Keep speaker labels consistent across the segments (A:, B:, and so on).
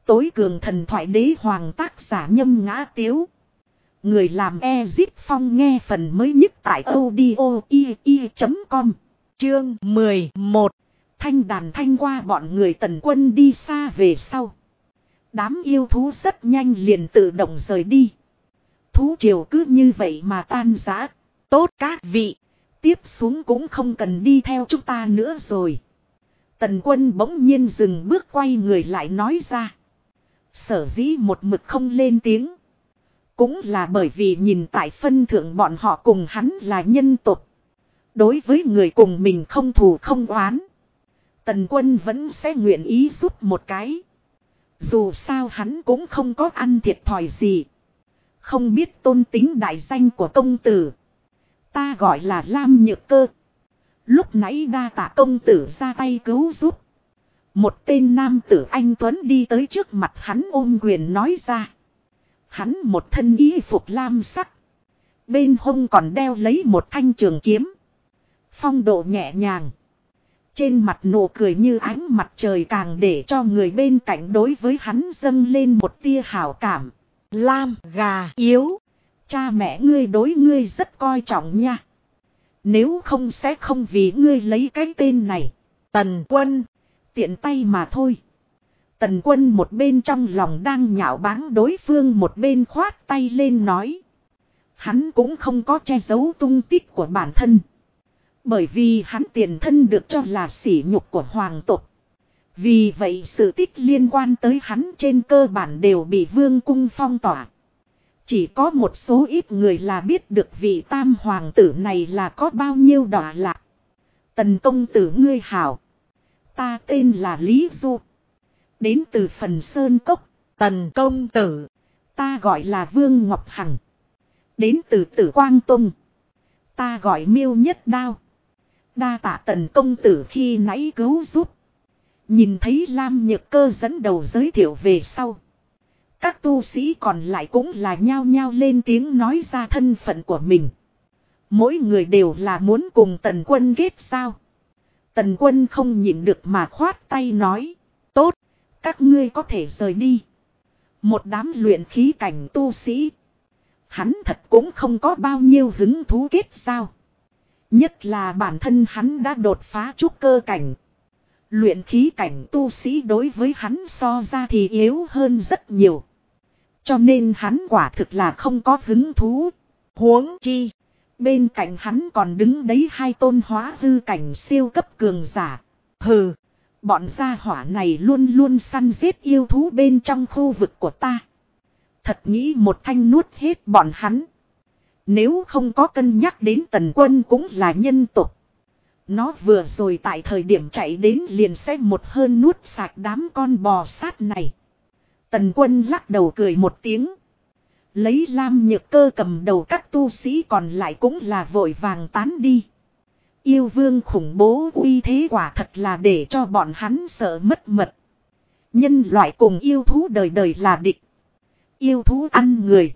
A: tối cường thần thoại đế hoàng tác giả Nhâm Ngã Tiếu. Người làm Ezip Phong nghe phần mới nhất tại audio.com. Chương 11. Thanh đàn thanh qua bọn người Tần Quân đi xa về sau. Đám yêu thú rất nhanh liền tự động rời đi. Thú triều cứ như vậy mà tan rã. Tốt các vị, tiếp xuống cũng không cần đi theo chúng ta nữa rồi. Tần Quân bỗng nhiên dừng bước quay người lại nói ra. Sở dĩ một mực không lên tiếng. Cũng là bởi vì nhìn tại phân thượng bọn họ cùng hắn là nhân tộc. Đối với người cùng mình không thù không oán. Tần Quân vẫn sẽ nguyện ý giúp một cái. Dù sao hắn cũng không có ăn thiệt thòi gì. Không biết tôn tính đại danh của công tử. Ta gọi là Lam Nhược Cơ. Lúc nãy đa tạ công tử ra tay cứu giúp. Một tên nam tử anh tuấn đi tới trước mặt hắn ôm quyền nói ra. Hắn một thân y phục lam sắc. Bên hông còn đeo lấy một thanh trường kiếm. Phong độ nhẹ nhàng. Trên mặt nụ cười như ánh mặt trời càng để cho người bên cạnh đối với hắn dâng lên một tia hảo cảm. Lam gà yếu. Cha mẹ ngươi đối ngươi rất coi trọng nha. Nếu không sẽ không vì ngươi lấy cái tên này. Tần Quân. Tiện tay mà thôi. Tần Quân một bên trong lòng đang nhạo báng đối phương, một bên khoát tay lên nói. Hắn cũng không có che giấu tung tích của bản thân. Bởi vì hắn tiền thân được cho là sỉ nhục của hoàng tộc. Vì vậy sự tích liên quan tới hắn trên cơ bản đều bị vương cung phong tỏa. Chỉ có một số ít người là biết được vị tam hoàng tử này là có bao nhiêu đọa lạc. Tần công tử ngươi hảo. Ta tên là Lý Du. Đến từ Phần Sơn Cốc. Tần công tử. Ta gọi là Vương Ngọc Hằng. Đến từ Tử Quang Tông. Ta gọi Miêu Nhất Đao. Đa tạ Tần công tử khi nãy cứu giúp. Nhìn thấy Lam Nhược Cơ dẫn đầu giới thiệu về sau. Các tu sĩ còn lại cũng là nhao nhao lên tiếng nói ra thân phận của mình. Mỗi người đều là muốn cùng Tần Quân kết giao. Tần Quân không nhịn được mà khoát tay nói. Tốt, các ngươi có thể rời đi. Một đám luyện khí cảnh tu sĩ. Hắn thật cũng không có bao nhiêu hứng thú kết giao. Nhất là bản thân hắn đã đột phá trúc cơ cảnh. Luyện khí cảnh tu sĩ đối với hắn so ra thì yếu hơn rất nhiều. Cho nên hắn quả thực là không có hứng thú. Huống chi. Bên cạnh hắn còn đứng đấy hai tôn hóa hư cảnh siêu cấp cường giả. Hừ. Bọn gia hỏa này luôn luôn săn giết yêu thú bên trong khu vực của ta. Thật nghĩ một thanh nuốt hết bọn hắn. Nếu không có cân nhắc đến Tần Quân cũng là nhân tộc. Nó vừa rồi tại thời điểm chạy đến liền sẽ một hơn nuốt sạch đám con bò sát này. Tần Quân lắc đầu cười một tiếng. Lấy Lam Nhược Cơ cầm đầu, các tu sĩ còn lại cũng là vội vàng tán đi. Yêu vương khủng bố uy thế quả thật là để cho bọn hắn sợ mất mật. Nhân loại cùng yêu thú đời đời là địch. Yêu thú ăn người.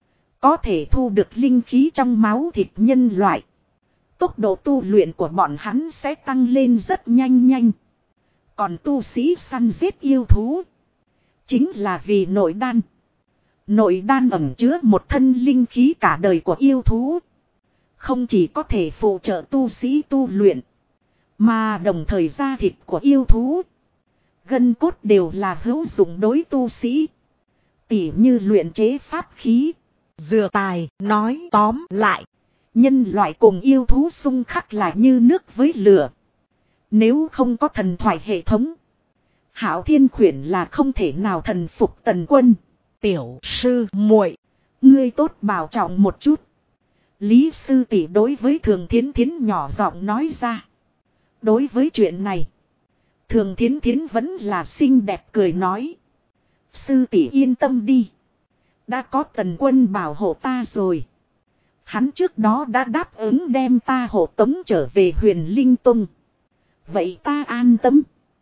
A: Có thể thu được linh khí trong máu thịt nhân loại. Tốc độ tu luyện của bọn hắn sẽ tăng lên rất nhanh. Còn tu sĩ săn giết yêu thú. Chính là vì nội đan. Nội đan ẩn chứa một thân linh khí cả đời của yêu thú. Không chỉ có thể phụ trợ tu sĩ tu luyện. Mà đồng thời da thịt của yêu thú. Gân cốt đều là hữu dụng đối tu sĩ. Tỉ như luyện chế pháp khí. Dừa tài, nói tóm lại. Nhân loại cùng yêu thú xung khắc là như nước với lửa. Nếu không có thần thoại hệ thống. Hạo Thiên Khuyển là không thể nào thần phục Tần Quân. Tiểu sư muội, ngươi tốt bảo trọng một chút. Lý sư tỷ đối với Thường Thiến Thiến nhỏ giọng nói ra. Đối với chuyện này, Thường Thiến Thiến vẫn là xinh đẹp cười nói. Sư tỷ yên tâm đi. Đã có Tần Quân bảo hộ ta rồi. Hắn trước đó đã đáp ứng đem ta hộ tống trở về Huyền Linh Tông. Vậy ta an tâm.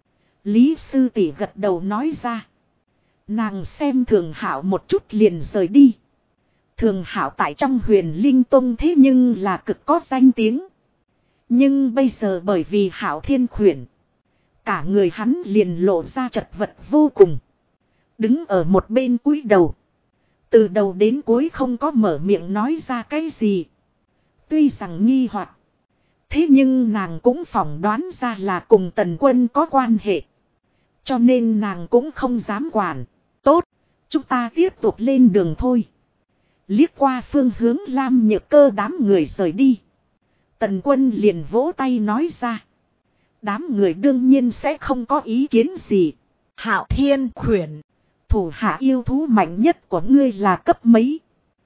A: Lý sư tỷ gật đầu nói ra. Nàng xem Thường Hạo một chút liền rời đi. Thường Hạo tại trong Huyền Linh Tông thế nhưng là cực có danh tiếng. Nhưng bây giờ bởi vì Hạo Thiên Khuyển, cả người hắn liền lộ ra chật vật vô cùng. đứng ở một bên cúi đầu. Từ đầu đến cuối không có mở miệng nói ra cái gì. Tuy rằng nghi hoặc, thế nhưng nàng cũng phỏng đoán ra là cùng Tần Quân có quan hệ. Cho nên nàng cũng không dám quản. Tốt, chúng ta tiếp tục lên đường thôi. Liếc qua phương hướng Lam Nhược Cơ đám người rời đi. Tần Quân liền vỗ tay nói ra. Đám người đương nhiên sẽ không có ý kiến gì. Hạo Thiên Khuyển, thủ hạ yêu thú mạnh nhất của ngươi là cấp mấy?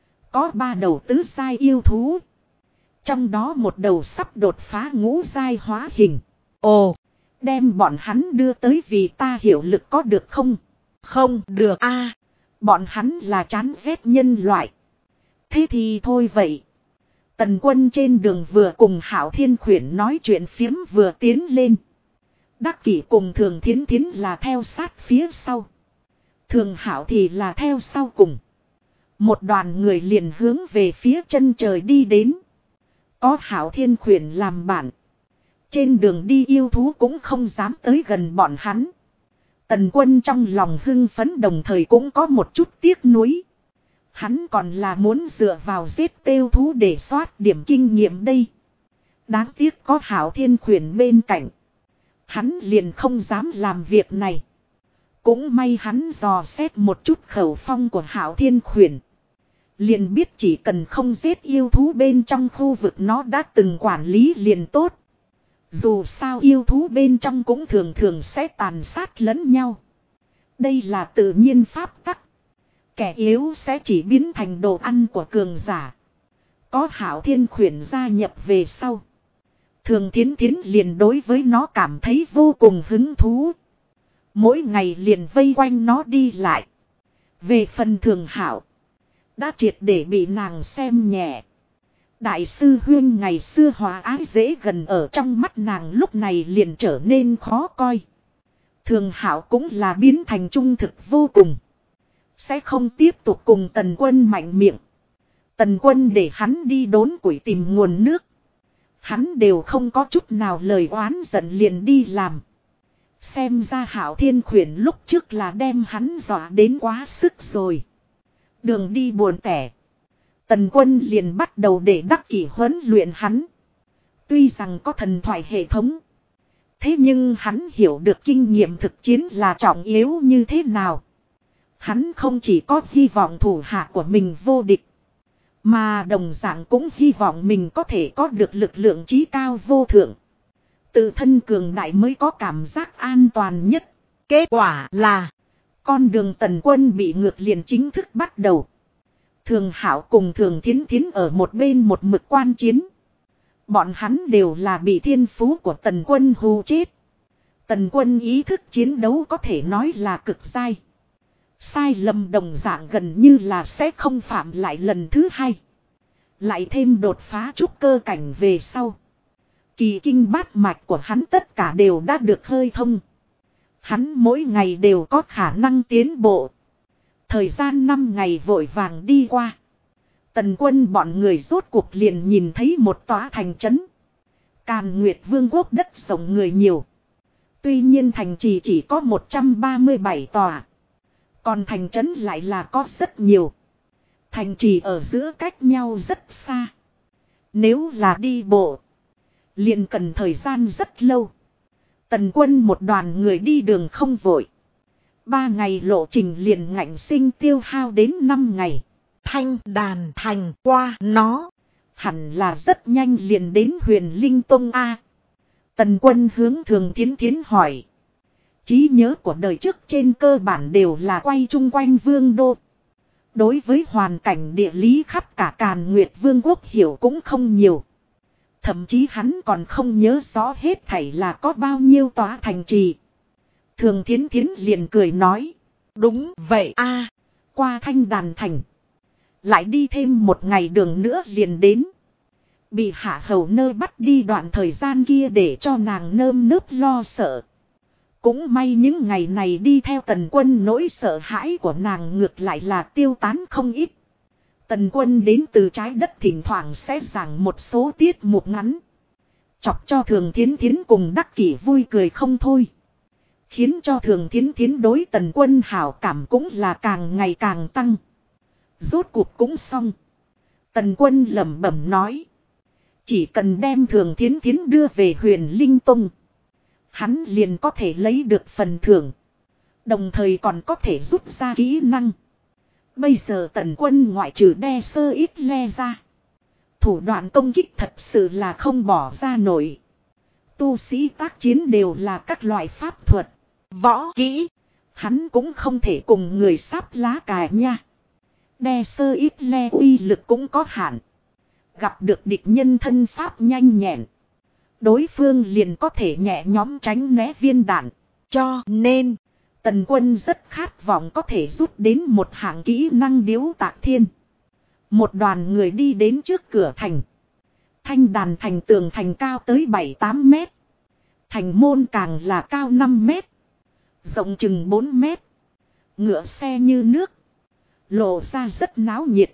A: Có 3 đầu tứ giai yêu thú. Trong đó một đầu sắp đột phá ngũ giai hóa hình. Ồ, đem bọn hắn đưa tới vì ta hiệu lực có được không? Không được a, bọn hắn là chán ghét nhân loại. Thế thì thôi vậy. Tần Quân trên đường vừa cùng Hạo Thiên Khuyển nói chuyện phiếm vừa tiến lên. Đắc Kỷ cùng Thường Thiến Thiến là theo sát phía sau. Thường Hạo thì là theo sau cùng. Một đoàn người liền hướng về phía chân trời đi đến. Có Hạo Thiên Khuyển làm bạn. Trên đường đi yêu thú cũng không dám tới gần bọn hắn. Tần Quân trong lòng hưng phấn đồng thời cũng có một chút tiếc nuối. Hắn còn là muốn dựa vào giết tiêu thú để soát điểm kinh nghiệm đây. Đáng tiếc có Hạo Thiên Khuyển bên cạnh. Hắn liền không dám làm việc này. Cũng may hắn dò xét một chút khẩu phong của Hạo Thiên Khuyển. Liền biết chỉ cần không giết yêu thú bên trong khu vực nó đã từng quản lý liền tốt. Dù sao yêu thú bên trong cũng thường thường sẽ tàn sát lẫn nhau. Đây là tự nhiên pháp tắc. Kẻ yếu sẽ chỉ biến thành đồ ăn của cường giả. Có Hạo Thiên Khuyển gia nhập về sau. Thường Thiến Thiến liền đối với nó cảm thấy vô cùng hứng thú. Mỗi ngày liền vây quanh nó đi lại. Về phần Thường Hạo, đã triệt để bị nàng xem nhẹ. Đại sư Huyên ngày xưa hòa ái dễ gần ở trong mắt nàng lúc này liền trở nên khó coi. Thường Hạo cũng là biến thành trung thực vô cùng. Sẽ không tiếp tục cùng Tần Quân mạnh miệng. Tần Quân để hắn đi đốn củi tìm nguồn nước. Hắn đều không có chút nào lời oán giận liền đi làm. Xem ra Hạo Thiên Khuyển lúc trước là đem hắn dọa đến quá sức rồi. Đường đi buồn tẻ. Tần Quân liền bắt đầu để Đắc Kỷ huấn luyện hắn. Tuy rằng có thần thoại hệ thống. Thế nhưng hắn hiểu được kinh nghiệm thực chiến là trọng yếu như thế nào. Hắn không chỉ có hy vọng thủ hạ của mình vô địch. Mà đồng dạng cũng hy vọng mình có thể có được lực lượng trí cao vô thượng. Tự thân cường đại mới có cảm giác an toàn nhất. Kết quả là con đường Tần Quân bị ngược liền chính thức bắt đầu. Thường Hạo cùng Thường Thiến Thiến ở một bên một mực quan chiến. Bọn hắn đều là bị thiên phú của Tần Quân hù chết. Tần Quân ý thức chiến đấu có thể nói là cực dai. Sai lầm đồng dạng gần như là sẽ không phạm lại lần thứ hai. Lại thêm đột phá trúc cơ cảnh về sau. Kỳ kinh bát mạch của hắn tất cả đều đã được hơi thông. Hắn mỗi ngày đều có khả năng tiến bộ. Thời gian 5 ngày vội vàng đi qua. Tần Quân bọn người rốt cuộc liền nhìn thấy một tòa thành trấn. Càn Nguyệt Vương quốc đất rộng người nhiều. Tuy nhiên thành trì chỉ có 137 tòa. Còn thành trấn lại là có rất nhiều. Thành trì ở giữa cách nhau rất xa. Nếu là đi bộ, liền cần thời gian rất lâu. Tần Quân một đoàn người đi đường không vội. 3 ngày lộ trình liền ngạnh sinh tiêu hao đến 5 ngày. Thanh Đàn Thành qua nó. Hẳn là rất nhanh liền đến Huyền Linh Tông A. Tần Quân hướng Thường Thiến Thiến hỏi. Trí nhớ của đời trước trên cơ bản đều là quay chung quanh Vương Đô. Đối với hoàn cảnh địa lý khắp cả Càn Nguyệt Vương quốc hiểu cũng không nhiều. Thậm chí hắn còn không nhớ rõ hết thảy là có bao nhiêu tòa thành trì. Thường Thiến Thiến liền cười nói. Đúng vậy a, qua Thanh Đàn Thành. Lại đi thêm 1 ngày đường nữa liền đến. Bị Hạ Hầu Nơ bắt đi đoạn thời gian kia để cho nàng nơm nớp lo sợ. Cũng may những ngày này đi theo Tần Quân nỗi sợ hãi của nàng ngược lại là tiêu tán không ít. Tần Quân đến từ trái đất thỉnh thoảng sẽ giảng một số tiết mục ngắn. Chọc cho Thường Thiến Thiến cùng Đắc Kỷ vui cười không thôi. Khiến cho Thường Thiến Thiến đối Tần Quân hảo cảm cũng là càng ngày càng tăng. Rốt cuộc cũng xong. Tần Quân lẩm bẩm nói. Chỉ cần đem Thường Thiến Thiến đưa về Huyền Linh Tông, hắn liền có thể lấy được phần thưởng. Đồng thời còn có thể rút ra kỹ năng. Bây giờ Tần Quân ngoại trừ đe sơ ít le ra, thủ đoạn công kích thật sự là không bỏ ra nổi. Tu sĩ tác chiến đều là các loại pháp thuật, võ kỹ. Hắn cũng không thể cùng người sáp lá cà nha. Đe sơ ít le uy lực cũng có hạn. Gặp được địch nhân thân pháp nhanh nhẹn, đối phương liền có thể nhẹ nhõm tránh né viên đạn. Cho nên Tần Quân rất khát vọng có thể rút đến một hạng kỹ năng Điếu Tạc Thiên. Một đoàn người đi đến trước cửa thành. Thanh Đàn thành tường thành cao tới 7-8 mét. Thành môn càng là cao 5 mét. Rộng chừng 4 mét. Ngựa xe như nước. Lộ ra rất náo nhiệt.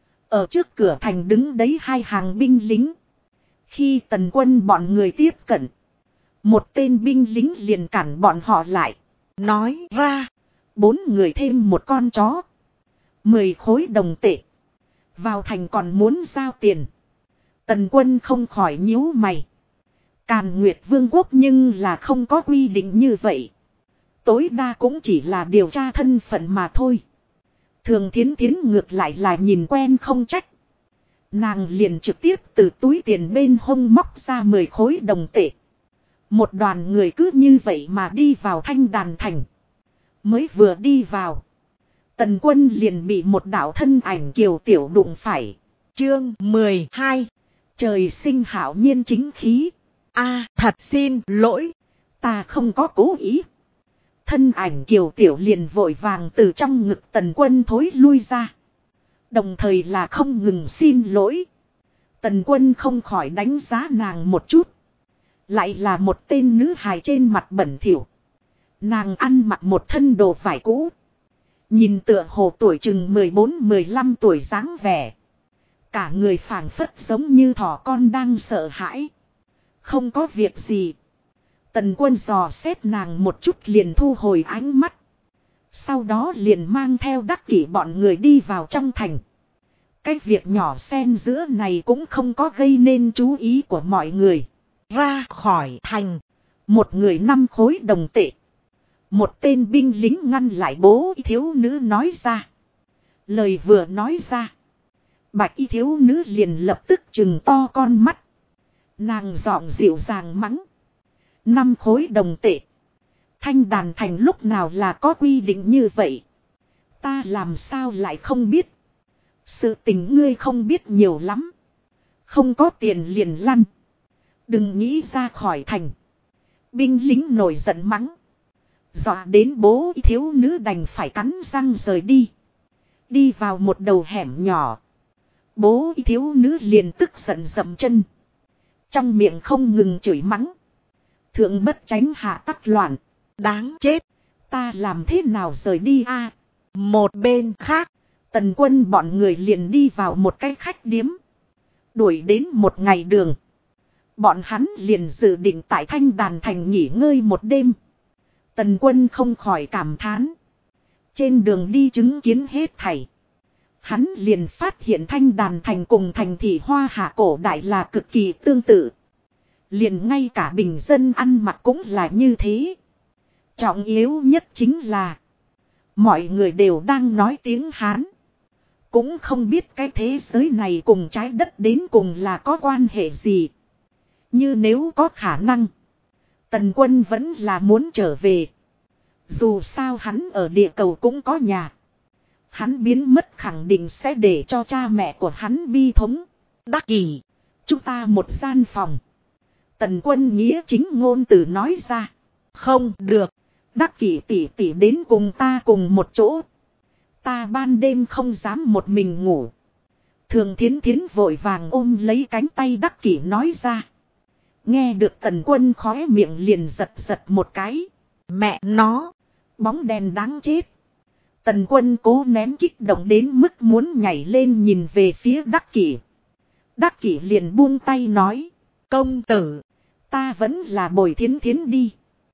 A: Ở trước cửa thành đứng đấy 2 hàng binh lính. Khi Tần Quân bọn người tiếp cận, một tên binh lính liền cản bọn họ lại. Nói ra, 4 người thêm một con chó, 10 khối đồng tệ. Vào thành còn muốn giao tiền. Tần Quân không khỏi nhíu mày. Càn Nguyệt Vương quốc nhưng là không có quy định như vậy. Tối đa cũng chỉ là điều tra thân phận mà thôi. Thường Thiến Thiến ngược lại là nhìn quen không trách. Nàng liền trực tiếp từ túi tiền bên hông móc ra 10 khối đồng tệ. Một đoàn người cứ như vậy mà đi vào Thanh Đàn thành. Mới vừa đi vào, Tần Quân liền bị một đạo thân ảnh kiều tiểu đụng phải. Chương 12. Trời sinh hảo nhiên chính khí. Thật xin lỗi, ta không có cố ý. Thân ảnh kiều tiểu liền vội vàng từ trong ngực Tần Quân thối lui ra. Đồng thời là không ngừng xin lỗi. Tần Quân không khỏi đánh giá nàng một chút. Lại là một tên nữ hài trên mặt bẩn thỉu. Nàng ăn mặc một thân đồ vải cũ. Nhìn tựa hồ tuổi chừng 14-15 tuổi dáng vẻ. Cả người phảng phất giống như thỏ con đang sợ hãi. Không có việc gì. Tần Quân dò xét nàng một chút liền thu hồi ánh mắt. Sau đó liền mang theo Đắc Kỷ bọn người đi vào trong thành. Cái việc nhỏ xen giữa này cũng không có gây nên chú ý của mọi người. Ra khỏi thành, một người 5 khối đồng tệ. Một tên binh lính ngăn lại bố thiếu nữ nói ra. Lời vừa nói ra, bạch y thiếu nữ liền lập tức trừng to con mắt. Nàng giọng dịu dàng mắng. 5 khối đồng tệ. Thanh Đàn thành lúc nào là có quy định như vậy? Ta làm sao lại không biết? Sự tình ngươi không biết nhiều lắm. Không có tiền liền lăn. Đừng nghĩ ra khỏi thành. Binh lính nổi giận mắng. Dọa đến bố thiếu nữ đành phải cắn răng rời đi. Đi vào một đầu hẻm nhỏ. Bố thiếu nữ liền tức giận dậm chân. Trong miệng không ngừng chửi mắng. Thượng bất tránh hạ tắc loạn. Đáng chết. Ta làm thế nào rời đi a? Một bên khác, Tần Quân bọn người liền đi vào một cái khách điếm. Đuổi đến một ngày đường. Bọn hắn liền dự định tại Thanh Đàn thành nghỉ ngơi một đêm. Tần Quân không khỏi cảm thán. Trên đường đi chứng kiến hết thảy. Hắn liền phát hiện Thanh Đàn thành cùng thành thị Hoa Hạ cổ đại là cực kỳ tương tự. Liền ngay cả bình dân ăn mặc cũng là như thế. Trọng yếu nhất chính là mọi người đều đang nói tiếng Hán. Cũng không biết cái thế giới này cùng trái đất đến cùng là có quan hệ gì. Như nếu có khả năng, Tần Quân vẫn là muốn trở về. Dù sao hắn ở địa cầu cũng có nhà. Hắn biến mất khẳng định sẽ để cho cha mẹ của hắn bi thống. Đắc Kỷ, chúng ta một gian phòng. Tần Quân nghĩa chính ngôn từ nói ra. Không được, Đắc Kỷ tỷ tỷ đến cùng ta cùng một chỗ. Ta ban đêm không dám một mình ngủ. Thường Thiến Thiến vội vàng ôm lấy cánh tay Đắc Kỷ nói ra. Nghe được Tần Quân khóe miệng liền giật giật một cái. Mẹ nó, bóng đèn đáng chết. Tần Quân cố nén kích động đến mức muốn nhảy lên nhìn về phía Đắc Kỷ. Đắc Kỷ liền buông tay nói. Công tử, ta vẫn là bồi Thiến Thiến đi.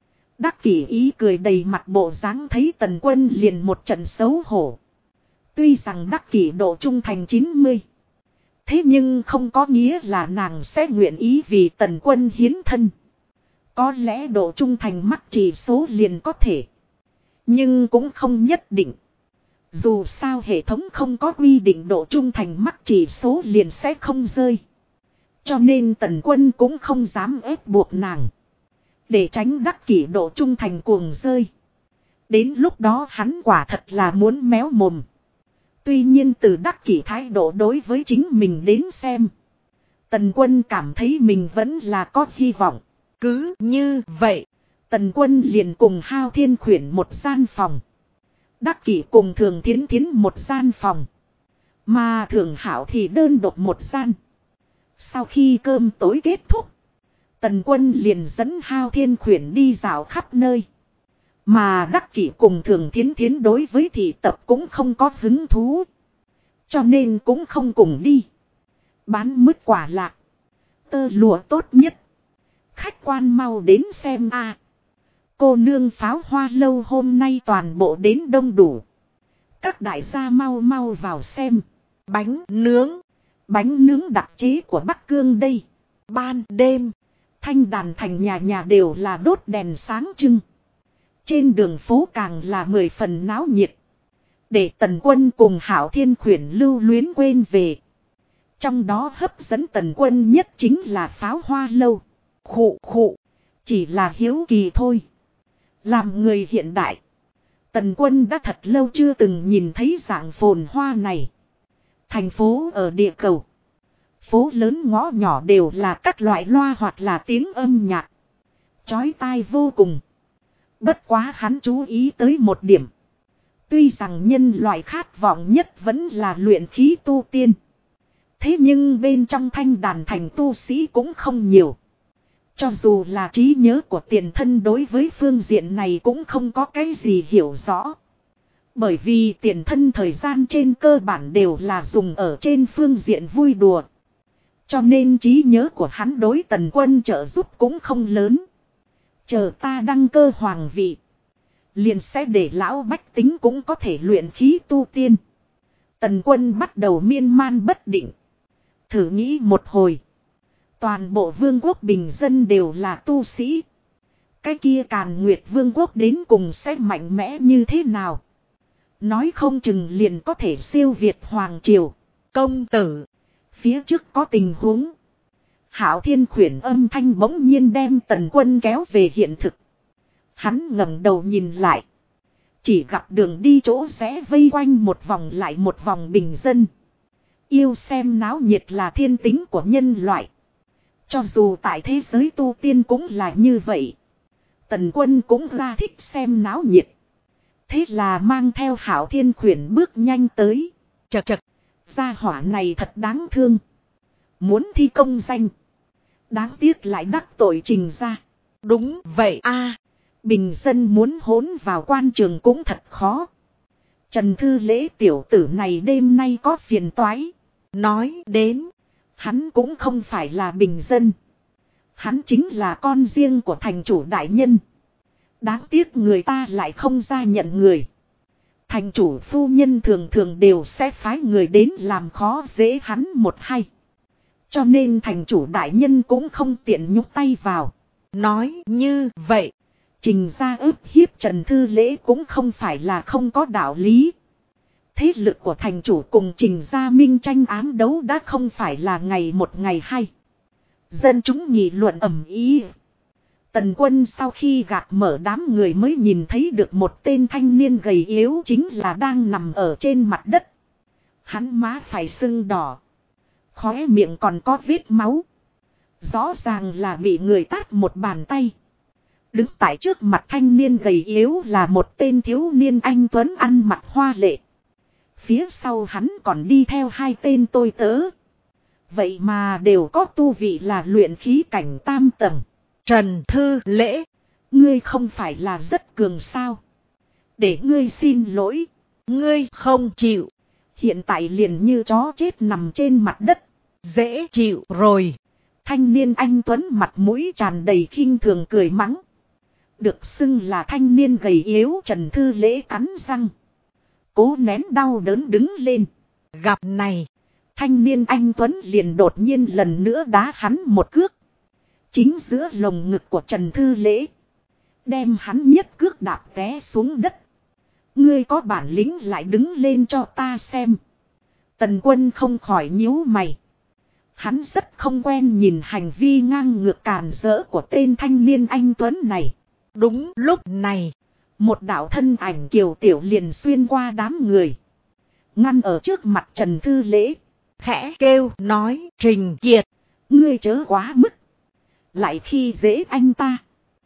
A: Đắc Kỷ ý cười đầy mặt bộ dáng thấy Tần Quân liền một trận xấu hổ. Tuy rằng Đắc Kỷ độ trung thành 90. Thế nhưng không có nghĩa là nàng sẽ nguyện ý vì Tần Quân hiến thân. Có lẽ độ trung thành mắc chỉ số liền có thể. Nhưng cũng không nhất định. Dù sao hệ thống không có quy định độ trung thành mắc chỉ số liền sẽ không rơi. Cho nên Tần Quân cũng không dám ép buộc nàng. Để tránh Đắc Kỷ độ trung thành cuồng rơi. Đến lúc đó hắn quả thật là muốn méo mồm. Tuy nhiên từ Đắc Kỷ thái độ đối với chính mình đến xem. Tần Quân cảm thấy mình vẫn là có hy vọng. Cứ như vậy, Tần Quân liền cùng Hao Thiên Khuyển một gian phòng. Đắc Kỷ cùng Thường Thiến Thiến một gian phòng. Mà Thường Hảo thì đơn độc một gian. Sau khi cơm tối kết thúc, Tần Quân liền dẫn Hao Thiên Khuyển đi dạo khắp nơi. Mà Đắc Kỷ cùng Thường Thiến Thiến đối với thị tập cũng không có hứng thú. Cho nên cũng không cùng đi. Bán mứt quả lạc, tơ lụa tốt nhất. Khách quan mau đến xem a. Cô nương pháo hoa lâu hôm nay toàn bộ đến đông đủ. Các đại gia mau mau vào xem. Bánh nướng đặc chế của Bắc Cương đây. Ban đêm, Thanh Đàn thành nhà nhà đều là đốt đèn sáng trưng. Trên đường phố càng là 10 phần náo nhiệt. Để Tần Quân cùng Hảo Thiên Khuyển lưu luyến quên về. Trong đó hấp dẫn Tần Quân nhất chính là pháo hoa lâu. Khụ, chỉ là hiếu kỳ thôi. Làm người hiện đại, Tần Quân đã thật lâu chưa từng nhìn thấy dạng phồn hoa này. Thành phố ở địa cầu, phố lớn ngõ nhỏ đều là các loại loa hoặc là tiếng âm nhạc. Chói tai vô cùng. Bất quá hắn chú ý tới một điểm. Tuy rằng nhân loại khát vọng nhất vẫn là luyện khí tu tiên. Thế nhưng bên trong Thanh Đàn thành tu sĩ cũng không nhiều. Cho dù là trí nhớ của tiền thân đối với phương diện này cũng không có cái gì hiểu rõ. Bởi vì tiền thân thời gian trên cơ bản đều là dùng ở trên phương diện vui đùa. Cho nên trí nhớ của hắn đối Tần Quân trợ giúp cũng không lớn. Chờ ta đăng cơ hoàng vị, liền sẽ để lão bách tính cũng có thể luyện khí tu tiên. Tần Quân bắt đầu miên man bất định. Thử nghĩ một hồi. Toàn bộ vương quốc bình dân đều là tu sĩ. Cái kia Càn Nguyệt vương quốc đến cùng sẽ mạnh mẽ như thế nào? Nói không chừng liền có thể siêu việt hoàng triều. Công tử, phía trước có tình huống. Hảo Thiên Khuyển âm thanh bỗng nhiên đem Tần Quân kéo về hiện thực. Hắn ngẩng đầu nhìn lại. Chỉ gặp đường đi chỗ rẽ vây quanh một vòng lại một vòng bình dân. Yêu xem náo nhiệt là thiên tính của nhân loại. Cho dù tại thế giới tu tiên cũng là như vậy. Tần Quân cũng ra thích xem náo nhiệt. Thế là mang theo Hảo Thiên Khuyển bước nhanh tới. Chật, gia hỏa này thật đáng thương. Muốn thi công danh, đáng tiếc lại đắc tội Trình ra. Đúng vậy a, bình dân muốn hỗn vào quan trường cũng thật khó. Trần Thư Lễ tiểu tử này đêm nay có phiền toái. Nói đến, hắn cũng không phải là bình dân. Hắn chính là con riêng của thành chủ đại nhân. Đáng tiếc người ta lại không ra nhận người. Thành chủ phu nhân thường thường đều sẽ phái người đến làm khó dễ hắn một hay. Cho nên thành chủ đại nhân cũng không tiện nhúc tay vào. Nói như vậy, Trình ra ức hiếp Trần Thư Lễ cũng không phải là không có đạo lý. Thế lực của thành chủ cùng Trình gia minh tranh ám đấu đã không phải là ngày một ngày hay. Dân chúng nghị luận ầm ĩ. Tần Quân sau khi gạt mở đám người mới nhìn thấy được một tên thanh niên gầy yếu chính là đang nằm ở trên mặt đất. Hắn má phải sưng đỏ. Khóe miệng còn có vết máu. Rõ ràng là bị người tát một bàn tay. Đứng tại trước mặt thanh niên gầy yếu là một tên thiếu niên anh tuấn ăn mặc hoa lệ. Phía sau hắn còn đi theo hai tên tôi tớ. Vậy mà đều có tu vị là luyện khí cảnh tam tầng. Trần Thư Lễ, ngươi không phải là rất cường sao? Để ngươi xin lỗi, ngươi không chịu. Hiện tại liền như chó chết nằm trên mặt đất. Dễ chịu rồi. Thanh niên anh tuấn mặt mũi tràn đầy khinh thường cười mắng. Được xưng là thanh niên gầy yếu Trần Thư Lễ cắn răng. Cố nén đau đớn đứng lên. Gặp này, thanh niên anh Tuấn liền đột nhiên lần nữa đá hắn một cước. Chính giữa lồng ngực của Trần Thư Lễ. Đem hắn nhất cước đạp té xuống đất. Ngươi có bản lĩnh lại đứng lên cho ta xem. Tần Quân không khỏi nhíu mày. Hắn rất không quen nhìn hành vi ngang ngược càn rỡ của tên thanh niên anh Tuấn này. Đúng lúc này, một đạo thân ảnh kiều tiểu liền xuyên qua đám người. Ngăn ở trước mặt Trần Thư Lễ. Khẽ kêu nói, Trình Kiệt, ngươi chớ quá mức. Lại khi dễ anh ta.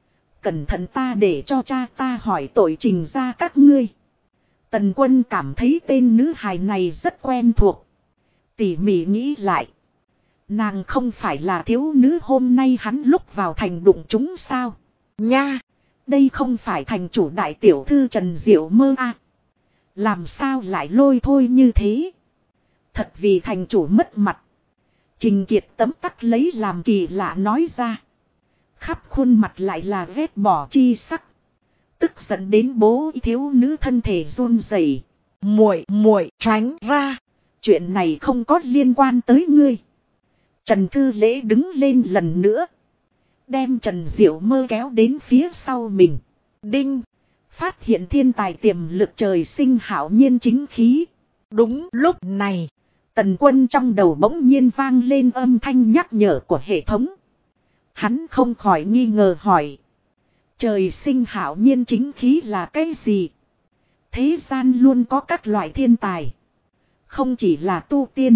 A: Cẩn thận ta để cho cha ta hỏi tội Trình ra các ngươi. Tần Quân cảm thấy tên nữ hài này rất quen thuộc. Tỉ mỉ nghĩ lại. Nàng không phải là thiếu nữ hôm nay hắn lúc vào thành đụng chúng sao? Nha! Đây không phải thành chủ đại tiểu thư Trần Diệu Mơ à? Làm sao lại lôi thôi như thế? Thật vì thành chủ mất mặt. Trình Kiệt tấm tắc lấy làm kỳ lạ nói ra. Khắp khuôn mặt lại là ghét bỏ chi sắc. Tức giận đến bố thiếu nữ thân thể run rẩy. Muội tránh ra. Chuyện này không có liên quan tới ngươi. Trần Thư Lễ đứng lên lần nữa. Đem Trần Diệu Mơ kéo đến phía sau mình. Đinh. Phát hiện thiên tài tiềm lực trời sinh hảo nhiên chính khí. Đúng lúc này. Tần Quân trong đầu bỗng nhiên vang lên âm thanh nhắc nhở của hệ thống. Hắn không khỏi nghi ngờ hỏi. Trời sinh hảo nhiên chính khí là cái gì? Thế gian luôn có các loại thiên tài. Không chỉ là tu tiên.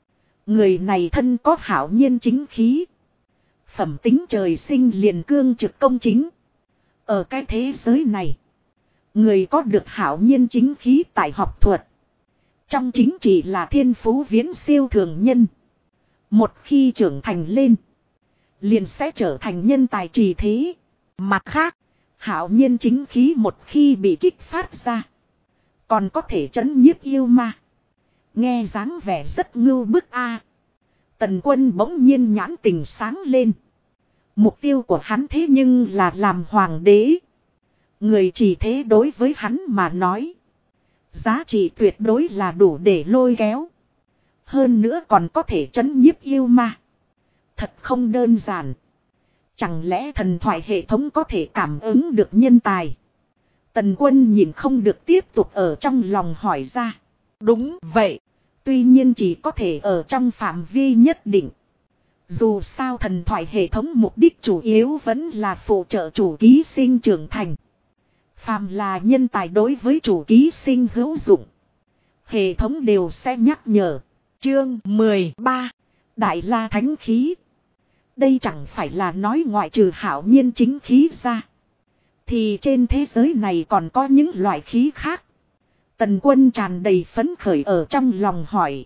A: Người này thân có hảo nhiên chính khí. Phẩm tính trời sinh liền cương trực công chính. Ở cái thế giới này. Người có được hảo nhiên chính khí tại học thuật. Trong chính trị là thiên phú viễn siêu thường nhân. Một khi trưởng thành lên. Liền sẽ trở thành nhân tài trì thế. Mặt khác. Hảo nhiên chính khí một khi bị kích phát ra. Còn có thể trấn nhiếp yêu ma. Nghe dáng vẻ rất ngưu bức a. Tần Quân bỗng nhiên nhãn tình sáng lên. Mục tiêu của hắn thế nhưng là làm hoàng đế. Người chỉ thế đối với hắn mà nói. Giá trị tuyệt đối là đủ để lôi kéo. Hơn nữa còn có thể trấn nhiếp yêu ma. Thật không đơn giản. Chẳng lẽ thần thoại hệ thống có thể cảm ứng được nhân tài? Tần Quân nhìn không được tiếp tục ở trong lòng hỏi ra. Đúng vậy. Tuy nhiên chỉ có thể ở trong phạm vi nhất định. Dù sao thần thoại hệ thống mục đích chủ yếu vẫn là phụ trợ chủ ký sinh trưởng thành. Phàm là nhân tài đối với chủ ký sinh hữu dụng. Hệ thống đều sẽ nhắc nhở. Chương 13. Đại La Thánh Khí. Đây chẳng phải là nói ngoại trừ hảo nhiên chính khí ra. Thì trên thế giới này còn có những loại khí khác. Tần Quân tràn đầy phấn khởi ở trong lòng hỏi.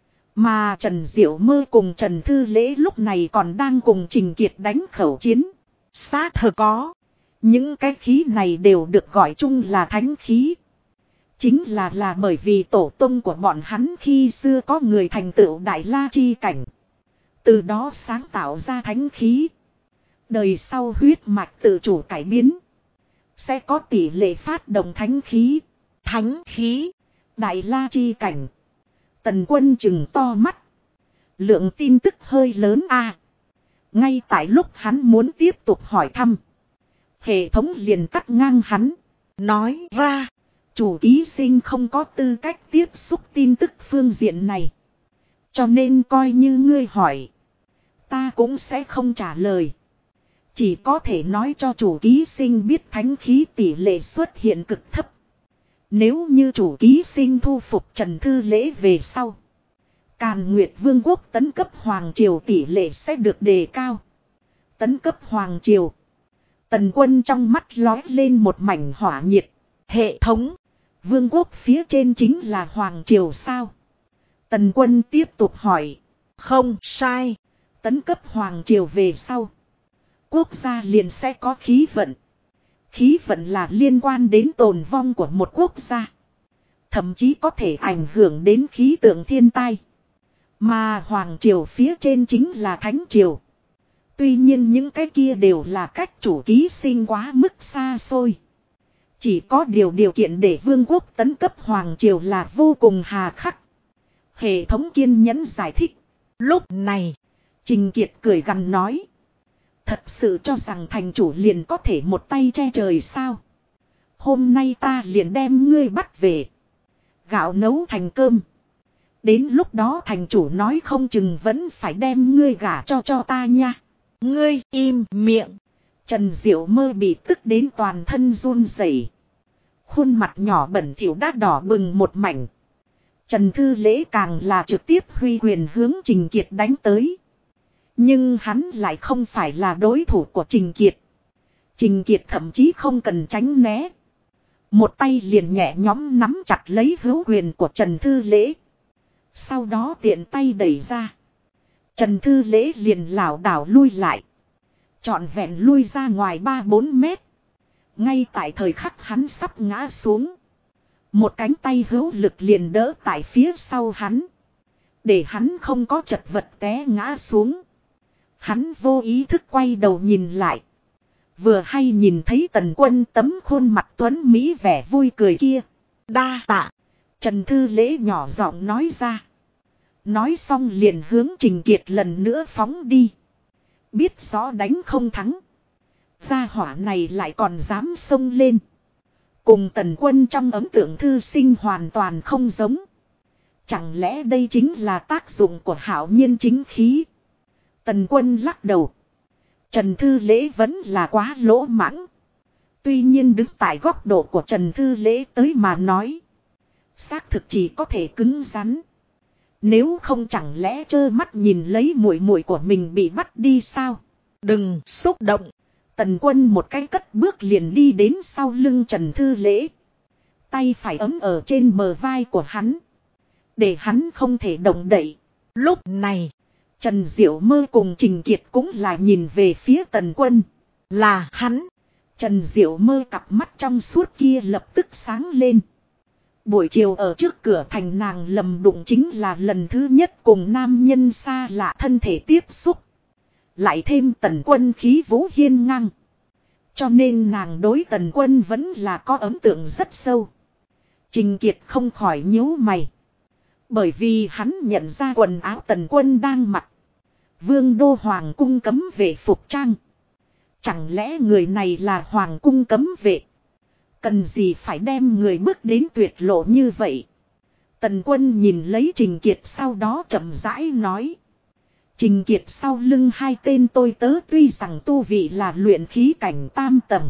A: Mà Trần Diệu Mơ cùng Trần Thư Lễ lúc này còn đang cùng Trình Kiệt đánh khẩu chiến. Xác thực có. Những cái khí này đều được gọi chung là thánh khí. Chính là bởi vì tổ tông của bọn hắn khi xưa có người thành tựu đại la chi cảnh. Từ đó sáng tạo ra thánh khí. Đời sau huyết mạch tự chủ cải biến. Sẽ có tỷ lệ phát động thánh khí. Thánh khí. Đại la chi cảnh. Tần Quân chừng to mắt. Lượng tin tức hơi lớn a. Ngay tại lúc hắn muốn tiếp tục hỏi thăm. Hệ thống liền cắt ngang hắn. Nói ra. Chủ ký sinh không có tư cách tiếp xúc tin tức phương diện này. Cho nên coi như ngươi hỏi. Ta cũng sẽ không trả lời. Chỉ có thể nói cho chủ ký sinh biết thánh khí tỷ lệ xuất hiện cực thấp. Nếu như chủ ký sinh thu phục Trần Thư Lễ về sau. Càn Nguyệt Vương quốc tấn cấp Hoàng Triều tỷ lệ sẽ được đề cao. Tấn cấp Hoàng Triều. Tần Quân trong mắt lóe lên một mảnh hỏa nhiệt. Hệ thống. Vương quốc phía trên chính là Hoàng Triều sao? Tần Quân tiếp tục hỏi. Không sai. Tấn cấp Hoàng Triều về sau. Quốc gia liền sẽ có khí vận. Khí vận là liên quan đến tồn vong của một quốc gia. Thậm chí có thể ảnh hưởng đến khí tượng thiên tai. Mà Hoàng Triều phía trên chính là Thánh Triều. Tuy nhiên những cái kia đều là cách chủ ký sinh quá mức xa xôi. Chỉ có điều kiện để vương quốc tấn cấp hoàng triều là vô cùng hà khắc. Hệ thống kiên nhẫn giải thích. Lúc này, Trình Kiệt cười gằn nói. Thật sự cho rằng thành chủ liền có thể một tay che trời sao? Hôm nay ta liền đem ngươi bắt về. Gạo nấu thành cơm. Đến lúc đó thành chủ nói không chừng vẫn phải đem ngươi gả cho ta nha. Ngươi im miệng. Trần Diệu Mơ bị tức đến toàn thân run rẩy. Khuôn mặt nhỏ bẩn thỉu đã đỏ bừng một mảnh. Trần Thư Lễ càng là trực tiếp huy quyền hướng Trình Kiệt đánh tới. Nhưng hắn lại không phải là đối thủ của Trình Kiệt. Trình Kiệt thậm chí không cần tránh né. Một tay liền nhẹ nhõm nắm chặt lấy hữu quyền của Trần Thư Lễ. Sau đó tiện tay đẩy ra. Trần Thư Lễ liền lảo đảo lui lại. Trọn vẹn lui ra ngoài 3-4 mét. Ngay tại thời khắc hắn sắp ngã xuống. Một cánh tay hữu lực liền đỡ tại phía sau hắn. Để hắn không có chật vật té ngã xuống. Hắn vô ý thức quay đầu nhìn lại. Vừa hay nhìn thấy Tần Quân tấm khuôn mặt tuấn mỹ vẻ vui cười kia. Đa tạ. Trần Thư Lễ nhỏ giọng nói ra. Nói xong liền hướng Trình Kiệt lần nữa phóng đi. Biết rõ đánh không thắng. Gia hỏa này lại còn dám xông lên. Cùng Tần Quân trong ấn tượng thư sinh hoàn toàn không giống. Chẳng lẽ đây chính là tác dụng của hạo nhiên chính khí? Tần Quân lắc đầu. Trần Thư Lễ vẫn là quá lỗ mãng. Tuy nhiên đứng tại góc độ của Trần Thư Lễ tới mà nói. Xác thực chỉ có thể cứng rắn. Nếu không chẳng lẽ trơ mắt nhìn lấy muội muội của mình bị bắt đi sao? Đừng xúc động. Tần Quân một cái cất bước liền đi đến sau lưng Trần Thư Lễ. Tay phải ấm ở trên bờ vai của hắn. Để hắn không thể động đậy. Lúc này, Trần Diệu Mơ cùng Trình Kiệt cũng là nhìn về phía Tần Quân. Là hắn. Trần Diệu Mơ cặp mắt trong suốt kia lập tức sáng lên. Buổi chiều ở trước cửa thành nàng lầm đụng chính là lần thứ nhất cùng nam nhân xa lạ thân thể tiếp xúc. Lại thêm Tần Quân khí vũ hiên ngang. Cho nên nàng đối Tần Quân vẫn là có ấn tượng rất sâu. Trình Kiệt không khỏi nhíu mày. Bởi vì hắn nhận ra quần áo Tần Quân đang mặc. Vương đô hoàng cung cấm vệ phục trang. Chẳng lẽ người này là hoàng cung cấm vệ? Cần gì phải đem người bước đến tuyệt lộ như vậy? Tần Quân nhìn lấy Trình Kiệt sau đó chậm rãi nói. Trình Kiệt sau lưng hai tên tôi tớ tuy rằng tu vị là luyện khí cảnh tam tầng.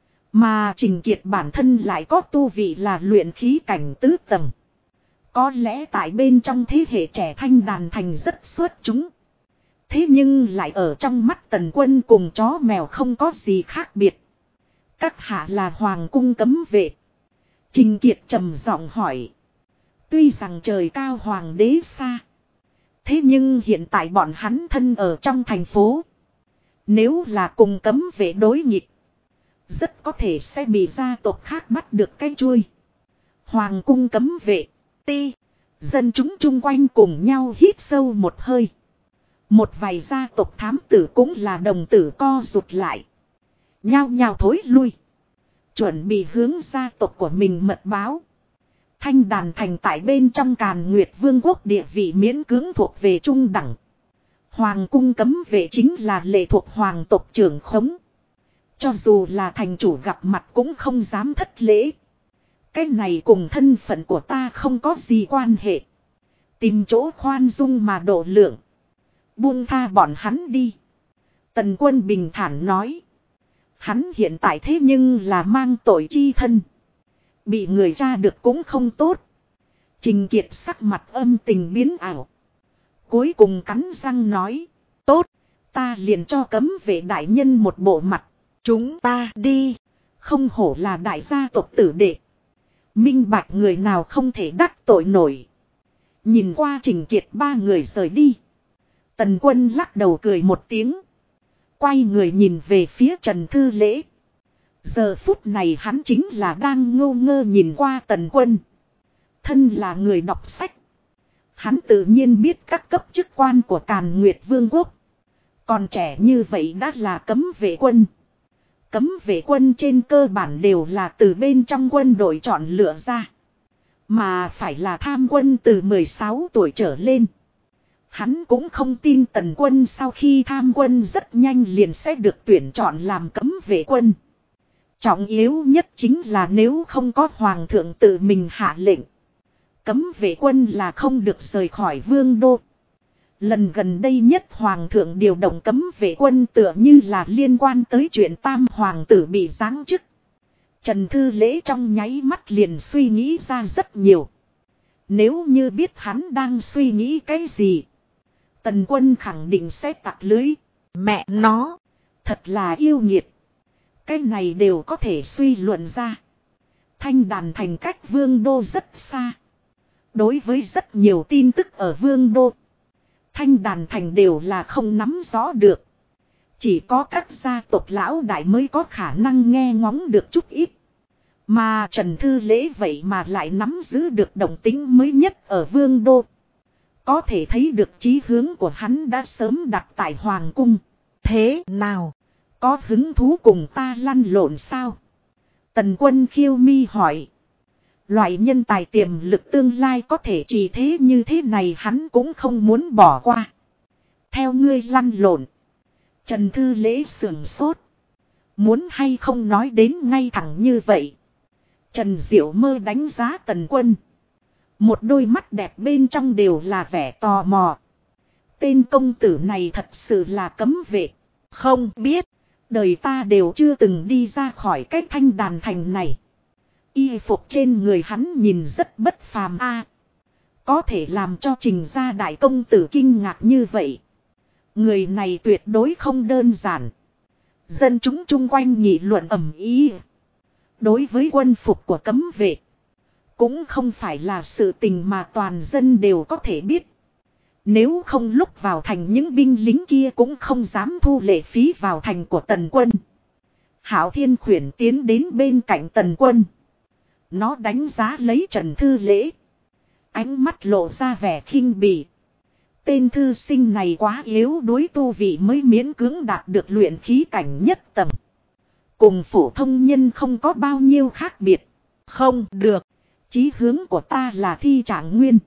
A: Mà Trình Kiệt bản thân lại có tu vị là luyện khí cảnh tứ tầng. Có lẽ tại bên trong thế hệ trẻ Thanh Đàn Thành rất xuất chúng. Thế nhưng lại ở trong mắt Tần Quân cùng chó mèo không có gì khác biệt. Các hạ là hoàng cung cấm vệ. Trình Kiệt trầm giọng hỏi. Tuy rằng trời cao hoàng đế xa. Thế nhưng hiện tại bọn hắn thân ở trong thành phố. Nếu là cùng cấm vệ đối nghịch. Rất có thể sẽ bị gia tộc khác bắt được cái chuôi. Hoàng cung cấm vệ. Ti. Dân chúng chung quanh cùng nhau hít sâu một hơi. Một vài gia tộc thám tử cũng là đồng tử co rụt lại. Nhao nhao thối lui. Chuẩn bị hướng gia tộc của mình mật báo. Thanh Đàn Thành tại bên trong Càn Nguyệt Vương quốc địa vị miễn cưỡng thuộc về trung đẳng. Hoàng cung cấm vệ chính là lệ thuộc hoàng tộc trưởng khống. Cho dù là thành chủ gặp mặt cũng không dám thất lễ. Cái này cùng thân phận của ta không có gì quan hệ. Tìm chỗ khoan dung mà độ lượng. Buông tha bọn hắn đi. Tần Quân bình thản nói. Hắn hiện tại thế nhưng là mang tội chi thân. Bị người tra được cũng không tốt. Trình Kiệt sắc mặt âm tình biến ảo. Cuối cùng cắn răng nói. Tốt, ta liền cho cấm vệ đại nhân một bộ mặt. Chúng ta đi. Không hổ là đại gia tộc tử đệ. Minh bạch người nào không thể đắc tội nổi. Nhìn qua Trình Kiệt ba người rời đi. Tần Quân lắc đầu cười một tiếng. Quay người nhìn về phía Trần Thư Lễ. Giờ phút này hắn chính là đang ngô ngơ nhìn qua Tần Quân. Thân là người đọc sách. Hắn tự nhiên biết các cấp chức quan của Càn Nguyệt Vương quốc. Còn trẻ như vậy đã là cấm vệ quân. Cấm vệ quân trên cơ bản đều là từ bên trong quân đội chọn lựa ra. Mà phải là tham quân từ 16 tuổi trở lên. Hắn cũng không tin Tần Quân sau khi tham quân rất nhanh liền sẽ được tuyển chọn làm cấm vệ quân. Trọng yếu nhất chính là nếu không có hoàng thượng tự mình hạ lệnh. Cấm vệ quân là không được rời khỏi vương đô. Lần gần đây nhất hoàng thượng điều động cấm vệ quân tựa như là liên quan tới chuyện tam hoàng tử bị giáng chức. Trần Thư Lễ trong nháy mắt liền suy nghĩ ra rất nhiều. Nếu như biết hắn đang suy nghĩ cái gì, Tần Quân khẳng định sẽ tặc lưới. Mẹ nó, thật là yêu nghiệt. Cái này đều có thể suy luận ra. Thanh Đàn thành cách vương đô rất xa. Đối với rất nhiều tin tức ở vương đô, Thanh Đàn thành đều là không nắm rõ được. Chỉ có các gia tộc lão đại mới có khả năng nghe ngóng được chút ít. Mà Trần Thư Lễ vậy mà lại nắm giữ được động tính mới nhất ở vương đô. Có thể thấy được chí hướng của hắn đã sớm đặt tại hoàng cung. Thế nào? Có hứng thú cùng ta lăn lộn sao? Tần Quân khiêu mi hỏi. Loại nhân tài tiềm lực tương lai có thể chỉ thế như thế này hắn cũng không muốn bỏ qua. Theo ngươi lăn lộn. Trần Thư Lễ sườn sốt. Muốn hay không nói đến ngay thẳng như vậy. Trần Diệu Mơ đánh giá Tần Quân. Một đôi mắt đẹp bên trong đều là vẻ tò mò. Tên công tử này thật sự là cấm vệ. Không biết. Đời ta đều chưa từng đi ra khỏi cái Thanh Đàn thành này. Y phục trên người hắn nhìn rất bất phàm a. Có thể làm cho Trình gia đại công tử kinh ngạc như vậy. Người này tuyệt đối không đơn giản. Dân chúng chung quanh nghị luận ầm ĩ. Đối với quân phục của cấm vệ, cũng không phải là sự tình mà toàn dân đều có thể biết. Nếu không lúc vào thành những binh lính kia cũng không dám thu lệ phí vào thành của Tần Quân. Hạo Thiên khuyển tiến đến bên cạnh Tần Quân. Nó đánh giá lấy Trần Thư Lễ. Ánh mắt lộ ra vẻ khinh bỉ. Tên thư sinh này quá yếu đuối tu vị mới miễn cưỡng đạt được luyện khí cảnh nhất tầng. Cùng phổ thông nhân không có bao nhiêu khác biệt. Không được. Chí hướng của ta là thi trạng nguyên.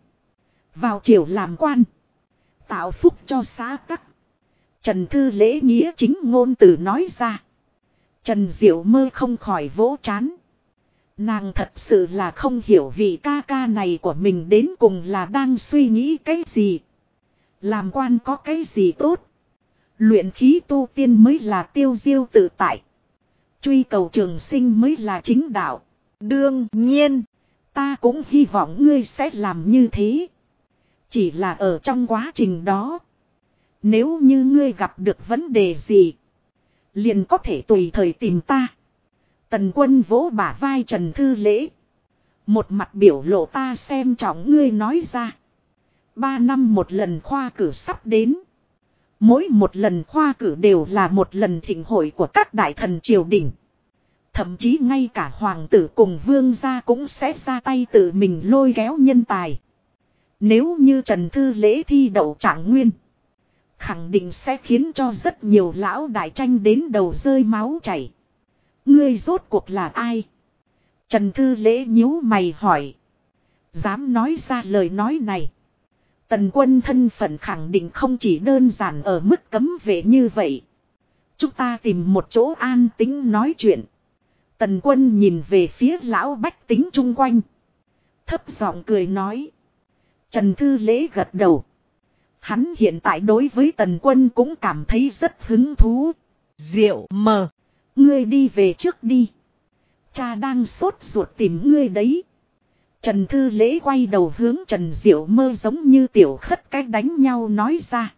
A: Vào triều làm quan. Tạo phúc cho xã tắc. Trần Thư Lễ nghĩa chính ngôn từ nói ra. Trần Diệu Mơ không khỏi vỗ trán. Nàng thật sự là không hiểu vị ca ca này của mình đến cùng là đang suy nghĩ cái gì. Làm quan có cái gì tốt. Luyện khí tu tiên mới là tiêu diêu tự tại. Truy cầu trường sinh mới là chính đạo. Đương nhiên, ta cũng hy vọng ngươi sẽ làm như thế. Chỉ là ở trong quá trình đó, nếu như ngươi gặp được vấn đề gì, liền có thể tùy thời tìm ta. Tần Quân vỗ bả vai Trần Thư Lễ. Một mặt biểu lộ ta xem trọng ngươi nói ra. 3 năm một lần khoa cử sắp đến. Mỗi một lần khoa cử đều là một lần thịnh hội của các đại thần triều đình. Thậm chí ngay cả hoàng tử cùng vương gia cũng sẽ ra tay tự mình lôi kéo nhân tài. Nếu như Trần Thư Lễ thi đậu trạng nguyên, khẳng định sẽ khiến cho rất nhiều lão đại tranh đến đầu rơi máu chảy. Ngươi rốt cuộc là ai? Trần Thư Lễ nhíu mày hỏi. Dám nói ra lời nói này. Tần Quân thân phận khẳng định không chỉ đơn giản ở mức cấm vệ như vậy. Chúng ta tìm một chỗ an tĩnh nói chuyện. Tần Quân nhìn về phía lão bách tính chung quanh. Thấp giọng cười nói. Trần Thư Lễ gật đầu. Hắn hiện tại đối với Tần Quân cũng cảm thấy rất hứng thú. Diệu Mờ. Ngươi đi về trước đi. Cha đang sốt ruột tìm ngươi đấy. Trần Thư Lễ quay đầu hướng Trần Diệu Mơ giống như tiểu khất cách đánh nhau nói ra.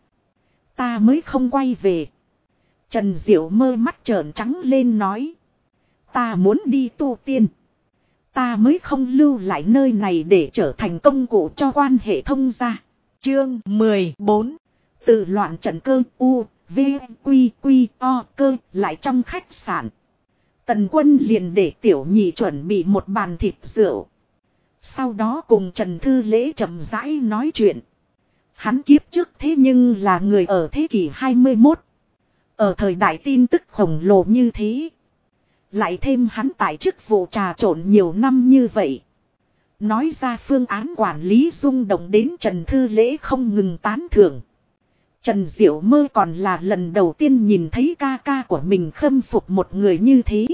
A: Ta mới không quay về. Trần Diệu Mơ mắt trợn trắng lên nói. Ta muốn đi tu tiên. Ta mới không lưu lại nơi này để trở thành công cụ cho quan hệ thông gia. Chương 14. Tự loạn trận cơ U, V, Quy, Quy, O cơ lại trong khách sạn. Tần Quân liền để tiểu nhị chuẩn bị một bàn thịt rượu. Sau đó cùng Trần Thư Lễ chậm rãi nói chuyện. Hắn kiếp trước thế nhưng là người ở thế kỷ 21. Ở thời đại tin tức khổng lồ như thế. Lại thêm hắn tại chức vụ trà trộn nhiều năm như vậy. Nói ra phương án quản lý rung động đến Trần Thư Lễ không ngừng tán thưởng. Trần Diệu Mơ còn là lần đầu tiên nhìn thấy ca ca của mình khâm phục một người như thế.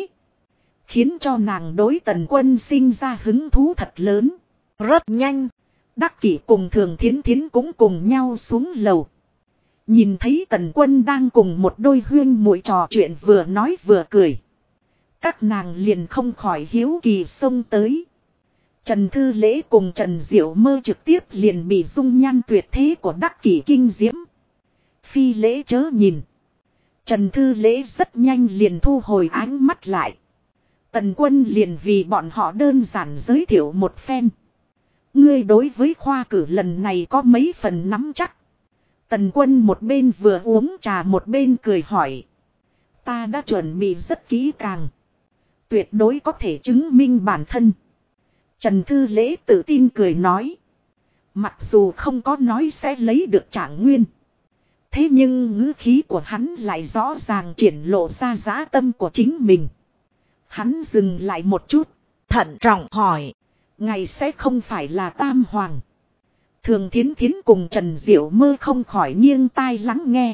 A: Khiến cho nàng đối Tần Quân sinh ra hứng thú thật lớn. Rất nhanh. Đắc Kỷ cùng Thường Thiến Thiến cũng cùng nhau xuống lầu. Nhìn thấy Tần Quân đang cùng một đôi huyên muội trò chuyện vừa nói vừa cười. Các nàng liền không khỏi hiếu kỳ xông tới. Trần Thư Lễ cùng Trần Diệu Mơ trực tiếp liền bị dung nhan tuyệt thế của Đắc Kỷ kinh diễm. Phi Lễ chớ nhìn. Trần Thư Lễ rất nhanh liền thu hồi ánh mắt lại. Tần Quân liền vì bọn họ đơn giản giới thiệu một phen. Ngươi đối với khoa cử lần này có mấy phần nắm chắc. Tần Quân một bên vừa uống trà một bên cười hỏi. Ta đã chuẩn bị rất kỹ càng. Tuyệt đối có thể chứng minh bản thân. Trần Thư Lễ tự tin cười nói. Mặc dù không có nói sẽ lấy được trạng nguyên. Thế nhưng ngữ khí của hắn lại rõ ràng triển lộ ra dã tâm của chính mình. Hắn dừng lại một chút, thận trọng hỏi. Ngày sẽ không phải là Tam Hoàng. Thường Thiến Thiến cùng Trần Diệu Mơ không khỏi nghiêng tai lắng nghe.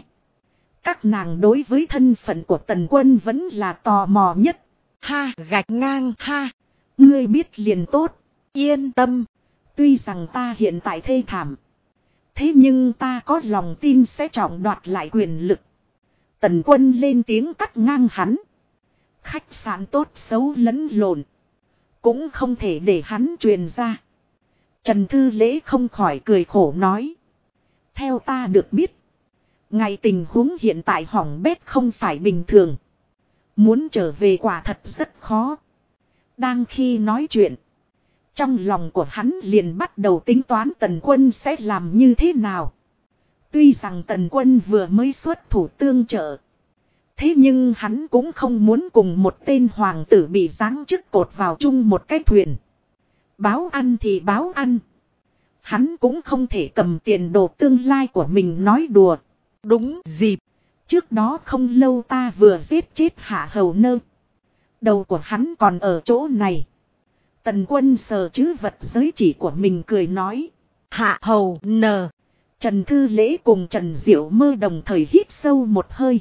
A: Các nàng đối với thân phận của Tần Quân vẫn là tò mò nhất. Ha, gạch ngang, ha. Ngươi biết liền tốt, yên tâm. Tuy rằng ta hiện tại thê thảm. Thế nhưng ta có lòng tin sẽ trọng đoạt lại quyền lực. Tần Quân lên tiếng cắt ngang hắn. Khách sạn tốt xấu lẫn lộn. Cũng không thể để hắn truyền ra. Trần Thư Lễ không khỏi cười khổ nói. Theo ta được biết. Ngày tình huống hiện tại hỏng bét không phải bình thường. Muốn trở về quả thật rất khó. Đang khi nói chuyện. Trong lòng của hắn liền bắt đầu tính toán Tần Quân sẽ làm như thế nào. Tuy rằng Tần Quân vừa mới xuất thủ tương trợ. Thế nhưng hắn cũng không muốn cùng một tên hoàng tử bị giáng chức cột vào chung một cái thuyền. Báo ăn thì báo ăn. Hắn cũng không thể cầm tiền đồ tương lai của mình nói đùa. Đúng dịp. Trước đó không lâu ta vừa giết chết Hạ Hầu Nơ. Đầu của hắn còn ở chỗ này. Tần Quân sờ chứ vật giới chỉ của mình cười nói. Hạ Hầu Nơ. Trần Thư Lễ cùng Trần Diệu Mơ đồng thời hít sâu một hơi.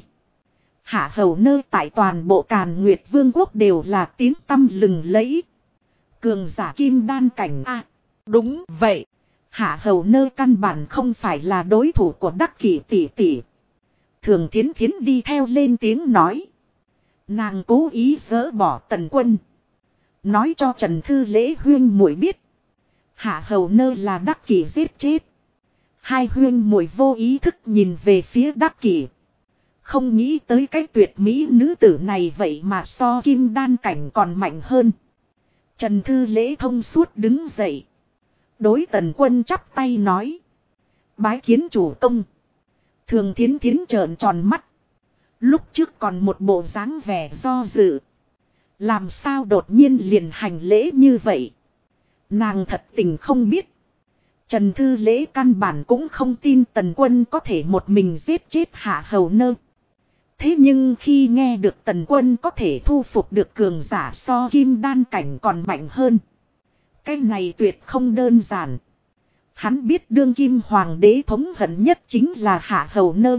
A: Hạ Hầu Nơ tại toàn bộ Càn Nguyệt Vương quốc đều là tiếng tăm lừng lẫy. Cường giả kim đan cảnh a. Đúng vậy. Hạ Hầu Nơ căn bản không phải là đối thủ của Đắc Kỷ tỷ tỷ. Thường Thiến Thiến đi theo lên tiếng nói. Nàng cố ý dỡ bỏ Tần Quân. Nói cho Trần Thư Lễ huyên muội biết. Hạ Hầu Nơ là Đắc Kỷ giết chết. Hai huyên muội vô ý thức nhìn về phía Đắc Kỷ. Không nghĩ tới cái tuyệt mỹ nữ tử này vậy mà so kim đan cảnh còn mạnh hơn. Trần Thư Lễ thông suốt đứng dậy. Đối Tần Quân chắp tay nói. Bái kiến chủ công. Thường Thiến Thiến trợn tròn mắt. Lúc trước còn một bộ dáng vẻ do dự. Làm sao đột nhiên liền hành lễ như vậy. Nàng thật tình không biết. Trần Thư Lễ căn bản cũng không tin Tần Quân có thể một mình giết chết Hạ Hầu Nơ. Thế nhưng khi nghe được Tần Quân có thể thu phục được cường giả so kim đan cảnh còn mạnh hơn. Cái này tuyệt không đơn giản. Hắn biết đương kim hoàng đế thống hận nhất chính là Hạ Hầu Nơ.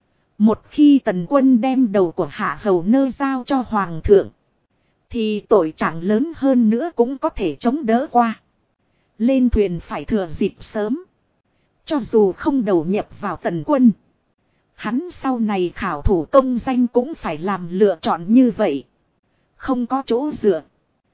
A: Một khi Tần Quân đem đầu của Hạ Hầu Nơ giao cho hoàng thượng. Thì tội trạng lớn hơn nữa cũng có thể chống đỡ qua. Lên thuyền phải thừa dịp sớm. Cho dù không đầu nhập vào Tần Quân. Hắn sau này khảo thủ công danh cũng phải làm lựa chọn như vậy. Không có chỗ dựa.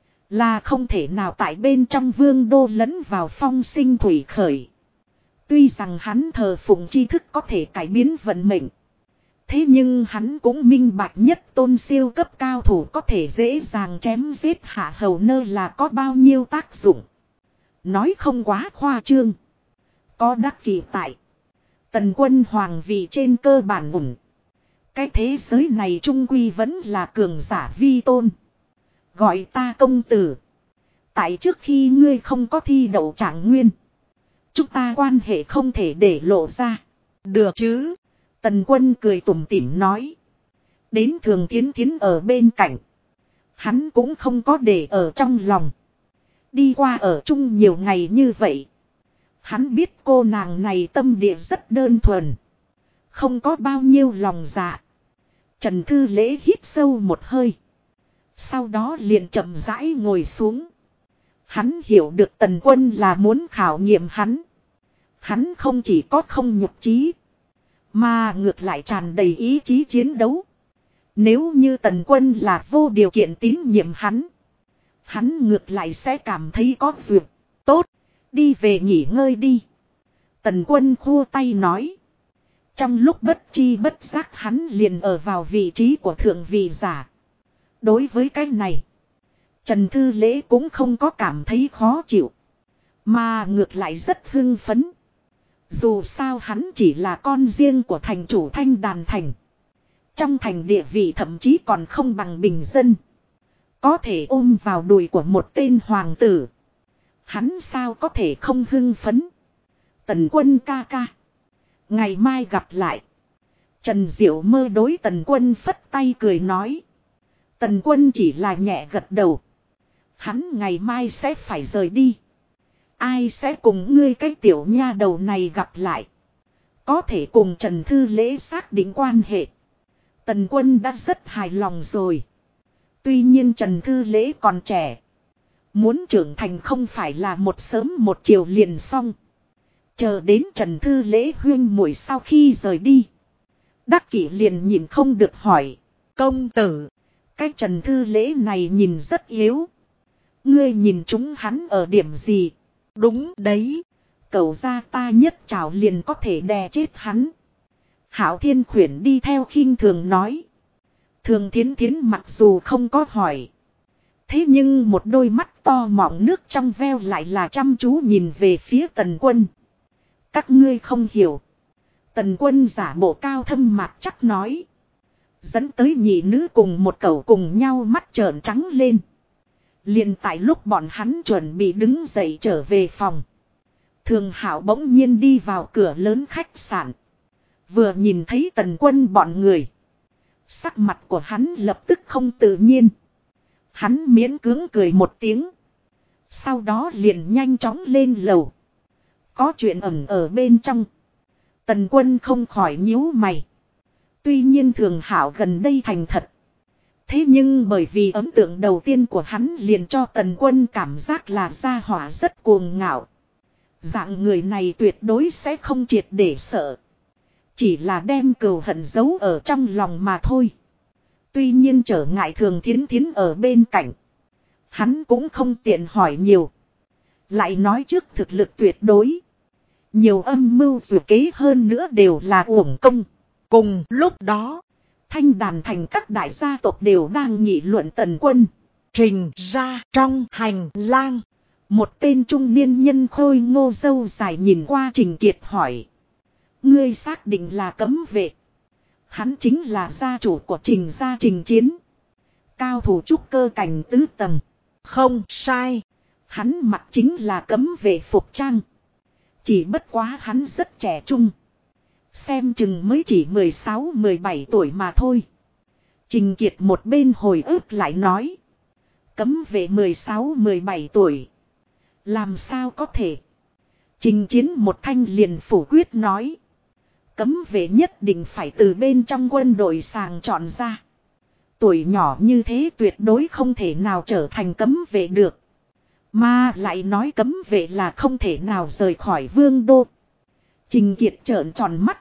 A: Là không thể nào tại bên trong vương đô lẫn vào phong sinh thủy khởi. Tuy rằng hắn thờ phụng tri thức có thể cải biến vận mệnh. Thế nhưng hắn cũng minh bạch nhất tôn siêu cấp cao thủ có thể dễ dàng chém giết Hạ Hầu Nơ là có bao nhiêu tác dụng. Nói không quá khoa trương. Có Đắc Kỷ tại. Tần Quân hoàng vị trên cơ bản ổn. Cái thế giới này trung quy vẫn là cường giả vi tôn. Gọi ta công tử. Tại trước khi ngươi không có thi đậu trạng nguyên. Chúng ta quan hệ không thể để lộ ra. Được chứ. Tần Quân cười tủm tỉm nói. Đến Thường Thiến Thiến ở bên cạnh. Hắn cũng không có để ở trong lòng. Đi qua ở chung nhiều ngày như vậy. Hắn biết cô nàng này tâm địa rất đơn thuần. Không có bao nhiêu lòng dạ. Trần Thư Lễ hít sâu một hơi. Sau đó liền chậm rãi ngồi xuống. Hắn hiểu được Tần Quân là muốn khảo nghiệm hắn. Hắn không chỉ có không nhục trí. Mà ngược lại tràn đầy ý chí chiến đấu. Nếu như Tần Quân là vô điều kiện tín nhiệm hắn. Hắn ngược lại sẽ cảm thấy có duyệt. Tốt, đi về nghỉ ngơi đi. Tần Quân khua tay nói. Trong lúc bất chi bất giác hắn liền ở vào vị trí của thượng vị giả. Đối với cái này, Trần Thư Lễ cũng không có cảm thấy khó chịu. Mà ngược lại rất hưng phấn. Dù sao hắn chỉ là con riêng của thành chủ Thanh Đàn Thành. Trong thành địa vị thậm chí còn không bằng bình dân. Có thể ôm vào đùi của một tên hoàng tử. Hắn sao có thể không hưng phấn. Tần Quân ca ca. Ngày mai gặp lại. Trần Diệu Mơ đối Tần Quân phất tay cười nói. Tần Quân chỉ là nhẹ gật đầu. Hắn ngày mai sẽ phải rời đi. Ai sẽ cùng ngươi cái tiểu nha đầu này gặp lại. Có thể cùng Trần Thư Lễ xác định quan hệ. Tần Quân đã rất hài lòng rồi. Tuy nhiên Trần Thư Lễ còn trẻ. Muốn trưởng thành không phải là một sớm một chiều liền xong. Chờ đến Trần Thư Lễ huyên muội sau khi rời đi. Đắc Kỷ liền nhìn không được hỏi. Công tử, cái Trần Thư Lễ này nhìn rất yếu. Ngươi nhìn chúng hắn ở điểm gì? Đúng đấy. Cậu ra ta nhất trảo liền có thể đè chết hắn. Hạo Thiên Khuyển đi theo khinh thường nói. Thường Thiến Thiến mặc dù không có hỏi. Thế nhưng một đôi mắt to mọng nước trong veo lại là chăm chú nhìn về phía Tần Quân. Các ngươi không hiểu. Tần Quân giả bộ cao thâm mặt chắc nói. Dẫn tới nhị nữ cùng một cậu cùng nhau mắt trợn trắng lên. Liền tại lúc bọn hắn chuẩn bị đứng dậy trở về phòng. Thường Hạo bỗng nhiên đi vào cửa lớn khách sạn. Vừa nhìn thấy Tần Quân bọn người. Sắc mặt của hắn lập tức không tự nhiên. Hắn miễn cưỡng cười một tiếng. Sau đó liền nhanh chóng lên lầu. Có chuyện ẩn ở bên trong. Tần Quân không khỏi nhíu mày. Tuy nhiên Thường Hạo gần đây thành thật. Thế nhưng bởi vì ấn tượng đầu tiên của hắn liền cho Tần Quân cảm giác là gia hỏa rất cuồng ngạo. Dạng người này tuyệt đối sẽ không triệt để sợ. Chỉ là đem cừu hận giấu ở trong lòng mà thôi. Tuy nhiên trở ngại Thường Thiến Thiến ở bên cạnh. Hắn cũng không tiện hỏi nhiều. Lại nói trước thực lực tuyệt đối. Nhiều âm mưu dù kế hơn nữa đều là uổng công. Cùng lúc đó, Thanh Đàn Thành các đại gia tộc đều đang nghị luận Tần Quân. Trình ra trong hành lang. Một tên trung niên nhân khôi ngô râu dài nhìn qua Trình Kiệt hỏi. Ngươi xác định là cấm vệ. Hắn chính là gia chủ của Trình gia Trình Chiến. Cao thủ trúc cơ cảnh tứ tầng. Không sai. Hắn mặc chính là cấm vệ phục trang. Chỉ bất quá hắn rất trẻ trung. Xem chừng mới chỉ 16-17 tuổi mà thôi. Trình Kiệt một bên hồi ức lại nói. Cấm vệ 16-17 tuổi. Làm sao có thể? Trình Chiến một thanh liền phủ quyết nói. Cấm vệ nhất định phải từ bên trong quân đội sàng chọn ra. Tuổi nhỏ như thế tuyệt đối không thể nào trở thành cấm vệ được. Mà lại nói cấm vệ là không thể nào rời khỏi vương đô. Trình Kiệt trợn tròn mắt.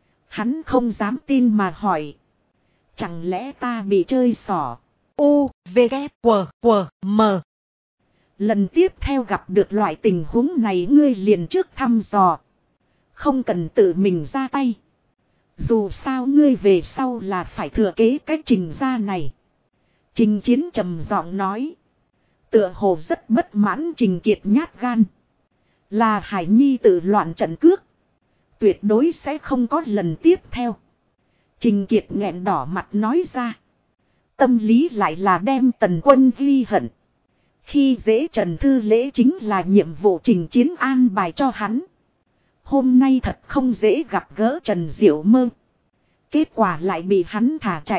A: Hắn không dám tin mà hỏi. Chẳng lẽ ta bị chơi xỏ? U, V, K, W, W, M. Lần tiếp theo gặp được loại tình huống này ngươi liền trước thăm dò. Không cần tự mình ra tay. Dù sao ngươi về sau là phải thừa kế cái Trình gia này. Trình Chiến trầm giọng nói. Tựa hồ rất bất mãn Trình Kiệt nhát gan. Là Hải Nhi tự loạn trận cước. Tuyệt đối sẽ không có lần tiếp theo. Trình Kiệt nghẹn đỏ mặt nói ra. Tâm lý lại là đem Tần Quân ghi hận. Khi dễ Trần Thư Lễ chính là nhiệm vụ Trình Chiến an bài cho hắn. Hôm nay thật không dễ gặp gỡ Trần Diệu Mơ. Kết quả lại bị hắn thả chạy.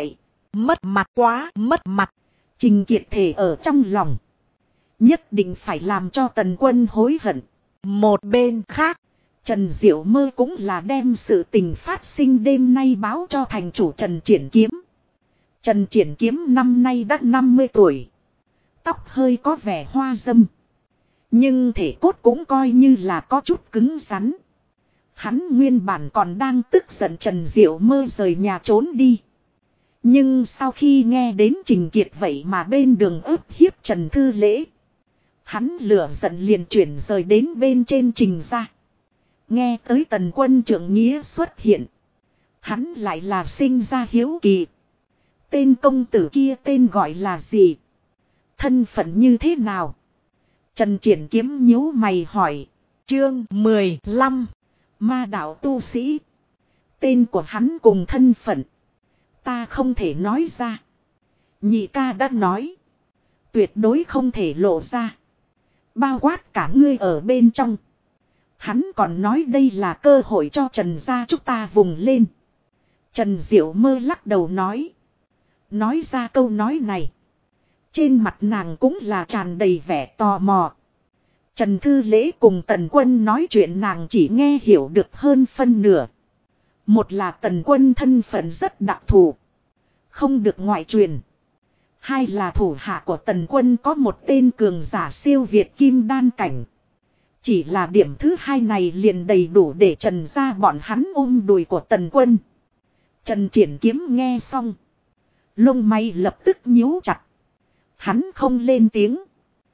A: mất mặt quá mất mặt. Trình Kiệt thề ở trong lòng. Nhất định phải làm cho Tần Quân hối hận. Một bên khác, Trần Diệu Mơ cũng là đem sự tình phát sinh đêm nay báo cho thành chủ Trần Triển Kiếm. Trần Triển Kiếm năm nay đã 50 tuổi. Tóc hơi có vẻ hoa râm. Nhưng thể cốt cũng coi như là có chút cứng rắn. Hắn nguyên bản còn đang tức giận Trần Diệu Mơ rời nhà trốn đi. Nhưng sau khi nghe đến Trình Kiệt vậy mà bên đường ức hiếp Trần Thư Lễ, hắn lửa giận liền chuyển rời đến bên trên Trình gia. Nghe tới Tần Quân trưởng nghĩa xuất hiện, hắn lại là sinh ra hiếu kỳ. Tên công tử kia tên gọi là gì? Thân phận như thế nào? Trần Triển Kiếm nhíu mày hỏi. Chương 15. Ma đạo tu sĩ. Tên của hắn cùng thân phận ta không thể nói ra. Nhị ca đã nói, tuyệt đối không thể lộ ra, bao quát cả ngươi ở bên trong. Hắn còn nói đây là cơ hội cho Trần gia chúng ta vùng lên. Trần Diệu Mơ lắc đầu nói. Nói ra câu nói này, trên mặt nàng cũng là tràn đầy vẻ tò mò. Trần Thư Lễ cùng Tần Quân nói chuyện nàng chỉ nghe hiểu được hơn phân nửa. Một là Tần Quân thân phận rất đặc thù, không được ngoại truyền. Hai là thủ hạ của Tần Quân có một tên cường giả siêu việt kim đan cảnh. Chỉ là điểm thứ hai này liền đầy đủ để Trần gia bọn hắn ôm đùi của Tần Quân. Trần Triển Kiếm nghe xong, lông mày lập tức nhíu chặt. Hắn không lên tiếng,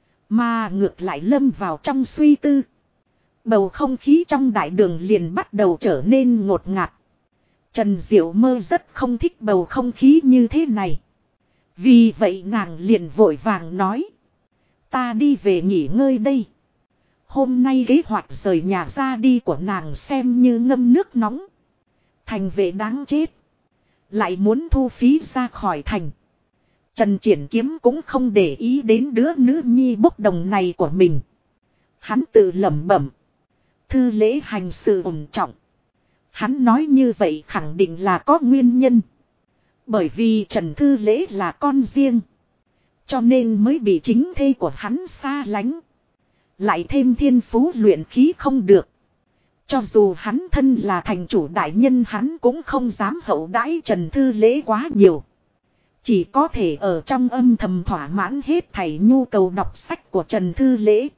A: mà ngược lại lâm vào trong suy tư. Bầu không khí trong đại đường liền bắt đầu trở nên ngột ngạt. Trần Diệu Mơ rất không thích bầu không khí như thế này. Vì vậy nàng liền vội vàng nói. Ta đi về nghỉ ngơi đây. Hôm nay kế hoạch rời nhà ra đi của nàng xem như ngâm nước nóng. Thành vệ đáng chết, lại muốn thu phí ra khỏi thành. Trần Triển Kiếm cũng không để ý đến đứa nữ nhi bốc đồng này của mình. Hắn tự lẩm bẩm. Thư Lễ hành sự ổn trọng. Hắn nói như vậy khẳng định là có nguyên nhân. Bởi vì Trần Thư Lễ là con riêng, cho nên mới bị chính thê của hắn xa lánh. Lại thêm thiên phú luyện khí không được. Cho dù hắn thân là thành chủ đại nhân, hắn cũng không dám hậu đãi Trần Thư Lễ quá nhiều. Chỉ có thể ở trong âm thầm thỏa mãn hết thảy nhu cầu đọc sách của Trần Thư Lễ.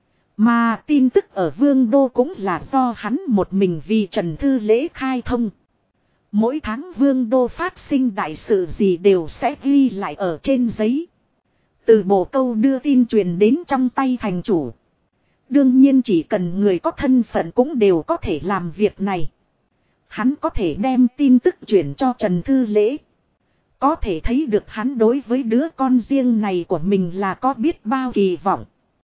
A: Mà tin tức ở Vương Đô cũng là do hắn một mình vì Trần Thư Lễ khai thông. Mỗi tháng Vương Đô phát sinh đại sự gì đều sẽ ghi lại ở trên giấy. Từ bộ câu đưa tin truyền đến trong tay thành chủ. Đương nhiên chỉ cần người có thân phận cũng đều có thể làm việc này. Hắn có thể đem tin tức chuyển cho Trần Thư Lễ. Có thể thấy được hắn đối với đứa con riêng này của mình là có biết bao kỳ vọng.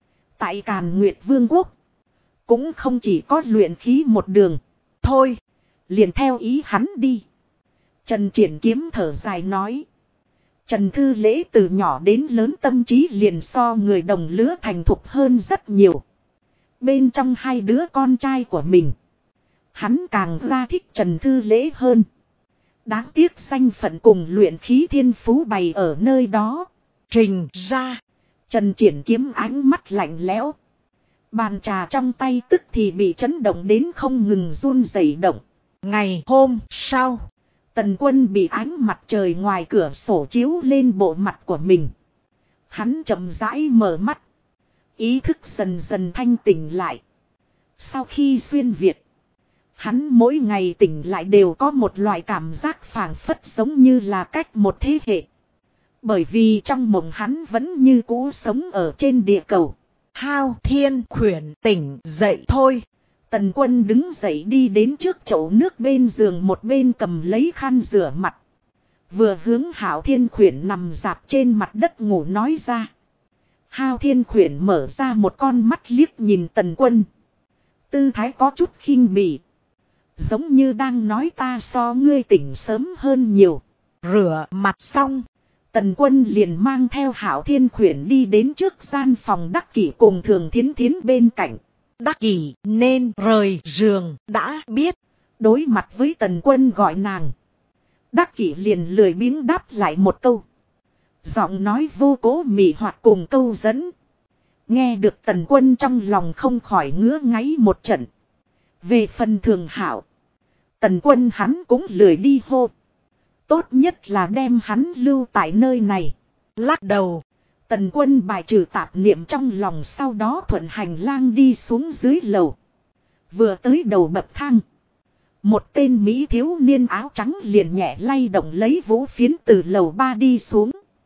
A: Tại Càn Nguyệt Vương quốc, cũng không chỉ có luyện khí một đường. Thôi, liền theo ý hắn đi. Trần Triển Kiếm thở dài nói. Trần Thư Lễ từ nhỏ đến lớn tâm trí liền so người đồng lứa thành thục hơn rất nhiều. Bên trong hai đứa con trai của mình, hắn càng ra thích Trần Thư Lễ hơn. Đáng tiếc danh phận cùng luyện khí thiên phú bày ở nơi đó. Trình ra. Trần Triển Kiếm ánh mắt lạnh lẽo. Bàn trà trong tay tức thì bị chấn động đến không ngừng run rẩy động. Ngày hôm sau, Tần Quân bị ánh mặt trời ngoài cửa sổ chiếu lên bộ mặt của mình. Hắn chậm rãi mở mắt. Ý thức dần dần thanh tỉnh lại. Sau khi xuyên Việt, hắn mỗi ngày tỉnh lại đều có một loại cảm giác phảng phất giống như là cách một thế hệ. Bởi vì trong mộng hắn vẫn như cũ sống ở trên địa cầu. Hao Thiên Khuyển tỉnh dậy thôi. Tần Quân đứng dậy đi đến trước chậu nước bên giường, một bên cầm lấy khăn rửa mặt. Vừa hướng Hao Thiên Khuyển nằm rạp trên mặt đất ngủ nói ra. Hao Thiên Khuyển mở ra một con mắt liếc nhìn Tần Quân. Tư thái có chút khinh bỉ. Giống như đang nói ta so ngươi tỉnh sớm hơn nhiều. Rửa mặt xong, Tần Quân liền mang theo Hạo Thiên Khuyển đi đến trước gian phòng Đắc Kỷ cùng Thường Thiến Thiến bên cạnh. Đắc Kỷ nên rời giường đã biết. Đối mặt với Tần Quân gọi nàng, Đắc Kỷ liền lười biếng đáp lại một câu. Giọng nói vô cố mị hoặc cùng câu dẫn. Nghe được Tần Quân trong lòng không khỏi ngứa ngáy một trận. Về phần Thường Hạo, Tần Quân hắn cũng lười đi hô. Tốt nhất là đem hắn lưu tại nơi này. Lắc đầu, Tần Quân bài trừ tạp niệm trong lòng, sau đó thuận hành lang đi xuống dưới lầu. Vừa tới đầu bậc thang, một tên mỹ thiếu niên áo trắng liền nhẹ lay động lấy vũ phiến từ lầu 3 đi xuống.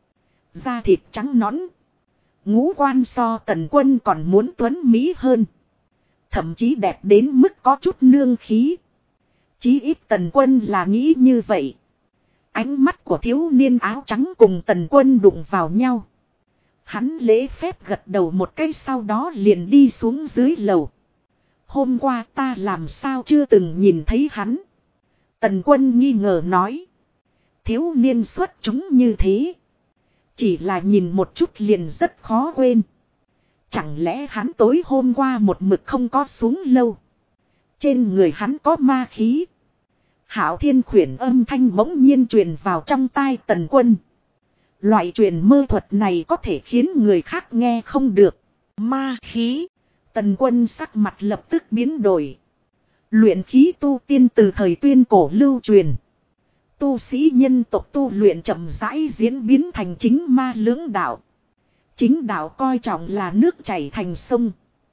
A: Da thịt trắng nõn, ngũ quan so Tần Quân còn muốn tuấn mỹ hơn. Thậm chí đẹp đến mức có chút nương khí. Chí ít Tần Quân là nghĩ như vậy. Ánh mắt của thiếu niên áo trắng cùng Tần Quân đụng vào nhau. Hắn lễ phép gật đầu một cái, sau đó liền đi xuống dưới lầu. Hôm qua ta làm sao chưa từng nhìn thấy hắn? Tần Quân nghi ngờ nói. Thiếu niên xuất chúng như thế, chỉ là nhìn một chút liền rất khó quên. Chẳng lẽ hắn tối hôm qua một mực không có xuống lâu? Trên người hắn có ma khí. Hạo Thiên khuyển âm thanh bỗng nhiên truyền vào trong tai Tần Quân. Loại truyền mơ thuật này có thể khiến người khác nghe không được. Ma khí. Tần Quân sắc mặt lập tức biến đổi. Luyện khí tu tiên từ thời tuyên cổ lưu truyền. Tu sĩ nhân tộc tu luyện chậm rãi diễn biến thành chính ma lưỡng đạo. Chính đạo coi trọng là nước chảy thành sông,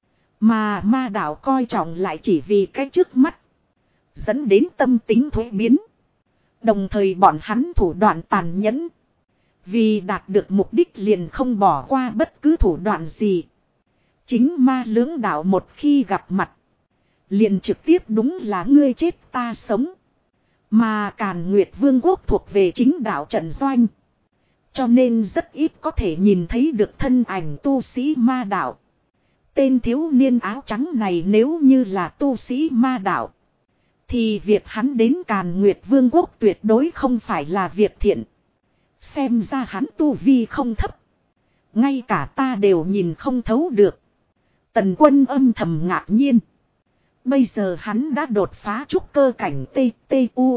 A: mà ma đạo coi trọng lại chỉ vì cái trước mắt, dẫn đến tâm tính thuế biến. Đồng thời bọn hắn thủ đoạn tàn nhẫn, vì đạt được mục đích liền không bỏ qua bất cứ thủ đoạn gì. Chính ma lưỡng đạo một khi gặp mặt, liền trực tiếp đúng là ngươi chết ta sống. Mà Càn Nguyệt Vương quốc thuộc về chính đạo trận doanh, cho nên rất ít có thể nhìn thấy được thân ảnh tu sĩ ma đạo. Tên thiếu niên áo trắng này nếu như là tu sĩ ma đạo, thì việc hắn đến Càn Nguyệt Vương quốc tuyệt đối không phải là việc thiện. Xem ra hắn tu vi không thấp, ngay cả ta đều nhìn không thấu được. Tần Quân âm thầm ngạc nhiên. Bây giờ hắn đã đột phá trúc cơ cảnh TTU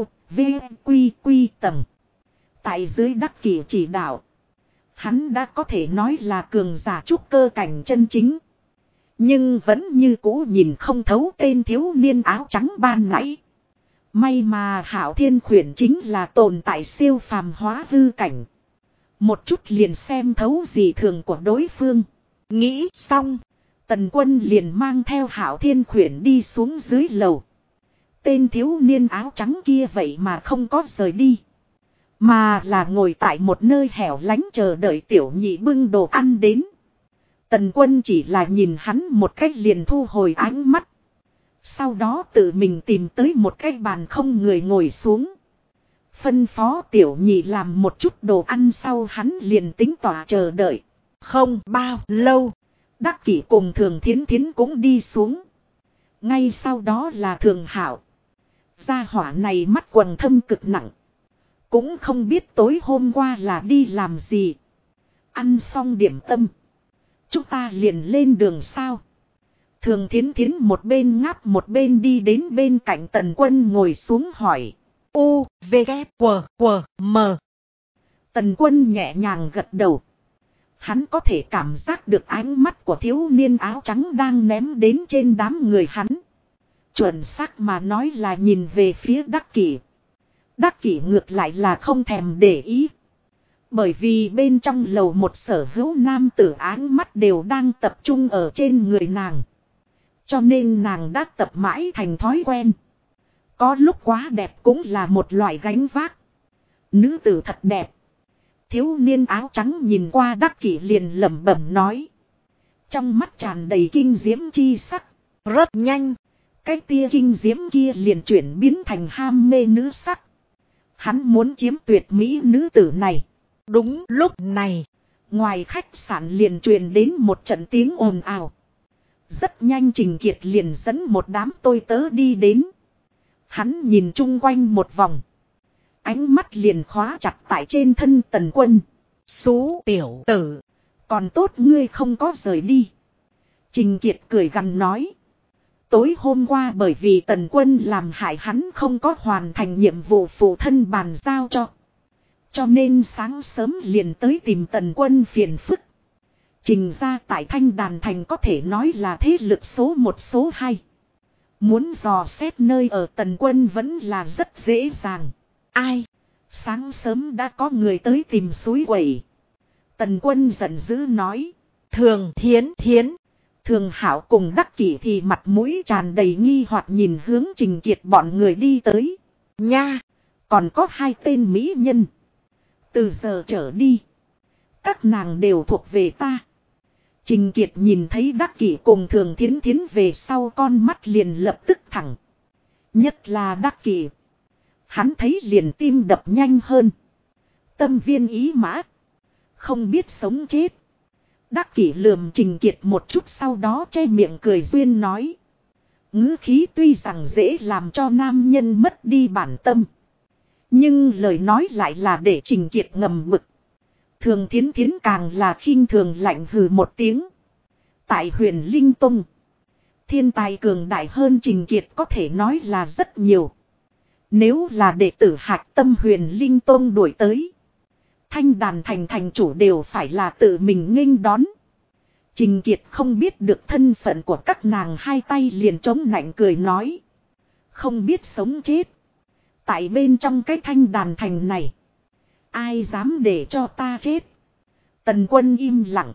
A: VQ tầng. Tại dưới Đắc Kỷ chỉ đạo, hắn đã có thể nói là cường giả trúc cơ cảnh chân chính. Nhưng vẫn như cũ nhìn không thấu tên thiếu niên áo trắng ban nãy. May mà Hạo Thiên khuyển chính là tồn tại siêu phàm hóa hư cảnh. Một chút liền xem thấu dị thường của đối phương. Nghĩ xong, Tần Quân liền mang theo Hạo Thiên khuyển đi xuống dưới lầu. Tên thiếu niên áo trắng kia vậy mà không có rời đi, mà là ngồi tại một nơi hẻo lánh chờ đợi tiểu nhị bưng đồ ăn đến. Tần Quân chỉ là nhìn hắn một cách liền thu hồi ánh mắt. Sau đó tự mình tìm tới một cái bàn không người ngồi xuống. Phân phó tiểu nhị làm một chút đồ ăn, sau hắn liền tính tỏa chờ đợi. Không bao lâu, Đắc Kỷ cùng Thường Thiến Thiến cũng đi xuống. Ngay sau đó là Thường Hạo. Gia hỏa này mắt quầng thâm cực nặng, cũng không biết tối hôm qua là đi làm gì. Ăn xong điểm tâm, chúng ta liền lên đường sao? Thường Thiến Thiến một bên ngáp một bên đi đến bên cạnh Tần Quân ngồi xuống hỏi. U, V, K, W, M. Tần Quân nhẹ nhàng gật đầu. Hắn có thể cảm giác được ánh mắt của thiếu niên áo trắng đang ném đến trên đám người hắn. Chuẩn xác mà nói là nhìn về phía Đắc Kỷ. Đắc Kỷ ngược lại là không thèm để ý. Bởi vì bên trong lầu một sở hữu nam tử ánh mắt đều đang tập trung ở trên người nàng. Cho nên nàng đã tập mãi thành thói quen. Có lúc quá đẹp cũng là một loại gánh vác. Nữ tử thật đẹp. Thiếu niên áo trắng nhìn qua Đắc Kỷ liền lẩm bẩm nói. Trong mắt tràn đầy kinh diễm chi sắc. Rất nhanh, cái tia kinh diễm kia liền chuyển biến thành ham mê nữ sắc. Hắn muốn chiếm tuyệt mỹ nữ tử này. Đúng lúc này, ngoài khách sạn liền truyền đến một trận tiếng ồn ào. Rất nhanh Trình Kiệt liền dẫn một đám tôi tớ đi đến. Hắn nhìn chung quanh một vòng, ánh mắt liền khóa chặt tại trên thân Tần Quân. Xú tiểu tử, còn tốt ngươi không có rời đi. Trình Kiệt cười gằn nói. Tối hôm qua bởi vì Tần Quân làm hại hắn không có hoàn thành nhiệm vụ phụ thân bàn giao cho. Cho nên sáng sớm liền tới tìm Tần Quân phiền phức. Trình ra tại Thanh Đàn Thành có thể nói là thế lực số 1 số 2. Muốn dò xét nơi ở Tần Quân vẫn là rất dễ dàng. Ai? Sáng sớm đã có người tới tìm suối quẩy. Tần Quân giận dữ nói. Thường Thiến. Thường Hảo cùng Đắc Kỷ thì mặt mũi tràn đầy nghi hoặc nhìn hướng Trình Kiệt bọn người đi tới. Nha! Còn có 2 tên mỹ nhân. Từ giờ trở đi. Các nàng đều thuộc về ta. Trình Kiệt nhìn thấy Đắc Kỷ cùng Thường Thiến về sau con mắt liền lập tức thẳng. Nhất là Đắc Kỷ. Hắn thấy liền tim đập nhanh hơn. Tâm viên ý mã. Không biết sống chết. Đắc Kỷ lườm Trình Kiệt một chút sau đó che miệng cười duyên nói. Ngữ khí tuy rằng dễ làm cho nam nhân mất đi bản tâm. Nhưng lời nói lại là để Trình Kiệt ngầm bực. Thường Thiến càng là khinh thường lạnh hừ một tiếng. Tại Huyền Linh Tông. Thiên tài cường đại hơn Trình Kiệt có thể nói là rất nhiều. Nếu là đệ tử hạch tâm Huyền Linh Tông đuổi tới. Thanh Đàn Thành thành chủ đều phải là tự mình nghênh đón. Trình Kiệt không biết được thân phận của các nàng, 2 tay liền chống nạnh cười nói. Không biết sống chết. Tại bên trong cái Thanh Đàn Thành này. Ai dám để cho ta chết. Tần Quân im lặng.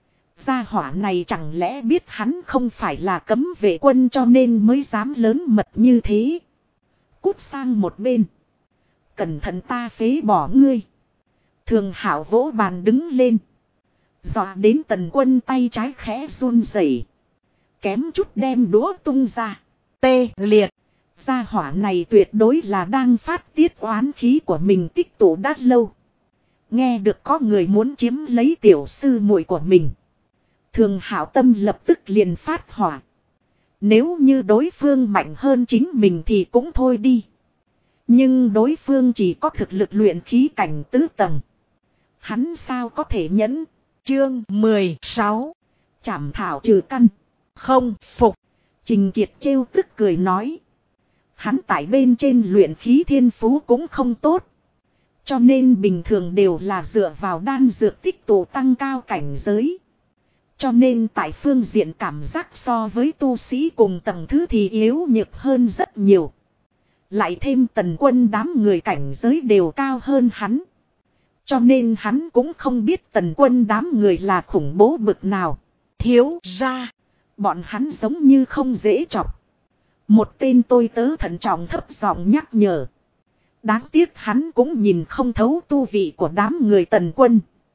A: Gia hỏa này chẳng lẽ biết hắn không phải là cấm vệ quân cho nên mới dám lớn mật như thế. Cút sang một bên. Cẩn thận ta phế bỏ ngươi. Thường Hảo vỗ bàn đứng lên. Dọa đến Tần Quân tay trái khẽ run rẩy, kém chút đem đũa tung ra. Tê liệt. Gia hỏa này tuyệt đối là đang phát tiết oán khí của mình tích tụ đã lâu. Nghe được có người muốn chiếm lấy tiểu sư muội của mình. Thường Hảo tâm lập tức liền phát hỏa. Nếu như đối phương mạnh hơn chính mình thì cũng thôi đi. Nhưng đối phương chỉ có thực lực luyện khí cảnh 4 tầng. Hắn sao có thể nhẫn. Chương 16. Trảm thảo trừ căn. Không phục. Trình Kiệt trêu tức cười nói. Hắn tại bên trên luyện khí thiên phú cũng không tốt. Cho nên bình thường đều là dựa vào đan dược tích tụ tăng cao cảnh giới. Cho nên tại phương diện cảm giác so với tu sĩ cùng tầng thứ thì yếu nhược hơn rất nhiều. Lại thêm Tần Quân đám người cảnh giới đều cao hơn hắn. Cho nên hắn cũng không biết Tần Quân đám người là khủng bố bực nào. Thiếu ra, bọn hắn giống như không dễ chọc. Một tên tôi tớ thận trọng thấp giọng nhắc nhở. Đáng tiếc hắn cũng nhìn không thấu tu vị của đám người Tần Quân.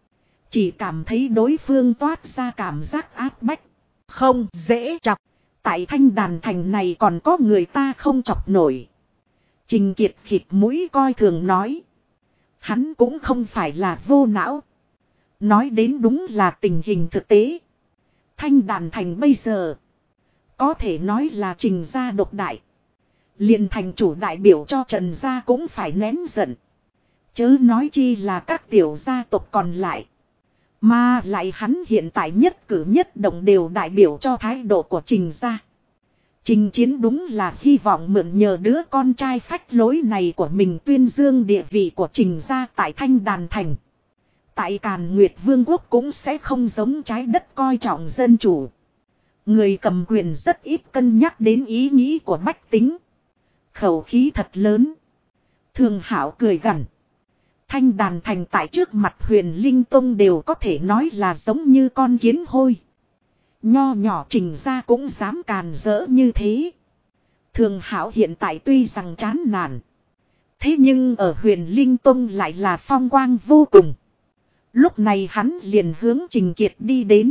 A: Chỉ cảm thấy đối phương toát ra cảm giác áp bách. Không dễ chọc. Tại Thanh Đàn Thành này còn có người ta không chọc nổi. Trình Kiệt khịt mũi coi thường nói. Hắn cũng không phải là vô não. Nói đến đúng là tình hình thực tế. Thanh Đàn Thành bây giờ có thể nói là Trình gia độc đại. Liền thành chủ đại biểu cho Trần gia cũng phải nén giận. Chớ nói chi là các tiểu gia tộc còn lại. Mà lại hắn hiện tại nhất cử nhất động đều đại biểu cho thái độ của Trình gia. Trình Chiến đúng là hy vọng mượn nhờ đứa con trai phách lối này của mình tuyên dương địa vị của Trình gia tại Thanh Đàn Thành. Tại Càn Nguyệt Vương quốc cũng sẽ không giống trái đất coi trọng dân chủ. Người cầm quyền rất ít cân nhắc đến ý nghĩ của bách tính. Khẩu khí thật lớn. Thường Hảo cười gằn. Thanh Đàn Thành tại trước mặt Huyền Linh Tông đều có thể nói là giống như con kiến hôi. Nho nhỏ Trình gia cũng dám càn rỡ như thế. Thường Hảo hiện tại tuy rằng chán nản. Thế nhưng ở Huyền Linh Tông lại là phong quang vô cùng. Lúc này hắn liền hướng Trình Kiệt đi đến.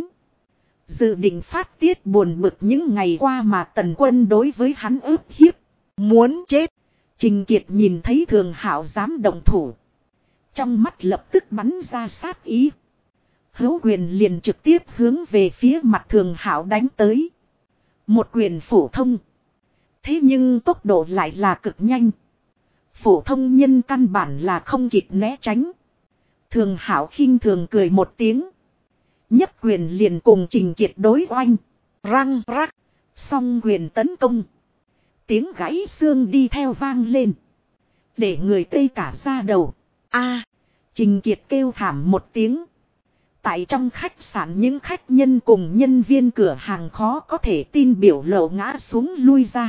A: Dự định phát tiết buồn bực những ngày qua mà Tần Quân đối với hắn ức hiếp. Muốn chết. Trình Kiệt nhìn thấy Thường Hảo dám động thủ. Trong mắt lập tức bắn ra sát ý. Hữu quyền liền trực tiếp hướng về phía mặt Thường Hảo đánh tới. Một quyền phổ thông. Thế nhưng tốc độ lại là cực nhanh. Phổ thông nhân căn bản là không kịp né tránh. Thường Hảo khinh thường cười một tiếng. Nhấp quyền liền cùng Trình Kiệt đối oanh. Răng rắc. Song quyền tấn công. Tiếng gãy xương đi theo vang lên. Để người tê cả da đầu. Trình Kiệt kêu thảm một tiếng. Tại trong khách sạn những khách nhân cùng nhân viên cửa hàng khó có thể tin biểu lộ ngã xuống lui ra.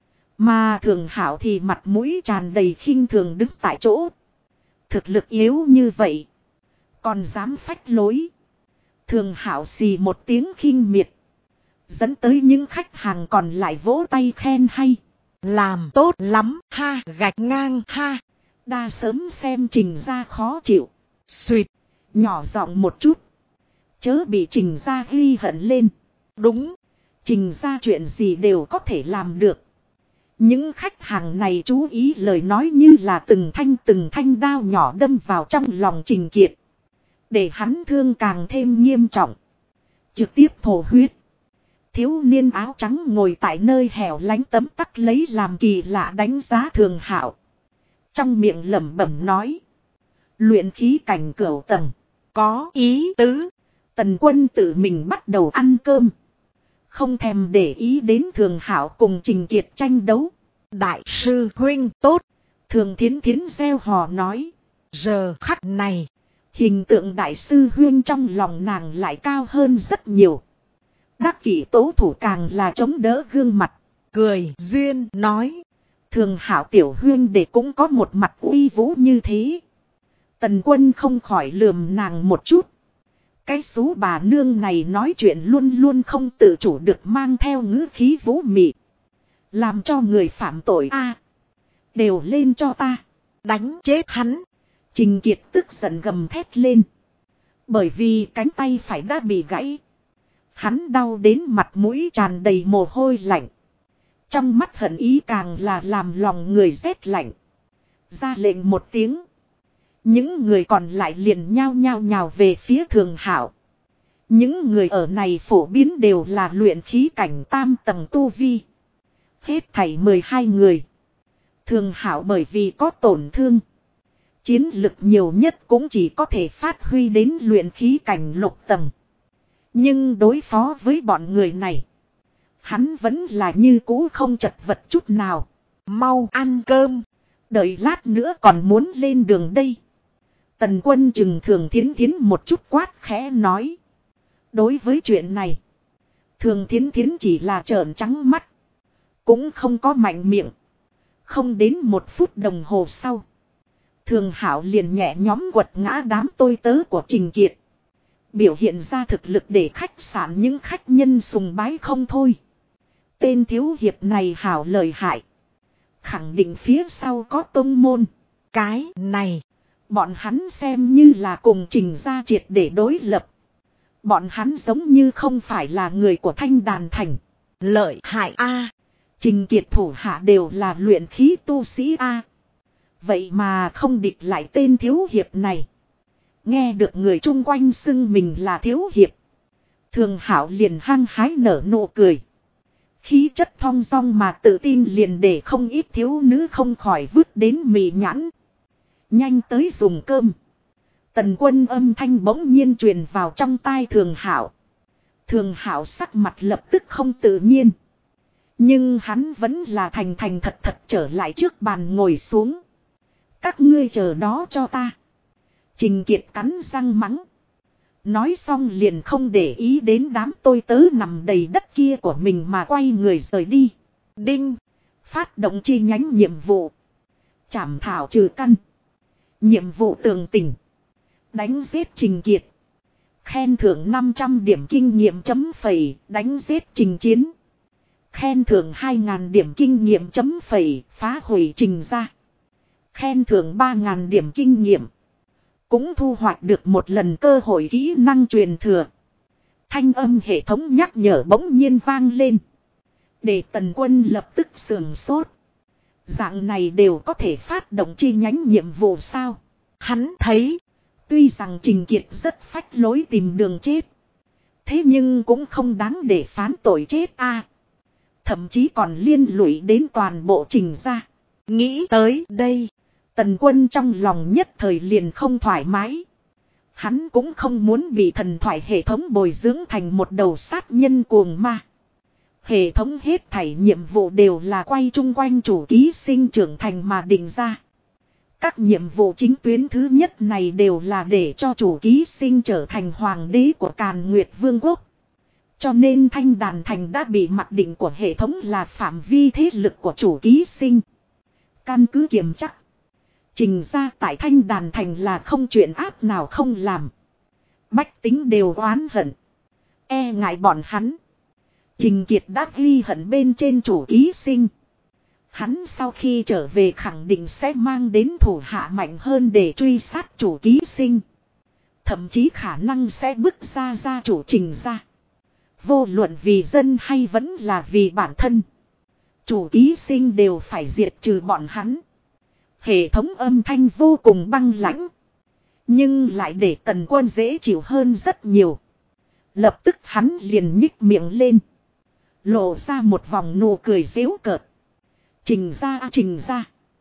A: Mà Thường Hạo thì mặt mũi tràn đầy khinh thường đứng tại chỗ. Thực lực yếu như vậy. Còn dám phách lối. Thường Hạo xì một tiếng khinh miệt. Dẫn tới những khách hàng còn lại vỗ tay khen hay. Làm tốt lắm ha, gạch ngang ha. Đa sớm xem Trình gia khó chịu. Xuyệt, nhỏ giọng một chút. Chớ bị Trình gia ghi hận lên. Đúng, Trình gia chuyện gì đều có thể làm được. Những khách hàng này chú ý lời nói như là từng thanh đao nhỏ đâm vào trong lòng Trình Kiệt. Để hắn thương càng thêm nghiêm trọng. Trực tiếp thổ huyết. Thiếu niên áo trắng ngồi tại nơi hẻo lánh tấm tắc lấy làm kỳ lạ đánh giá Thường Hạo. Trong miệng lẩm bẩm nói. Luyện khí cảnh cửu tầng. Có ý tứ. Tần Quân tự mình bắt đầu ăn cơm. Không thèm để ý đến Thường Hạo cùng Trình Kiệt tranh đấu. Đại sư huynh tốt. Thường Thiến Thiến reo hò nói. Giờ khắc này. Hình tượng đại sư huynh trong lòng nàng lại cao hơn rất nhiều. Đắc kỷ tố thủ càng là chống đỡ gương mặt. Cười duyên nói. Thường Hạo tiểu huynh để cũng có một mặt uy vũ như thế. Tần Quân không khỏi lườm nàng một chút. Cái xú bà nương này nói chuyện luôn luôn không tự chủ được mang theo ngữ khí vũ mị. Làm cho người phạm tội đều lên cho ta. Đánh chết hắn. Trình Kiệt tức giận gầm thét lên. Bởi vì cánh tay phải đã bị gãy. Hắn đau đến mặt mũi tràn đầy mồ hôi lạnh. Trong mắt hận ý càng là làm lòng người rét lạnh. Ra lệnh một tiếng. Những người còn lại liền nhao nhào về phía Thường Hạo. Những người ở này phổ biến đều là luyện khí cảnh tam tầng tu vi. Hết thảy 12 người. Thường Hạo bởi vì có tổn thương. Chiến lực nhiều nhất cũng chỉ có thể phát huy đến luyện khí cảnh lục tầng. Nhưng đối phó với bọn người này. Hắn vẫn là như cũ không chật vật chút nào. Mau ăn cơm. Đợi lát nữa còn muốn lên đường đây. Tần Quân chừng Thường Thiến Thiến một chút quát khẽ nói. Đối với chuyện này. Thường Thiến Thiến chỉ là trợn trắng mắt. Cũng không có mạnh miệng. Không đến 1 phút đồng hồ sau. Thường Hạo liền nhẹ nhóm quật ngã đám tôi tớ của Trình Kiệt. Biểu hiện ra thực lực để khách sạn những khách nhân sùng bái không thôi. Tên thiếu hiệp này hảo lợi hại. Khẳng định phía sau có tông môn. Cái này. Bọn hắn xem như là cùng Trình gia triệt để đối lập. Bọn hắn giống như không phải là người của Thanh Đàn Thành. Lợi hại Trình Kiệt thủ hạ đều là luyện khí tu sĩ Vậy mà không địch lại tên thiếu hiệp này. Nghe được người chung quanh xưng mình là thiếu hiệp. Thường Hạo liền hăng hái nở nụ cười. Khí chất thong dong mà tự tin liền để không ít thiếu nữ không khỏi vứt đến mì nhãn. Nhanh tới dùng cơm. Tần Quân âm thanh bỗng nhiên truyền vào trong tai Thường Hạo. Thường Hạo sắc mặt lập tức không tự nhiên. Nhưng hắn vẫn là thành thật trở lại trước bàn ngồi xuống. Các ngươi chờ đó cho ta. Trình Kiệt cắn răng mắng. Nói xong liền không để ý đến đám tôi tớ nằm đầy đất kia của mình mà quay người rời đi. Đinh. Phát động chi nhánh nhiệm vụ. Trảm thảo trừ căn. Nhiệm vụ tường tình. Đánh giết Trình Kiệt. Khen thưởng 500 điểm kinh nghiệm chấm phẩy. Đánh giết Trình Chiến. Khen thưởng 2.000 điểm kinh nghiệm chấm phẩy. Phá hủy Trình gia. Khen thưởng 3.000 điểm kinh nghiệm. Cũng thu hoạch được một lần cơ hội kỹ năng truyền thừa. Thanh âm hệ thống nhắc nhở bỗng nhiên vang lên. Để Tần Quân lập tức sườn sốt. Dạng này đều có thể phát động chi nhánh nhiệm vụ sao? Hắn thấy. Tuy rằng Trình Kiệt rất phách lối tìm đường chết. Thế nhưng cũng không đáng để phán tội chết Thậm chí còn liên lụy đến toàn bộ Trình gia. Nghĩ tới đây. Tần Quân trong lòng nhất thời liền không thoải mái. Hắn cũng không muốn bị thần thoại hệ thống bồi dưỡng thành một đầu sát nhân cuồng ma. Hệ thống hết thảy nhiệm vụ đều là quay chung quanh chủ ký sinh trưởng thành mà định ra. Các nhiệm vụ chính tuyến thứ nhất này đều là để cho chủ ký sinh trở thành hoàng đế của Càn Nguyệt Vương quốc. Cho nên Thanh Đàn Thành đã bị mặc định của hệ thống là phạm vi thế lực của chủ ký sinh. Căn cứ kiểm chắc. Trình ra tại Thanh Đàn Thành là không chuyện ác nào không làm. Bách tính đều oán hận. E ngại bọn hắn. Trình Kiệt đã ghi hận bên trên chủ ký sinh. Hắn sau khi trở về khẳng định sẽ mang đến thủ hạ mạnh hơn để truy sát chủ ký sinh. Thậm chí khả năng sẽ bức ra gia chủ Trình ra. Vô luận vì dân hay vẫn là vì bản thân. Chủ ký sinh đều phải diệt trừ bọn hắn. Hệ thống âm thanh vô cùng băng lãnh. Nhưng lại để Tần Quân dễ chịu hơn rất nhiều. Lập tức hắn liền nhích miệng lên. Lộ ra một vòng nụ cười giễu cợt. Trình ra.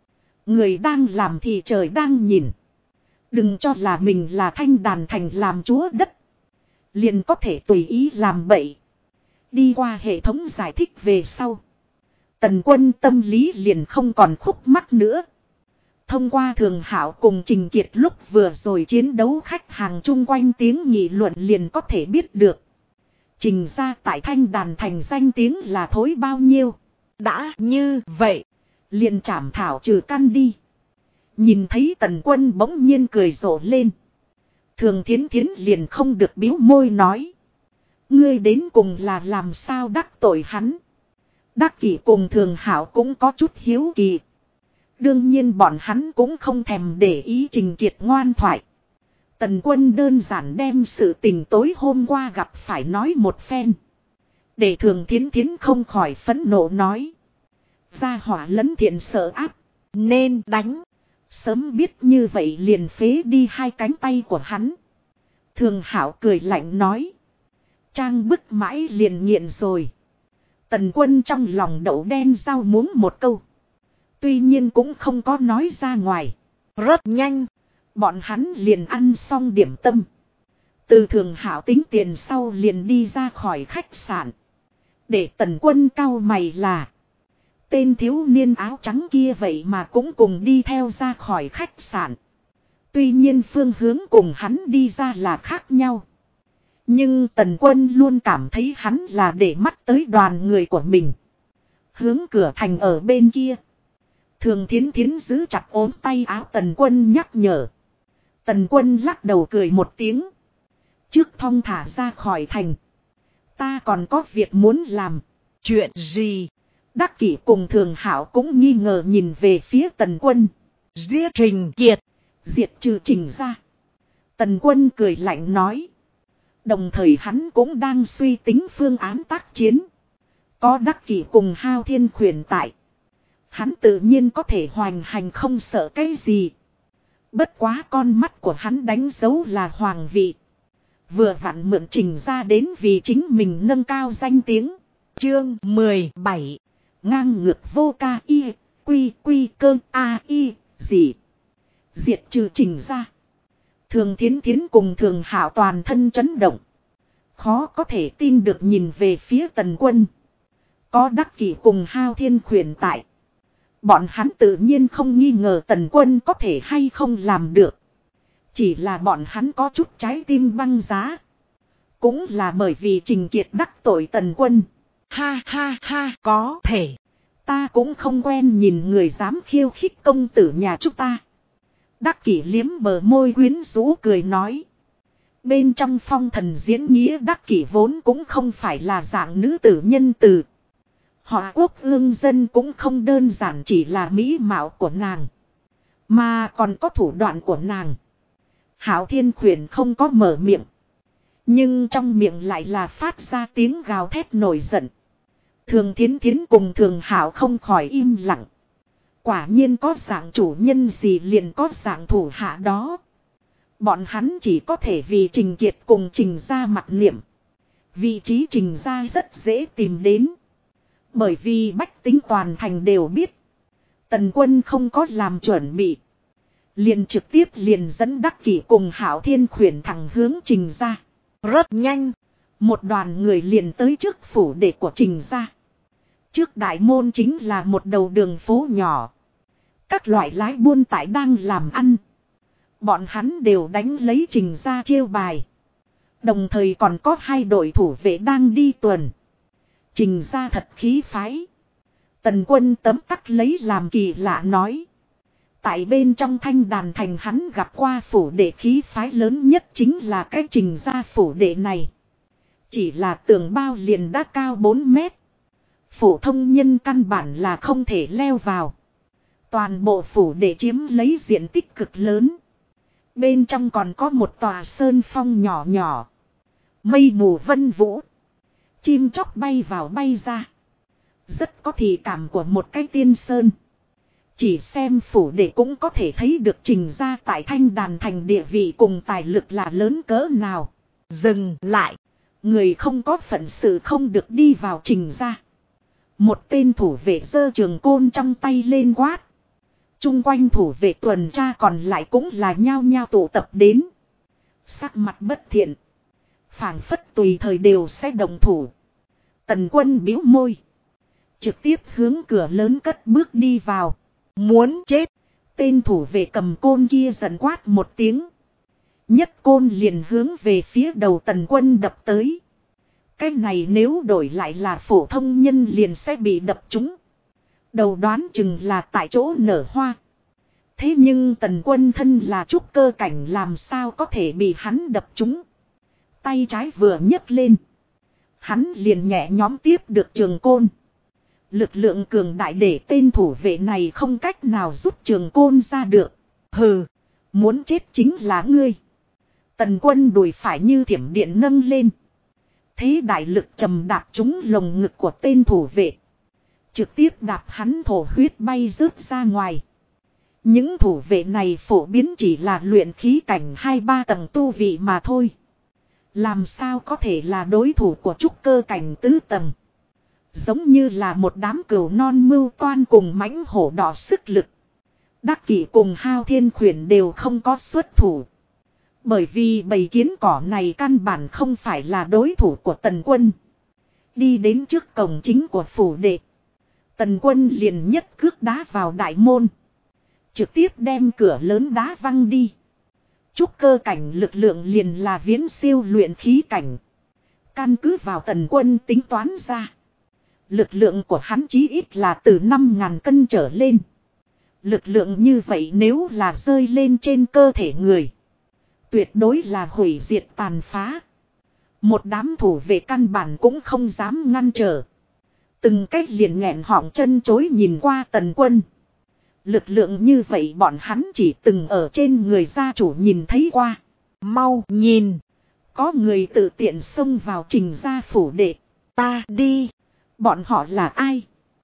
A: Người đang làm thì trời đang nhìn. Đừng cho là mình là Thanh Đàn Thành làm chúa đất. Liền có thể tùy ý làm bậy. Đi qua hệ thống giải thích về sau. Tần Quân tâm lý liền không còn khúc mắc nữa. Thông qua Thường Hạo cùng Trình Kiệt lúc vừa rồi chiến đấu khách hàng chung quanh tiếng nghị luận liền có thể biết được. Trình ra tại Thanh Đàn Thành danh tiếng là thối bao nhiêu. Đã như vậy, liền trảm thảo trừ căn đi. Nhìn thấy Tần Quân bỗng nhiên cười rộ lên. Thường Thiến Thiến liền không được biếu môi nói. Ngươi đến cùng là làm sao đắc tội hắn. Đắc Kỷ cùng Thường Hạo cũng có chút hiếu kỳ. Đương nhiên bọn hắn cũng không thèm để ý Trình Kiệt ngoan thoại. Tần Quân đơn giản đem sự tình tối hôm qua gặp phải nói một phen. Để Thường Thiến Thiến không khỏi phẫn nộ nói. Gia hỏa lẫn thiện sợ áp. Nên đánh. Sớm biết như vậy liền phế đi hai cánh tay của hắn. Thường Hạo cười lạnh nói. Trang bức mãi liền nghiện rồi. Tần Quân trong lòng đậu đen rau muống một câu. Tuy nhiên cũng không có nói ra ngoài. Rất nhanh. Bọn hắn liền ăn xong điểm tâm. Từ Thường Hạo tính tiền sau liền đi ra khỏi khách sạn. Để Tần Quân cau mày là. Tên thiếu niên áo trắng kia vậy mà cũng cùng đi theo ra khỏi khách sạn. Tuy nhiên phương hướng cùng hắn đi ra là khác nhau. Nhưng Tần Quân luôn cảm thấy hắn là để mắt tới đoàn người của mình. Hướng cửa thành ở bên kia. Thường Thiến Thiến giữ chặt ốm tay áo Tần Quân nhắc nhở. Tần Quân lắc đầu cười một tiếng. Trước thong thả ra khỏi thành. Ta còn có việc muốn làm. Chuyện gì? Đắc Kỷ cùng Thường Hạo cũng nghi ngờ nhìn về phía Tần Quân. Giết Trình Kiệt. Diệt trừ Trình ra. Tần Quân cười lạnh nói. Đồng thời hắn cũng đang suy tính phương án tác chiến. Có Đắc Kỷ cùng Hao Thiên khuyển tại. Hắn tự nhiên có thể hoành hành không sợ cái gì. Bất quá con mắt của hắn đánh dấu là hoàng vị. Vừa vặn mượn Trình ra đến vì chính mình nâng cao danh tiếng. Chương 17. Ngang ngược vô ca y, quy cơ a y, gì. Diệt trừ Trình ra. Thường Thiến Thiến cùng Thường Hạo toàn thân chấn động. Khó có thể tin được nhìn về phía Tần Quân. Có Đắc Kỷ cùng Hao Thiên khuyển tại. Bọn hắn tự nhiên không nghi ngờ Tần Quân có thể hay không làm được. Chỉ là bọn hắn có chút trái tim băng giá. Cũng là bởi vì Trình Kiệt đắc tội Tần Quân. Ha ha ha, có thể. Ta cũng không quen nhìn người dám khiêu khích công tử nhà chúng ta. Đắc Kỷ liếm bờ môi quyến rũ cười nói. Bên trong phong thần diễn nghĩa Đắc Kỷ vốn cũng không phải là dạng nữ tử nhân từ. Họ Quốc ương dân cũng không đơn giản chỉ là mỹ mạo của nàng. Mà còn có thủ đoạn của nàng. Hạo Thiên khuyển không có mở miệng. Nhưng trong miệng lại là phát ra tiếng gào thét nổi giận. Thường Thiến Thiến cùng Thường Hạo không khỏi im lặng. Quả nhiên có dạng chủ nhân gì liền có dạng thủ hạ đó. Bọn hắn chỉ có thể vì Trình Kiệt cùng Trình ra mặc niệm. Vị trí Trình ra rất dễ tìm đến. Bởi vì bách tính toàn thành đều biết. Tần Quân không có làm chuẩn bị. Liền trực tiếp liền dẫn Đắc Kỷ cùng Hạo Thiên khuyển thẳng hướng Trình ra. Rất nhanh. Một đoàn người liền tới trước phủ đệ của Trình ra. Trước đại môn chính là một đầu đường phố nhỏ. Các loại lái buôn tải đang làm ăn. Bọn hắn đều đánh lấy Trình gia chiêu bài. Đồng thời còn có 2 đội thủ vệ đang đi tuần. Trình gia thật khí phái. Tần Quân tấm tắc lấy làm kỳ lạ nói. Tại bên trong Thanh Đàn thành hắn gặp qua phủ đệ khí phái lớn nhất chính là cái Trình gia phủ đệ này. Chỉ là tường bao liền đã cao 4 mét. Phổ thông nhân căn bản là không thể leo vào. Toàn bộ phủ đệ chiếm lấy diện tích cực lớn. Bên trong còn có một tòa sơn phong nhỏ nhỏ. Mây mù vân vũ. Chim chóc bay vào bay ra. Rất có thị cảm của một cái tiên sơn. Chỉ xem phủ đệ cũng có thể thấy được Trình gia tại Thanh Đàn thành địa vị cùng tài lực là lớn cỡ nào. Dừng lại. Người không có phận sự không được đi vào Trình gia. Một tên thủ vệ giơ trường côn trong tay lên quát. Chung quanh thủ vệ tuần tra còn lại cũng là nhao nhao tụ tập đến. Sắc mặt bất thiện. Phảng phất tùy thời đều sẽ đồng thủ. Tần Quân bĩu môi. Trực tiếp hướng cửa lớn cất bước đi vào. Muốn chết. Tên thủ vệ cầm côn kia giận quát một tiếng. Nhất côn liền hướng về phía đầu Tần Quân đập tới. Cái này nếu đổi lại là phổ thông nhân liền sẽ bị đập trúng. Đầu đoán chừng là tại chỗ nở hoa. Thế nhưng Tần Quân thân là trúc cơ cảnh làm sao có thể bị hắn đập trúng. Tay trái vừa nhấc lên. Hắn liền nhẹ nhõm tiếp được trường côn. Lực lượng cường đại để tên thủ vệ này không cách nào rút trường côn ra được. Hừ, muốn chết chính là ngươi. Tần Quân đùi phải như thiểm điện nâng lên. Thế đại lực trầm đạp trúng lồng ngực của tên thủ vệ. Trực tiếp đạp hắn thổ huyết bay rớt ra ngoài. Những thủ vệ này phổ biến chỉ là luyện khí cảnh 2-3 tầng tu vị mà thôi. Làm sao có thể là đối thủ của trúc cơ cảnh 4 tầng. Giống như là một đám cừu non mưu toan cùng mãnh hổ đỏ sức lực. Đắc Kỷ cùng Hao Thiên Khuyển đều không có xuất thủ. Bởi vì bầy kiến cỏ này căn bản không phải là đối thủ của Tần Quân. Đi đến trước cổng chính của phủ đệ. Tần Quân liền nhất cước đá vào đại môn. Trực tiếp đem cửa lớn đá văng đi. Trúc cơ cảnh lực lượng liền là viễn siêu luyện khí cảnh. Căn cứ vào Tần Quân tính toán ra. Lực lượng của hắn chí ít là từ 5.000 cân trở lên. Lực lượng như vậy nếu là rơi lên trên cơ thể người. Tuyệt đối là hủy diệt tàn phá. Một đám thủ vệ căn bản cũng không dám ngăn trở. Từng cách liền nghẹn họng chân chối nhìn qua Tần Quân. Lực lượng như vậy bọn hắn chỉ từng ở trên người gia chủ nhìn thấy qua. Mau nhìn. Có người tự tiện xông vào Trình gia phủ đệ. Ta đi. Bọn họ là ai?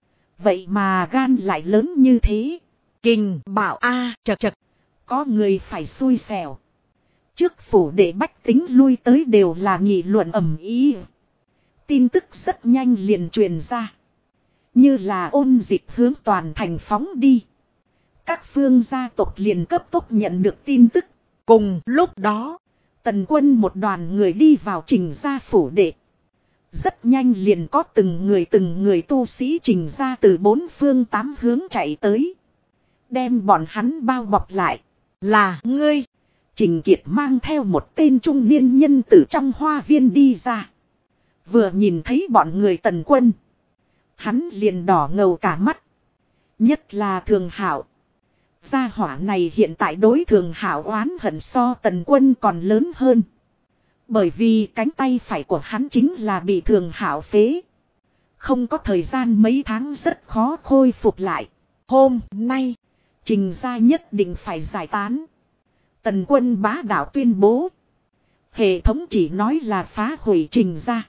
A: Vậy mà gan lại lớn như thế. Kình bảo a chật chật. Có người phải xui xẻo. Trước phủ đệ bách tính lui tới đều là nghị luận ầm ĩ. Tin tức rất nhanh liền truyền ra. Như là ôn dịch hướng toàn thành phóng đi. Các phương gia tộc liền cấp tốc nhận được tin tức. Cùng lúc đó, Tần Quân một đoàn người đi vào Trình gia phủ đệ. Rất nhanh liền có từng người tu sĩ Trình gia từ 4 phương 8 hướng chạy tới. Đem bọn hắn bao bọc lại. Là ngươi. Trình Kiệt mang theo một tên trung niên nhân từ trong hoa viên đi ra. Vừa nhìn thấy bọn người Tần Quân. Hắn liền đỏ ngầu cả mắt. Nhất là Thường Hạo. Gia hỏa này hiện tại đối Thường Hạo oán hận so Tần Quân còn lớn hơn. Bởi vì cánh tay phải của hắn chính là bị Thường Hạo phế. Không có thời gian mấy tháng rất khó khôi phục lại. Hôm nay, Trình gia nhất định phải giải tán. Tần Quân bá đạo tuyên bố. Hệ thống chỉ nói là phá hủy Trình gia.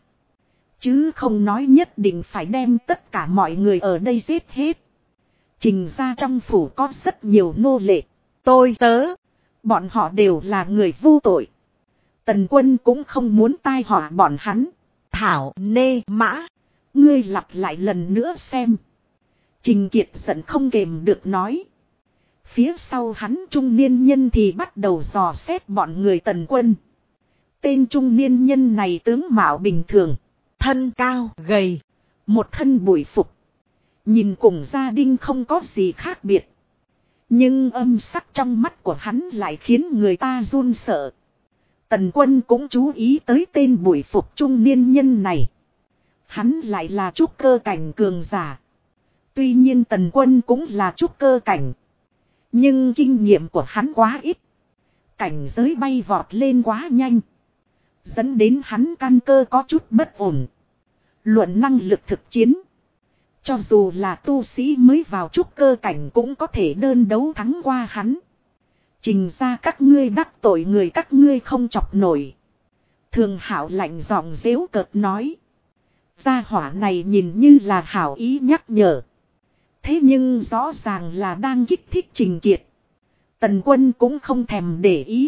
A: Chứ không nói nhất định phải đem tất cả mọi người ở đây giết hết. Trình gia trong phủ có rất nhiều nô lệ. Tôi tớ. Bọn họ đều là người vô tội. Tần Quân cũng không muốn tai họa bọn hắn. Thảo nê mã. Ngươi lặp lại lần nữa xem. Trình Kiệt giận không kềm được nói. Phía sau hắn trung niên nhân thì bắt đầu dò xét bọn người Tần Quân. Tên trung niên nhân này tướng mạo bình thường. Thân cao, gầy. Một thân bụi phục. Nhìn cùng gia đình không có gì khác biệt. Nhưng âm sắc trong mắt của hắn lại khiến người ta run sợ. Tần Quân cũng chú ý tới tên bùi phục trung niên nhân này. Hắn lại là trúc cơ cảnh cường giả. Tuy nhiên Tần Quân cũng là trúc cơ cảnh. Nhưng kinh nghiệm của hắn quá ít. Cảnh giới bay vọt lên quá nhanh. Dẫn đến hắn căn cơ có chút bất ổn. Luận năng lực thực chiến. Cho dù là tu sĩ mới vào trúc cơ cảnh cũng có thể đơn đấu thắng qua hắn. Trình ra các ngươi đắc tội người các ngươi không chọc nổi. Thường Hạo lạnh giọng giễu cợt nói. Gia hỏa này nhìn như là hảo ý nhắc nhở. Thế nhưng rõ ràng là đang kích thích Trình Kiệt. Tần Quân cũng không thèm để ý.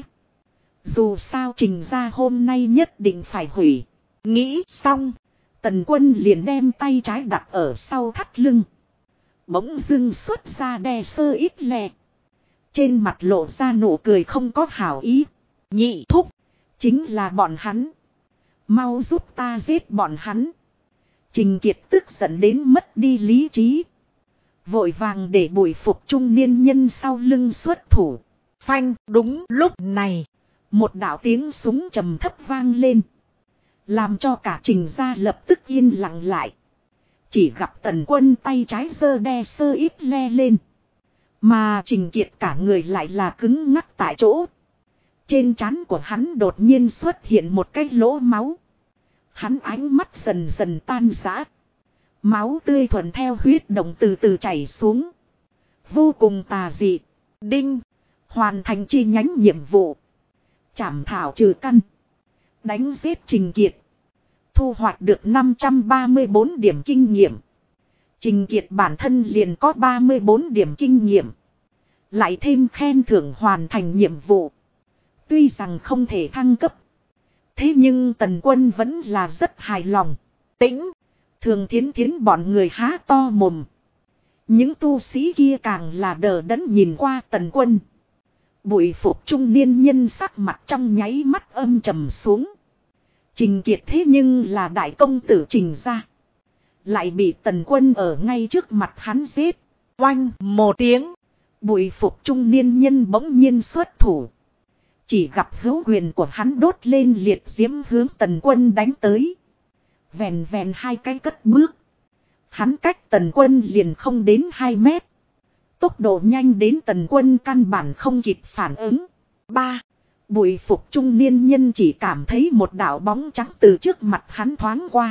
A: Dù sao Trình ra hôm nay nhất định phải hủy. Nghĩ xong. Tần Quân liền đem tay trái đặt ở sau thắt lưng. Bỗng dưng xuất ra đe sơ ít lẹ. Trên mặt lộ ra nụ cười không có hảo ý. Nhị thúc. Chính là bọn hắn. Mau giúp ta giết bọn hắn. Trình Kiệt tức giận đến mất đi lý trí. Vội vàng để bùi phục trung niên nhân sau lưng xuất thủ. Phanh đúng lúc này. Một đạo tiếng súng trầm thấp vang lên. Làm cho cả Trình gia lập tức yên lặng lại. Chỉ gặp Tần Quân tay trái giơ đe sơ ít le lên. Mà Trình Kiệt cả người lại là cứng ngắc tại chỗ. Trên trán của hắn đột nhiên xuất hiện một cái lỗ máu. Hắn ánh mắt dần dần tan rã. Máu tươi thuận theo huyết động từ từ chảy xuống. Vô cùng tà dị. Đinh. Hoàn thành chi nhánh nhiệm vụ. Trảm thảo trừ căn. Đánh giết Trình Kiệt. Thu hoạch được 534 điểm kinh nghiệm. Trình Kiệt bản thân liền có 34 điểm kinh nghiệm. Lại thêm khen thưởng hoàn thành nhiệm vụ. Tuy rằng không thể thăng cấp. Thế nhưng Tần Quân vẫn là rất hài lòng. Tĩnh. Thường Thiến Thiến bọn người há to mồm. Những tu sĩ kia càng là đờ đẫn nhìn qua Tần Quân. Bùi phục trung niên nhân sắc mặt trong nháy mắt âm trầm xuống. Trình Kiệt thế nhưng là đại công tử Trình gia. Lại bị Tần Quân ở ngay trước mặt hắn giết. Oanh một tiếng. Bùi phục trung niên nhân bỗng nhiên xuất thủ. Chỉ gặp hữu quyền của hắn đốt lên liệt diễm hướng Tần Quân đánh tới. Vèn vèn hai cái cất bước. Hắn cách Tần Quân liền không đến 2 mét. Tốc độ nhanh đến Tần Quân căn bản không kịp phản ứng. 3. Bùi phục trung niên nhân chỉ cảm thấy một đạo bóng trắng từ trước mặt hắn thoáng qua.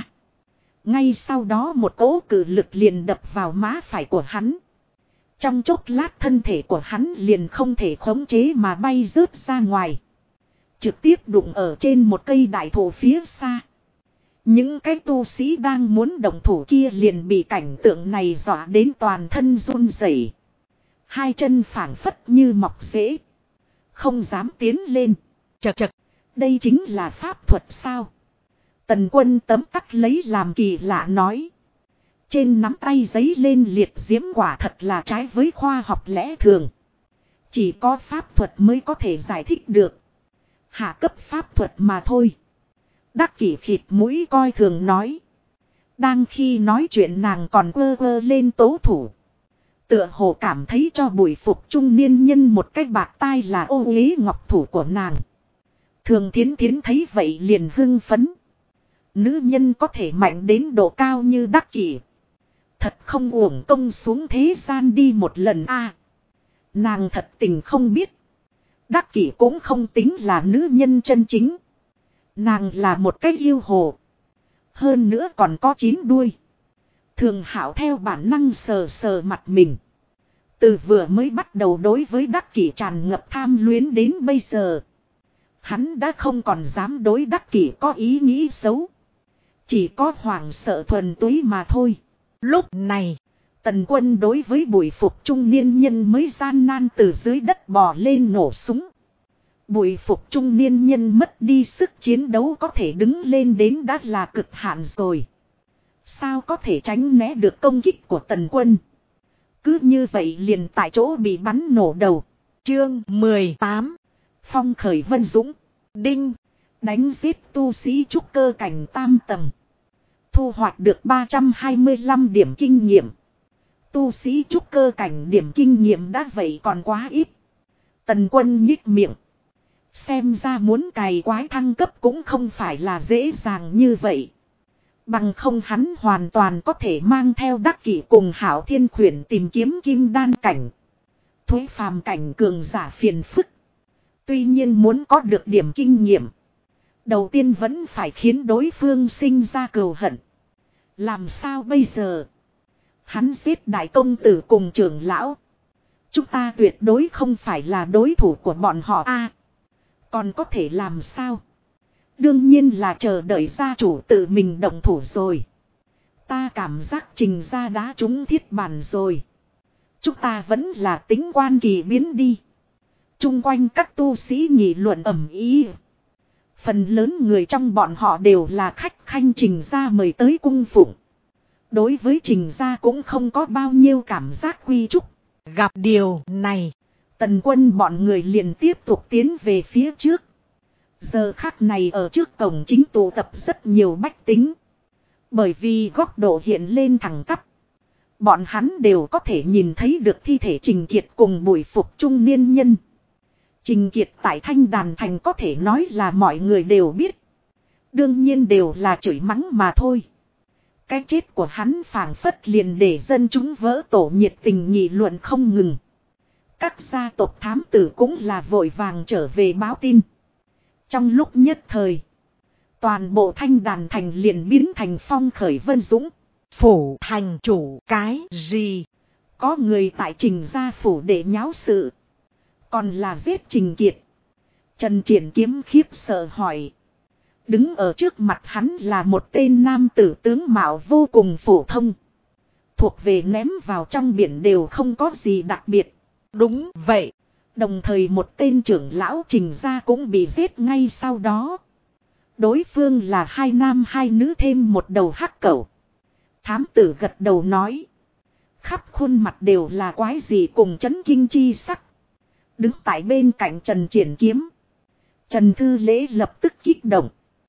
A: Ngay sau đó một cỗ cự lực liền đập vào má phải của hắn. Trong chốc lát thân thể của hắn liền không thể khống chế mà bay rớt ra ngoài. Trực tiếp đụng ở trên một cây đại thụ phía xa. Những cái tu sĩ đang muốn động thủ kia liền bị cảnh tượng này dọa đến toàn thân run rẩy. Hai chân phảng phất như mọc rễ. Không dám tiến lên. Chật chật. Đây chính là pháp thuật sao? Tần Quân tấm tắc lấy làm kỳ lạ nói. Trên nắm tay giấy lên liệt diễm quả thật là trái với khoa học lẽ thường. Chỉ có pháp thuật mới có thể giải thích được. Hạ cấp pháp thuật mà thôi. Đắc Kỷ khịt mũi coi thường nói. Đang khi nói chuyện nàng còn quơ quơ lên tố thủ. Tựa hồ cảm thấy cho bùi phục trung niên nhân một cái bạc tai là ô uế ngọc thủ của nàng. Thường Thiến Thiến thấy vậy liền hưng phấn. Nữ nhân có thể mạnh đến độ cao như Đắc Kỷ. Thật không uổng công xuống thế gian đi một lần a. Nàng thật tình không biết. Đắc Kỷ cũng không tính là nữ nhân chân chính. Nàng là một cái yêu hồ. Hơn nữa còn có 9 đuôi. Thường Hạo theo bản năng sờ sờ mặt mình. Từ vừa mới bắt đầu đối với Đắc Kỷ tràn ngập tham luyến đến bây giờ. Hắn đã không còn dám đối Đắc Kỷ có ý nghĩ xấu. Chỉ có hoảng sợ thuần túy mà thôi. Lúc này, Tần Quân đối với bùi phục trung niên nhân mới gian nan từ dưới đất bò lên nổ súng. Bùi phục trung niên nhân mất đi sức chiến đấu có thể đứng lên đến đã là cực hạn rồi. Sao có thể tránh né được công kích của Tần Quân? Cứ như vậy liền tại chỗ bị bắn nổ đầu. Chương 18. Phong khởi vân dũng. Đinh. Đánh giết tu sĩ trúc cơ cảnh tam tầng. Thu hoạch được 325 điểm kinh nghiệm. tu sĩ trúc cơ cảnh điểm kinh nghiệm đã vậy còn quá ít. Tần Quân nhích miệng. Xem ra muốn cày quái thăng cấp cũng không phải là dễ dàng như vậy. Bằng không hắn hoàn toàn có thể mang theo Đắc Kỷ cùng Hảo Thiên Khuyển tìm kiếm kim đan cảnh. Thuế phàm cảnh cường giả phiền phức. Tuy nhiên muốn có được điểm kinh nghiệm, đầu tiên vẫn phải khiến đối phương sinh ra cừu hận. Làm sao bây giờ? Hắn giết đại công tử cùng trưởng lão. Chúng ta tuyệt đối không phải là đối thủ của bọn họ a. Còn có thể làm sao? Đương nhiên là chờ đợi gia chủ tự mình động thủ rồi. Ta cảm giác Trình gia đã trúng thiết bản rồi. Chúng ta vẫn là tính quan kỳ biến đi. Trung quanh các tu sĩ nghị luận ầm ĩ. Phần lớn người trong bọn họ đều là khách khanh Trình gia mời tới cung phụng. Đối với Trình gia cũng không có bao nhiêu cảm giác quy chúc. Gặp điều này, Tần Quân bọn người liền tiếp tục tiến về phía trước. Giờ khắc này ở trước cổng chính tụ tập rất nhiều bách tính. Bởi vì góc độ hiện lên thẳng tắp, bọn hắn đều có thể nhìn thấy được thi thể Trình Kiệt cùng Bùi Phục trung niên nhân. Trình Kiệt tại Thanh Đàn Thành có thể nói là mọi người đều biết. Đương nhiên đều là chửi mắng mà thôi. Cái chết của hắn phảng phất liền để dân chúng vỡ tổ nhiệt tình nghị luận không ngừng. Các gia tộc thám tử cũng là vội vàng trở về báo tin. Trong lúc nhất thời, toàn bộ Thanh Đàn Thành liền biến thành phong khởi vân dũng. Phủ thành chủ cái gì? Có người tại Trình gia phủ để nháo sự. Còn là giết Trình Kiệt. Trần Triển Kiếm khiếp sợ hỏi. Đứng ở trước mặt hắn là một tên nam tử tướng mạo vô cùng phổ thông. Thuộc về ném vào trong biển đều không có gì đặc biệt. Đúng vậy. Đồng thời một tên trưởng lão Trình gia cũng bị giết ngay sau đó. Đối phương là hai nam hai nữ thêm một đầu hắc cẩu. Thám tử gật đầu nói. Khắp khuôn mặt đều là quái gì cùng chấn kinh chi sắc. Đứng tại bên cạnh Trần Triển Kiếm. Trần Thư Lễ lập tức kích động.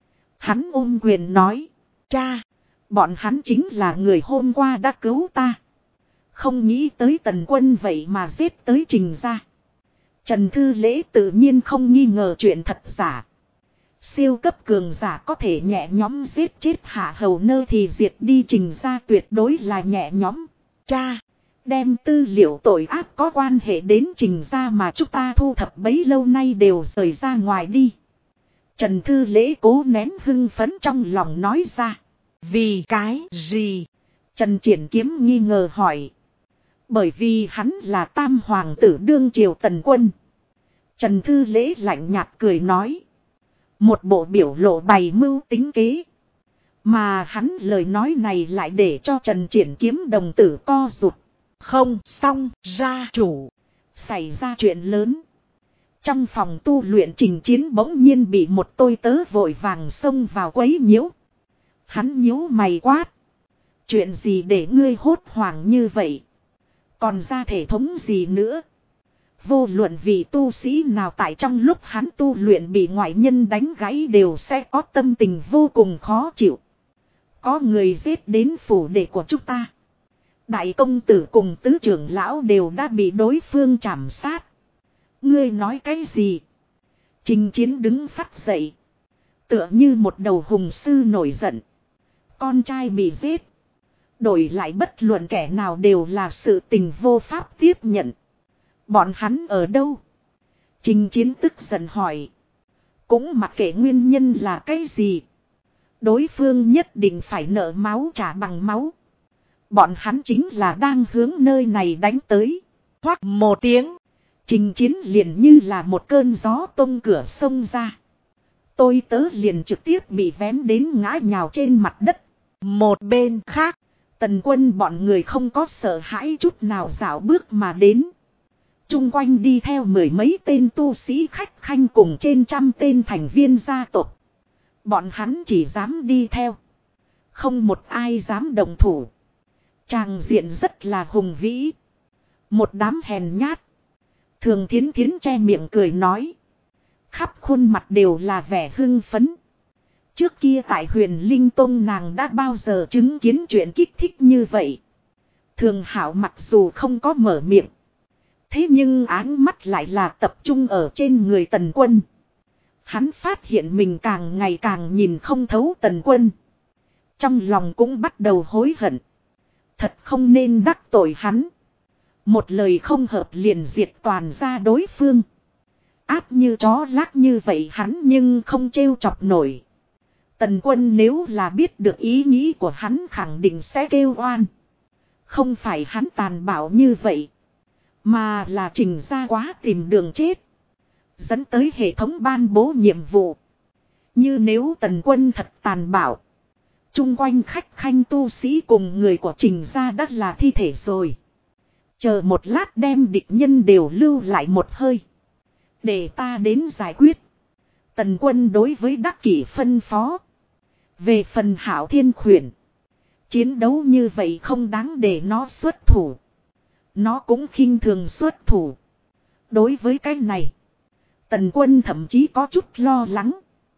A: Hắn ôm quyền nói. Cha, bọn hắn chính là người hôm qua đã cứu ta. Không nghĩ tới Tần Quân vậy mà giết tới Trình gia. Trần Thư Lễ tự nhiên không nghi ngờ chuyện thật giả. Siêu cấp cường giả có thể nhẹ nhóm giết chết Hạ Hầu Nơ thì diệt đi Trình gia tuyệt đối là nhẹ nhóm. Cha, đem tư liệu tội ác có quan hệ đến Trình gia mà chúng ta thu thập bấy lâu nay đều rời ra ngoài đi. Trần Thư Lễ cố nén hưng phấn trong lòng nói ra. Vì cái gì? Trần Triển Kiếm nghi ngờ hỏi. Bởi vì hắn là tam hoàng tử đương triều Tần Quân. Trần Thư Lễ lạnh nhạt cười nói. Một bộ biểu lộ bày mưu tính kế. Mà hắn lời nói này lại để cho Trần Triển Kiếm đồng tử co rụt. Không xong gia chủ. Xảy ra chuyện lớn. Trong phòng tu luyện Trình Chiến bỗng nhiên bị một tôi tớ vội vàng xông vào quấy nhiễu. Hắn nhíu mày quát. Chuyện gì để ngươi hốt hoảng như vậy? Còn ra thể thống gì nữa? Vô luận vì tu sĩ nào tại trong lúc hắn tu luyện bị ngoại nhân đánh gãy đều sẽ có tâm tình vô cùng khó chịu. Có người giết đến phủ đệ của chúng ta. Đại công tử cùng tứ trưởng lão đều đã bị đối phương trảm sát. Ngươi nói cái gì? Trình Chiến đứng phắt dậy. Tựa như một đầu hùng sư nổi giận. Con trai bị giết. Đổi lại bất luận kẻ nào đều là sự tình vô pháp tiếp nhận. Bọn hắn ở đâu? Trình Chiến tức giận hỏi. Cũng mặc kệ nguyên nhân là cái gì. Đối phương nhất định phải nợ máu trả bằng máu. Bọn hắn chính là đang hướng nơi này đánh tới. Hoắc một tiếng. Trình Chiến liền như là một cơn gió tung cửa sông ra. Tôi tớ liền trực tiếp bị vén đến ngã nhào trên mặt đất. Một bên khác, Tần Quân bọn người không có sợ hãi chút nào dạo bước mà đến. Trung quanh đi theo mười mấy tên tu sĩ khách khanh cùng trên trăm tên thành viên gia tộc. Bọn hắn chỉ dám đi theo. Không một ai dám đồng thủ. Tràng diện rất là hùng vĩ. Một đám hèn nhát. Thường Thiến Thiến che miệng cười nói. Khắp khuôn mặt đều là vẻ hưng phấn. Trước kia tại Huyền Linh Tông nàng đã bao giờ chứng kiến chuyện kích thích như vậy. Thường Hạo mặc dù không có mở miệng. Thế nhưng ánh mắt lại là tập trung ở trên người Tần Quân. Hắn phát hiện mình càng ngày càng nhìn không thấu Tần Quân. Trong lòng cũng bắt đầu hối hận. Thật không nên đắc tội hắn. Một lời không hợp liền diệt toàn ra đối phương. Áp như chó lác như vậy hắn nhưng không trêu chọc nổi. Tần Quân nếu là biết được ý nghĩ của hắn khẳng định sẽ kêu oan. Không phải hắn tàn bạo như vậy. Mà là Trình Gia quá tìm đường chết. Dẫn tới hệ thống ban bố nhiệm vụ. Như nếu Tần Quân thật tàn bạo. Chung quanh khách khanh tu sĩ cùng người của Trình Gia đã là thi thể rồi. Chờ một lát đem địch nhân đều lưu lại một hơi. Để ta đến giải quyết. Tần Quân đối với Đắc Kỷ phân phó. Về phần Hạo Thiên khuyển. Chiến đấu như vậy không đáng để nó xuất thủ. Nó cũng khinh thường xuất thủ. Đối với cái này. Tần Quân thậm chí có chút lo lắng.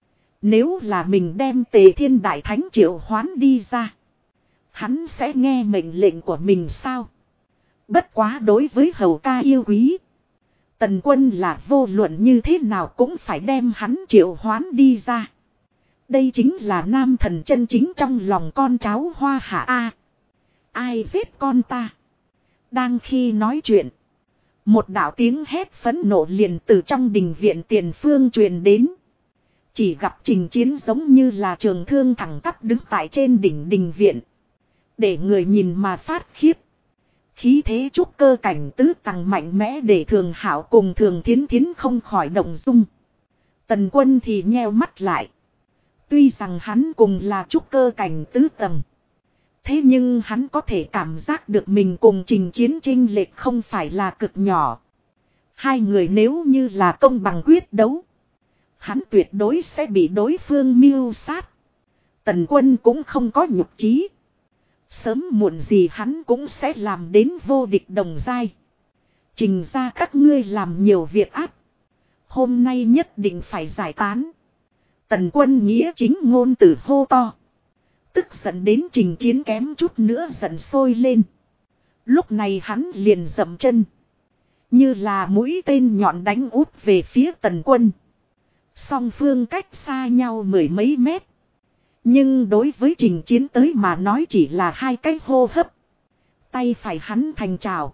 A: Nếu là mình đem Tề Thiên Đại Thánh triệu hoán đi ra. Hắn sẽ nghe mệnh lệnh của mình sao? Bất quá đối với hầu ca yêu quý. Tần Quân là vô luận như thế nào cũng phải đem hắn triệu hoán đi ra. Đây chính là nam thần chân chính trong lòng con cháu Hoa Hạ A. Ai giết con ta? Đang khi nói chuyện. Một đạo tiếng hét phẫn nộ liền từ trong đình viện tiền phương truyền đến. Chỉ gặp Trình Chiến giống như là trường thương thẳng tắp đứng tại trên đỉnh đình viện. Để người nhìn mà phát khiếp. Khí thế trúc cơ cảnh tứ tầng mạnh mẽ để Thường Hạo cùng Thường Thiến Thiến không khỏi động dung. Tần Quân thì nheo mắt lại. Tuy rằng hắn cùng là trúc cơ cảnh tứ tầng. Thế nhưng hắn có thể cảm giác được mình cùng Trình Chiến chênh lệch không phải là cực nhỏ. Hai người nếu như là công bằng quyết đấu. Hắn tuyệt đối sẽ bị đối phương mưu sát. Tần Quân cũng không có nhục chí. Sớm muộn gì hắn cũng sẽ làm đến vô địch đồng giai. Trình ra các ngươi làm nhiều việc ác. Hôm nay nhất định phải giải tán. Tần Quân nghĩa chính ngôn từ hô to. Tức giận đến Trình Chiến kém chút nữa giận sôi lên. Lúc này hắn liền dậm chân. Như là mũi tên nhọn đánh út về phía Tần Quân. Song phương cách xa nhau mười mấy mét. Nhưng đối với Trình Chiến tới mà nói chỉ là hai cái hô hấp. Tay phải hắn thành trào.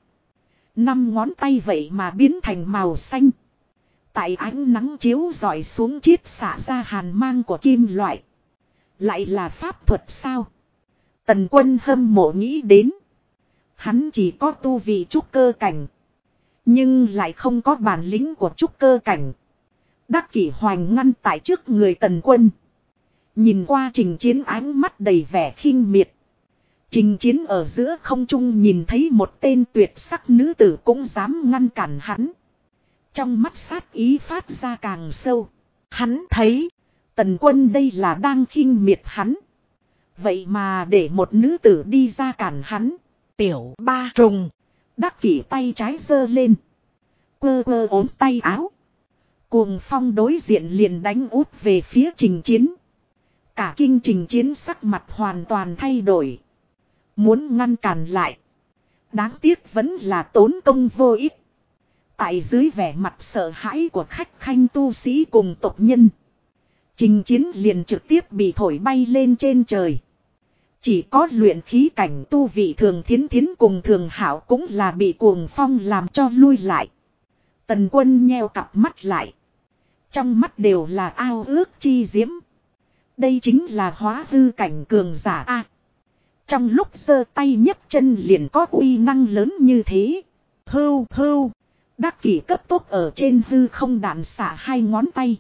A: 5 ngón tay vậy mà biến thành màu xanh. Tại ánh nắng chiếu rọi xuống chiết xả ra hàn mang của kim loại. Lại là pháp thuật sao? Tần Quân hâm mộ nghĩ đến. Hắn chỉ có tu vị trúc cơ cảnh. Nhưng lại không có bản lĩnh của trúc cơ cảnh. Đắc Kỷ hoành ngăn tại trước người Tần Quân. Nhìn qua Trình Chiến ánh mắt đầy vẻ khinh miệt. Trình Chiến ở giữa không trung nhìn thấy một tên tuyệt sắc nữ tử cũng dám ngăn cản hắn. Trong mắt sát ý phát ra càng sâu. Hắn thấy Tần Quân đây là đang khinh miệt hắn. Vậy mà để một nữ tử đi ra cản hắn. Tiểu ba trùng. Đắc Kỷ tay trái giơ lên. Quơ quơ ốm tay áo. Cuồng phong đối diện liền đánh út về phía Trình Chiến. Cả kinh Trình Chiến sắc mặt hoàn toàn thay đổi. Muốn ngăn cản lại. Đáng tiếc vẫn là tốn công vô ích. Tại dưới vẻ mặt sợ hãi của khách khanh tu sĩ cùng tộc nhân. Trình Chiến liền trực tiếp bị thổi bay lên trên trời. Chỉ có luyện khí cảnh tu vị Thường Thiến Thiến cùng Thường Hạo cũng là bị cuồng phong làm cho lui lại. Tần Quân nheo cặp mắt lại. Trong mắt đều là ao ước chi diễm. Đây chính là hóa hư cảnh cường giả A. Trong lúc giơ tay nhấc chân liền có uy năng lớn như thế. Hưu hưu. Đắc Kỷ cấp tốc ở trên hư không đạn xả 2 ngón tay.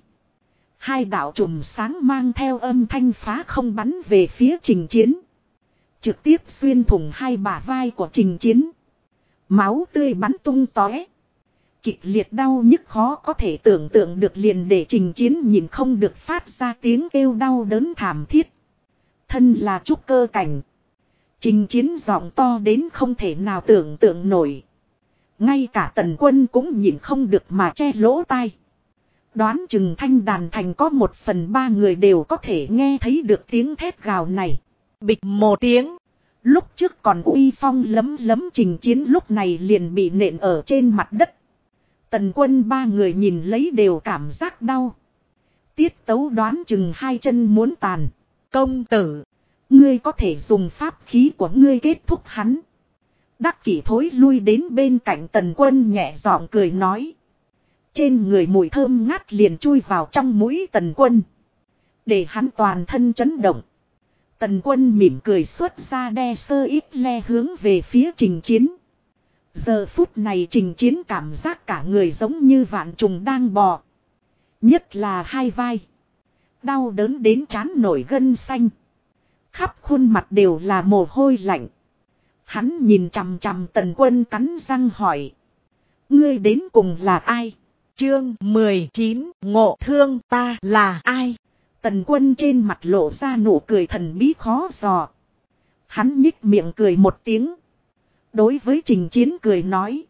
A: 2 đạo chùm sáng mang theo âm thanh phá không bắn về phía Trình Chiến. Trực tiếp xuyên thủng 2 bả vai của Trình Chiến. Máu tươi bắn tung tóe. Kịch liệt đau nhức khó có thể tưởng tượng được liền để Trình Chiến nhìn không được phát ra tiếng kêu đau đớn thảm thiết. Thân là trúc cơ cảnh. Trình Chiến giọng to đến không thể nào tưởng tượng nổi. Ngay cả Tần Quân cũng nhìn không được mà che lỗ tai. Đoán chừng thanh đàn thành có 1/3 người đều có thể nghe thấy được tiếng thét gào này. Bịch một tiếng. Lúc trước còn uy phong lấm lấm Trình Chiến lúc này liền bị nện ở trên mặt đất. Tần Quân ba người nhìn lấy đều cảm giác đau. Tiết Tấu đoán chừng hai chân muốn tàn. Công tử, ngươi có thể dùng pháp khí của ngươi kết thúc hắn. Đắc Kỷ thối lui đến bên cạnh Tần Quân nhẹ giọng cười nói. Trên người mùi thơm ngát liền chui vào trong mũi Tần Quân, để hắn toàn thân chấn động. Tần Quân mỉm cười xuất ra đe sơ ít le hướng về phía Trình Chiến. Giờ phút này Trình Chiến cảm giác cả người giống như vạn trùng đang bò. Nhất là hai vai. Đau đớn đến trán nổi gân xanh. Khắp khuôn mặt đều là mồ hôi lạnh. Hắn nhìn chằm chằm Tần Quân cắn răng hỏi. Ngươi đến cùng là ai? Chương 19 ngộ thương ta là ai? Tần Quân trên mặt lộ ra nụ cười thần bí khó dò. Hắn nhích miệng cười một tiếng. Đối với Trình Chiến cười nói.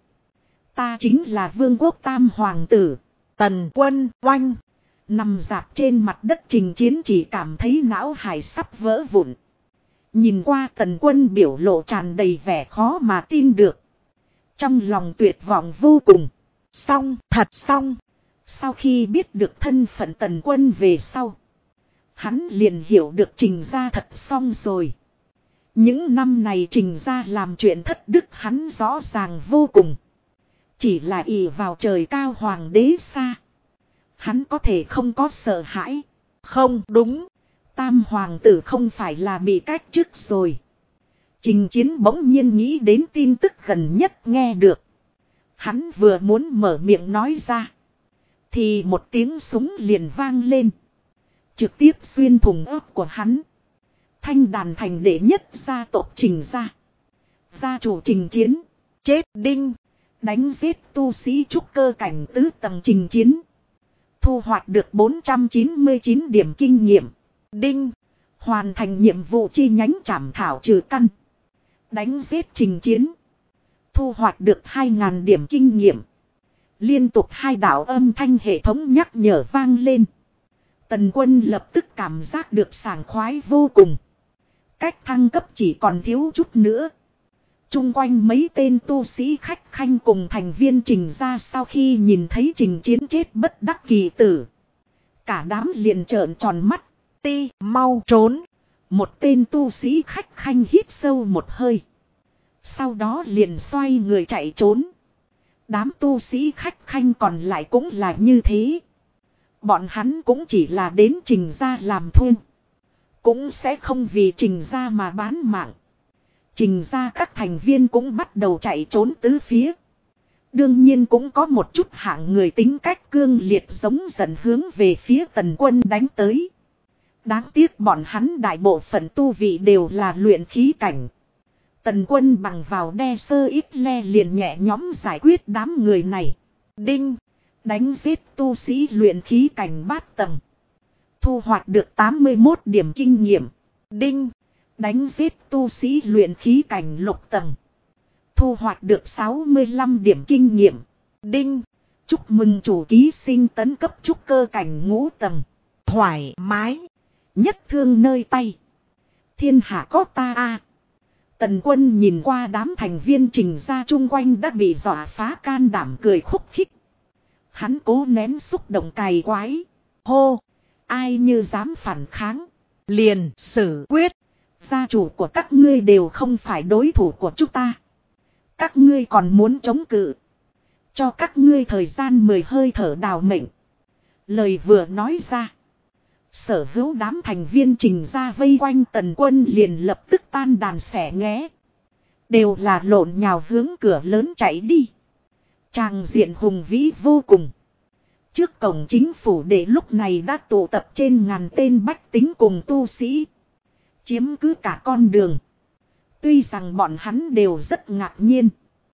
A: Ta chính là Vương quốc Tam Hoàng tử. Tần Quân oanh. Nằm dạp trên mặt đất Trình Chiến chỉ cảm thấy não hải sắp vỡ vụn. Nhìn qua Tần Quân biểu lộ tràn đầy vẻ khó mà tin được. Trong lòng tuyệt vọng vô cùng. Xong, thật xong. Sau khi biết được thân phận Tần Quân về sau, hắn liền hiểu được Trình gia thật xong rồi. Những năm này Trình gia làm chuyện thất đức hắn rõ ràng vô cùng. Chỉ là ỷ vào trời cao hoàng đế xa. Hắn có thể không có sợ hãi. Không đúng. Tam hoàng tử không phải là bị cách chức rồi. Trình Chiến bỗng nhiên nghĩ đến tin tức gần nhất nghe được. Hắn vừa muốn mở miệng nói ra, thì một tiếng súng liền vang lên. Trực tiếp xuyên thủng ớt của hắn. Thanh Đàn thành đệ nhất gia tộc Trình gia. Gia chủ Trình Chiến. Chết đinh. Đánh giết tu sĩ trúc cơ cảnh tứ tầng Trình Chiến. Thu hoạch được 499 điểm kinh nghiệm. Đinh. Hoàn thành nhiệm vụ chi nhánh trảm thảo trừ căn. Đánh giết Trình Chiến. Thu hoạch được 2000 điểm kinh nghiệm. Liên tục hai đạo âm thanh hệ thống nhắc nhở vang lên. Tần Quân lập tức cảm giác được sảng khoái vô cùng. Cách thăng cấp chỉ còn thiếu chút nữa. Trung quanh mấy tên tu sĩ khách khanh cùng thành viên Trình gia sau khi nhìn thấy Trình Chiến chết bất đắc kỳ tử. Cả đám liền trợn tròn mắt. Ti, mau trốn. Một tên tu sĩ khách khanh hít sâu một hơi. Sau đó liền xoay người chạy trốn. Đám tu sĩ khách khanh còn lại cũng là như thế. Bọn hắn cũng chỉ là đến Trình gia làm thuê. Cũng sẽ không vì Trình gia mà bán mạng. Trình gia các thành viên cũng bắt đầu chạy trốn tứ phía. Đương nhiên cũng có một chút hạng người tính cách cương liệt giống dần hướng về phía Tần Quân đánh tới. Đáng tiếc bọn hắn đại bộ phận tu vị đều là luyện khí cảnh. Tần Quân bằng vào đe sơ ít le liền nhẹ nhõm giải quyết đám người này. Đinh. Đánh giết tu sĩ luyện khí cảnh bát tầng. Thu hoạch được 81 điểm kinh nghiệm. Đinh. Đánh giết tu sĩ luyện khí cảnh lục tầng. Thu hoạch được 65 điểm kinh nghiệm. Đinh. Chúc mừng chủ ký sinh tấn cấp trúc cơ cảnh ngũ tầng. Thoải mái. Nhất thương nơi tay. Thiên hạ có ta a. Tần Quân nhìn qua đám thành viên Trình gia chung quanh đã bị dọa phá can đảm cười khúc khích. Hắn cố nén xúc động cày quái. Hô. Ai như dám phản kháng. Liền xử quyết. Gia chủ của các ngươi đều không phải đối thủ của chúng ta. Các ngươi còn muốn chống cự. Cho các ngươi thời gian 10 hơi thở đào mệnh. Lời vừa nói ra. Sở hữu đám thành viên Trình gia vây quanh Tần Quân liền lập tức tan đàn xẻ nghé. Đều là lộn nhào hướng cửa lớn chạy đi. Tràng diện hùng vĩ vô cùng. Trước cổng chính phủ để lúc này đã tụ tập trên ngàn tên bách tính cùng tu sĩ. Chiếm cứ cả con đường. Tuy rằng bọn hắn đều rất ngạc nhiên.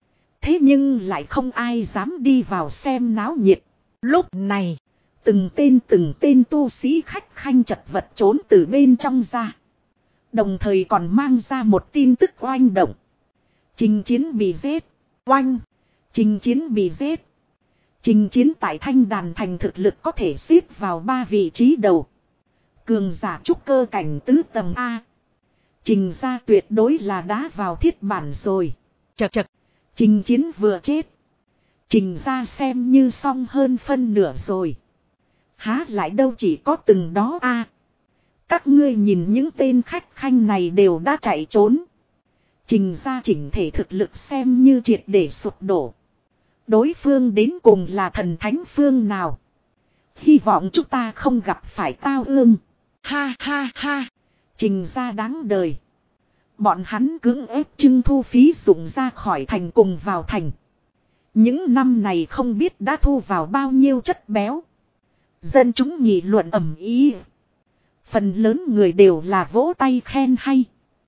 A: Thế nhưng lại không ai dám đi vào xem náo nhiệt. Lúc này, từng tên tu sĩ khách khanh chật vật trốn từ bên trong ra. Đồng thời còn mang ra một tin tức oanh động. Trình Chiến bị giết. Oanh. Trình Chiến bị giết. Trình Chiến tại Thanh Đàn thành thực lực có thể xếp vào 3 vị trí đầu. Cường giả trúc cơ cảnh tứ tầng A. Trình gia tuyệt đối là đá vào thiết bản rồi. Chật chật, Trình Chiến vừa chết, Trình gia xem như xong hơn phân nửa rồi. Há lại đâu chỉ có từng đó a. Các ngươi nhìn những tên khách khanh này đều đã chạy trốn. Trình gia chỉnh thể thực lực xem như triệt để sụp đổ. Đối phương đến cùng là thần thánh phương nào? Hy vọng chúng ta không gặp phải tao ương. Ha ha ha. Trình gia đáng đời. Bọn hắn cưỡng ép trưng thu phí dụng ra khỏi thành cùng vào thành. Những năm này không biết đã thu vào bao nhiêu chất béo. Dân chúng nghị luận ầm ĩ. Phần lớn người đều là vỗ tay khen hay.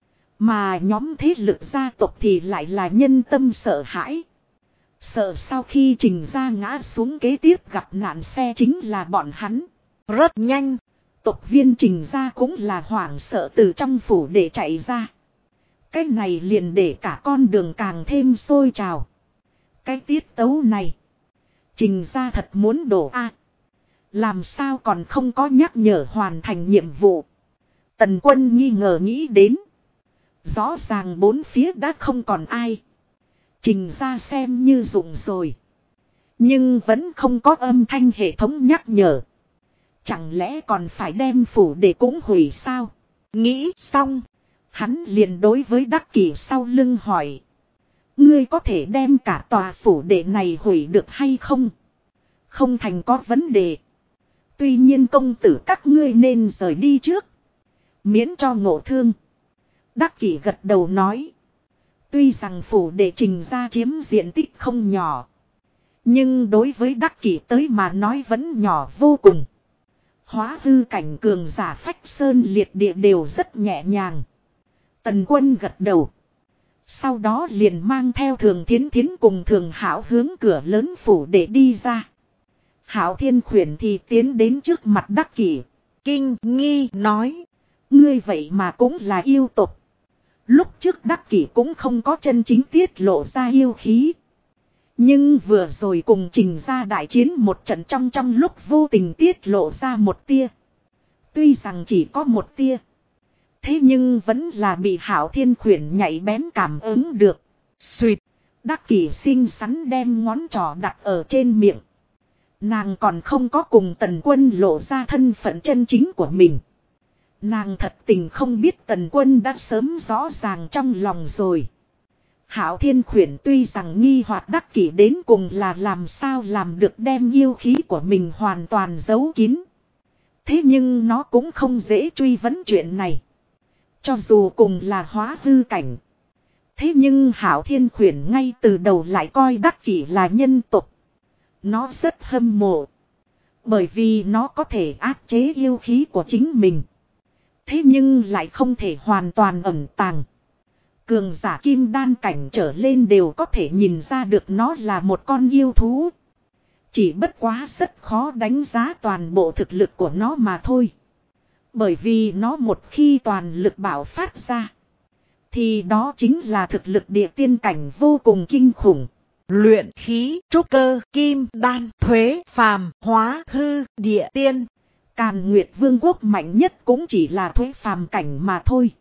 A: Mà nhóm thế lực gia tộc thì lại là nhân tâm sợ hãi. Sợ sau khi Trình gia ngã xuống kế tiếp gặp nạn xe chính là bọn hắn. Rất nhanh, tộc viên Trình gia cũng là hoảng sợ từ trong phủ để chạy ra. Cái này liền để cả con đường càng thêm sôi trào. Cái tiết tấu này, Trình gia thật muốn đổ a. Làm sao còn không có nhắc nhở hoàn thành nhiệm vụ. Tần Quân nghi ngờ nghĩ đến. Rõ ràng bốn phía đã không còn ai. Trình gia xem như dụng rồi. Nhưng vẫn không có âm thanh hệ thống nhắc nhở. Chẳng lẽ còn phải đem phủ để cũng hủy sao? Nghĩ xong, hắn liền đối với Đắc Kỷ sau lưng hỏi. Ngươi có thể đem cả tòa phủ đệ này hủy được hay không? Không thành có vấn đề. Tuy nhiên công tử các ngươi nên rời đi trước. Miễn cho ngộ thương. Đắc Kỷ gật đầu nói. Tuy rằng phủ đệ Trình gia chiếm diện tích không nhỏ. Nhưng đối với Đắc Kỷ tới mà nói vẫn nhỏ vô cùng. Hóa hư cảnh cường giả phách sơn liệt địa đều rất nhẹ nhàng. Tần Quân gật đầu. Sau đó liền mang theo Thường Thiến Thiến cùng Thường Hảo hướng cửa lớn phủ để đi ra. Hảo Thiên Khuyển thì tiến đến trước mặt Đắc Kỷ. Kinh nghi nói. Ngươi vậy mà cũng là yêu tộc. Lúc trước Đắc Kỷ cũng không có chân chính tiết lộ ra yêu khí. Nhưng vừa rồi cùng Trình gia đại chiến một trận trong lúc vô tình tiết lộ ra một tia. Tuy rằng chỉ có một tia. Thế nhưng vẫn là bị Hảo Thiên Khuyển nhạy bén cảm ứng được. Xuyệt. Đắc Kỷ xinh xắn đem ngón trỏ đặt ở trên miệng. Nàng còn không có cùng Tần Quân lộ ra thân phận chân chính của mình. Nàng thật tình không biết Tần Quân đã sớm rõ ràng trong lòng rồi. Hảo Thiên Khuyển tuy rằng nghi hoặc Đắc Kỷ đến cùng là làm sao làm được đem yêu khí của mình hoàn toàn giấu kín. Thế nhưng nó cũng không dễ truy vấn chuyện này. Cho dù cùng là hóa hư cảnh. Thế nhưng Hảo Thiên Khuyển ngay từ đầu lại coi Đắc Kỷ là nhân tộc. Nó rất hâm mộ. Bởi vì nó có thể áp chế yêu khí của chính mình. Thế nhưng lại không thể hoàn toàn ẩn tàng. Cường giả kim đan cảnh trở lên đều có thể nhìn ra được nó là một con yêu thú. Chỉ bất quá rất khó đánh giá toàn bộ thực lực của nó mà thôi. Bởi vì nó một khi toàn lực bạo phát ra. Thì đó chính là thực lực địa tiên cảnh vô cùng kinh khủng. Luyện khí, trúc cơ, kim, đan, thuế, phàm, hóa, hư, địa tiên. Càn Nguyệt Vương quốc mạnh nhất cũng chỉ là thuế phàm cảnh mà thôi.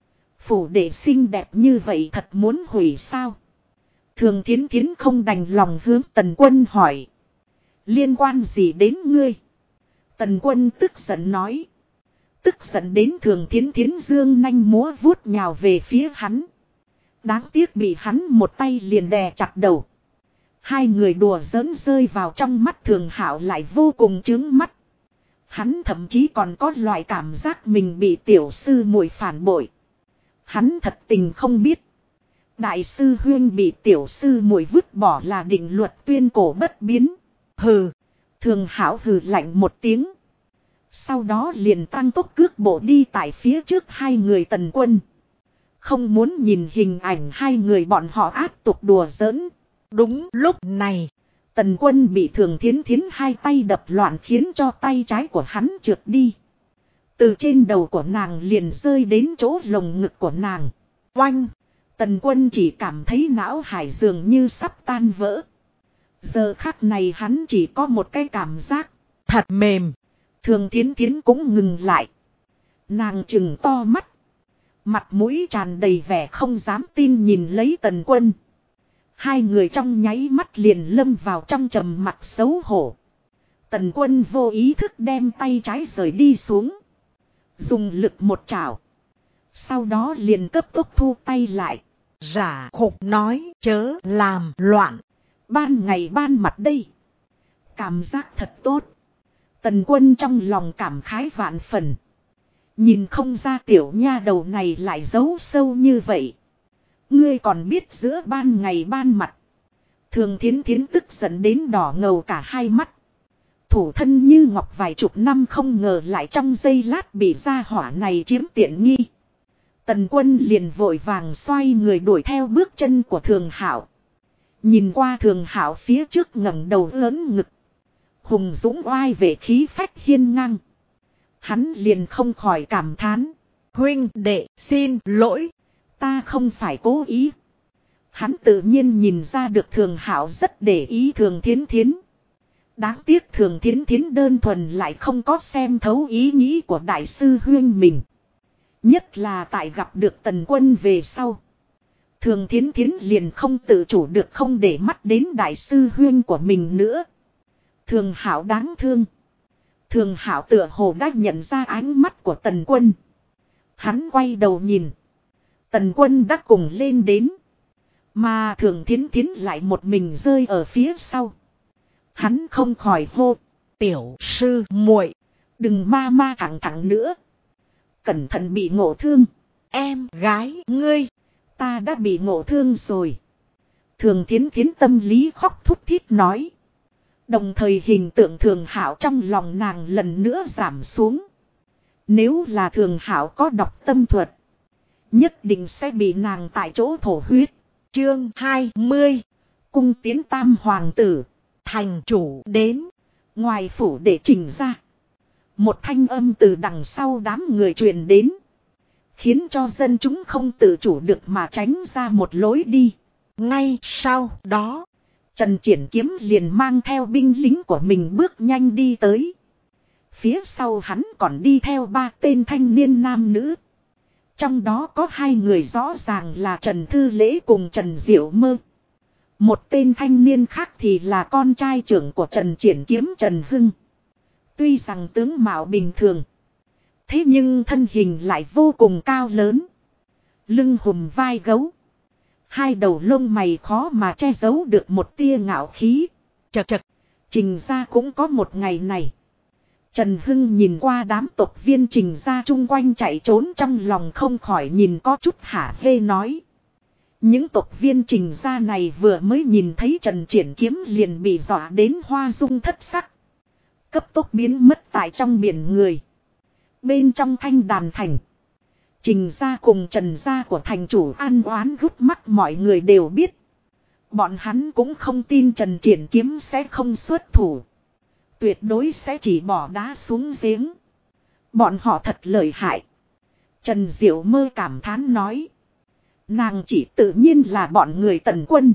A: Phủ đệ xinh đẹp như vậy thật muốn hủy sao? Thường Thiến Thiến không đành lòng hướng Tần Quân hỏi. Liên quan gì đến ngươi? Tần Quân tức giận nói. Tức giận đến Thường Thiến Thiến dương nanh múa vuốt nhào về phía hắn. Đáng tiếc bị hắn một tay liền đè chặt đầu. Hai người đùa giỡn rơi vào trong mắt Thường Hảo lại vô cùng chướng mắt. Hắn thậm chí còn có loại cảm giác mình bị tiểu sư muội phản bội. Hắn thật tình không biết. Đại sư huyên bị tiểu sư muội vứt bỏ là định luật tuyên cổ bất biến. Hừ. Thường Hảo hừ lạnh một tiếng. Sau đó liền tăng tốc cước bộ đi tại phía trước hai người Tần Quân. Không muốn nhìn hình ảnh hai người bọn họ áp tục đùa giỡn. Đúng lúc này, Tần Quân bị Thường Thiến Thiến hai tay đập loạn khiến cho tay trái của hắn trượt đi. Từ trên đầu của nàng liền rơi đến chỗ lồng ngực của nàng. Oanh! Tần Quân chỉ cảm thấy não hải dường như sắp tan vỡ. Giờ khắc này hắn chỉ có một cái cảm giác thật mềm. Thường Thiến Thiến cũng ngừng lại. Nàng trừng to mắt. Mặt mũi tràn đầy vẻ không dám tin nhìn lấy Tần Quân. Hai người trong nháy mắt liền lâm vào trong trầm mặc xấu hổ. Tần Quân vô ý thức đem tay trái rời đi xuống. Dùng lực một chảo. Sau đó liền cấp tốc thu tay lại.
B: Giả khục nói chớ làm loạn.
A: Ban ngày ban mặt đây. Cảm giác thật tốt. Tần Quân trong lòng cảm khái vạn phần. Nhìn không ra tiểu nha đầu này lại giấu sâu như vậy. Ngươi còn biết giữa ban ngày ban mặt. Thường Thiến Thiến tức giận đến đỏ ngầu cả hai mắt. Thủ thân như ngọc vài chục năm không ngờ lại trong giây lát bị gia hỏa này chiếm tiện nghi. Tần Quân liền vội vàng xoay người đuổi theo bước chân của Thường Hạo. Nhìn qua Thường Hạo phía trước ngẩng đầu lớn ngực. Hùng dũng oai vệ khí phách hiên ngang. Hắn liền không khỏi cảm thán.
B: Huynh đệ xin lỗi.
A: Ta không phải cố ý. Hắn tự nhiên nhìn ra được Thường Hạo rất để ý Thường Thiến Thiến. Đáng tiếc Thường Thiến Thiến đơn thuần lại không có xem thấu ý nghĩ của đại sư huynh mình. Nhất là tại gặp được Tần Quân về sau. Thường Thiến Thiến liền không tự chủ được không để mắt đến đại sư huynh của mình nữa. Thường Hạo đáng thương. Thường Hạo tựa hồ đã nhận ra ánh mắt của Tần Quân. Hắn quay đầu nhìn. Tần Quân đã cùng lên đến. Mà Thường Thiến Thiến lại một mình rơi ở phía sau. Hắn không khỏi hô.
B: Tiểu sư muội,
A: đừng ma thẳng thẳng nữa. Cẩn thận bị ngộ thương.
B: Em gái ngươi.
A: Ta đã bị ngộ thương rồi. Thường Thiến Thiến tâm lý khóc thút thít nói. Đồng thời hình tượng Thường Hạo trong lòng nàng lần nữa giảm xuống. Nếu là Thường Hạo có đọc tâm thuật. Nhất định sẽ bị nàng tại chỗ thổ huyết.
B: Chương 20.
A: Cung tiến tam hoàng tử.
B: Thành chủ đến.
A: Ngoài phủ để trình ra. Một thanh âm từ đằng sau đám người truyền đến. Khiến cho dân chúng không tự chủ được mà tránh ra một lối đi.
B: Ngay sau đó.
A: Trần Triển Kiếm liền mang theo binh lính của mình bước nhanh đi tới. Phía sau hắn còn đi theo 3 tên thanh niên nam nữ. Trong đó có 2 người rõ ràng là Trần Thư Lễ cùng Trần Diệu Mơ. Một tên thanh niên khác thì là con trai trưởng của Trần Triển Kiếm Trần Hưng. Tuy rằng tướng mạo bình thường. Thế nhưng thân hình lại vô cùng cao lớn. Lưng hùm vai gấu. 2 đầu lông mày khó mà che giấu được một tia ngạo khí.
B: Chật chật.
A: Trình gia cũng có một ngày này. Trần Hưng nhìn qua đám tộc viên Trình gia chung quanh chạy trốn trong lòng không khỏi nhìn có chút hả hê nói. Những tộc viên Trình gia này vừa mới nhìn thấy Trần Triển Kiếm liền bị dọa đến hoa dung thất sắc. Cấp tốc biến mất tại trong biển người. Bên trong Thanh Đàn thành. Trình gia cùng Trần gia của thành chủ ăn oán gút mắt mọi người đều biết. Bọn hắn cũng không tin Trần Triển Kiếm sẽ không xuất thủ. Tuyệt đối sẽ chỉ bỏ đá xuống giếng. Bọn họ thật lợi hại. Trần Diệu Mơ cảm thán nói. Nàng chỉ tự nhiên là bọn người Tần Quân.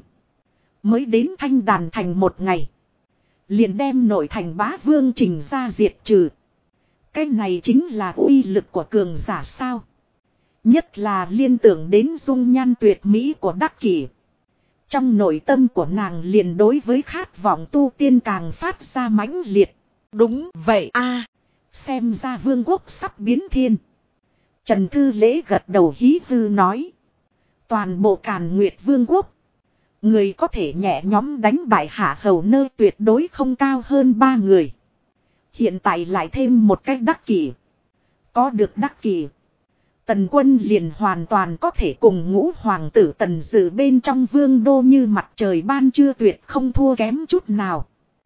A: Mới đến Thanh Đàn thành một ngày. Liền đem nội thành bá vương Trình gia diệt trừ. Cái này chính là uy lực của cường giả sao. Nhất là liên tưởng đến dung nhan tuyệt mỹ của Đắc Kỷ. Trong nội tâm của nàng liền đối với khát vọng tu tiên càng phát ra mãnh liệt.
B: Đúng vậy a,
A: xem ra vương quốc sắp biến thiên. Trần Thư Lễ gật đầu hí hư nói. Toàn bộ Càn Nguyệt Vương quốc. Người có thể nhẹ nhóm đánh bại Hạ Hầu Nơ tuyệt đối không cao hơn 3 người. Hiện tại lại thêm một cách Đắc Kỷ. Có được Đắc Kỷ. Tần Quân liền hoàn toàn có thể cùng ngũ hoàng tử Tần Dự bên trong vương đô như mặt trời ban trưa tuyệt không thua kém chút nào.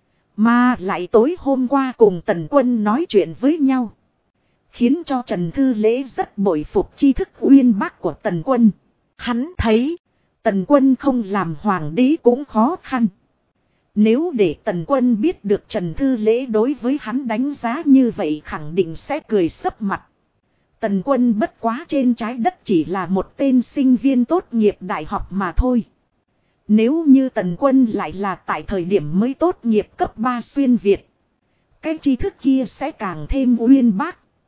A: Mà lại tối hôm qua cùng Tần Quân nói chuyện với nhau. Khiến cho Trần Thư Lễ rất bội phục tri thức uyên bác của Tần Quân.
B: Hắn thấy
A: Tần Quân không làm hoàng đế cũng khó khăn. Nếu để Tần Quân biết được Trần Thư Lễ đối với hắn đánh giá như vậy khẳng định sẽ cười sấp mặt. Tần Quân bất quá trên trái đất chỉ là một tên sinh viên tốt nghiệp đại học mà thôi. Nếu như Tần Quân lại là tại thời điểm mới tốt nghiệp cấp 3 xuyên Việt. Cái tri thức kia sẽ càng thêm uyên bác.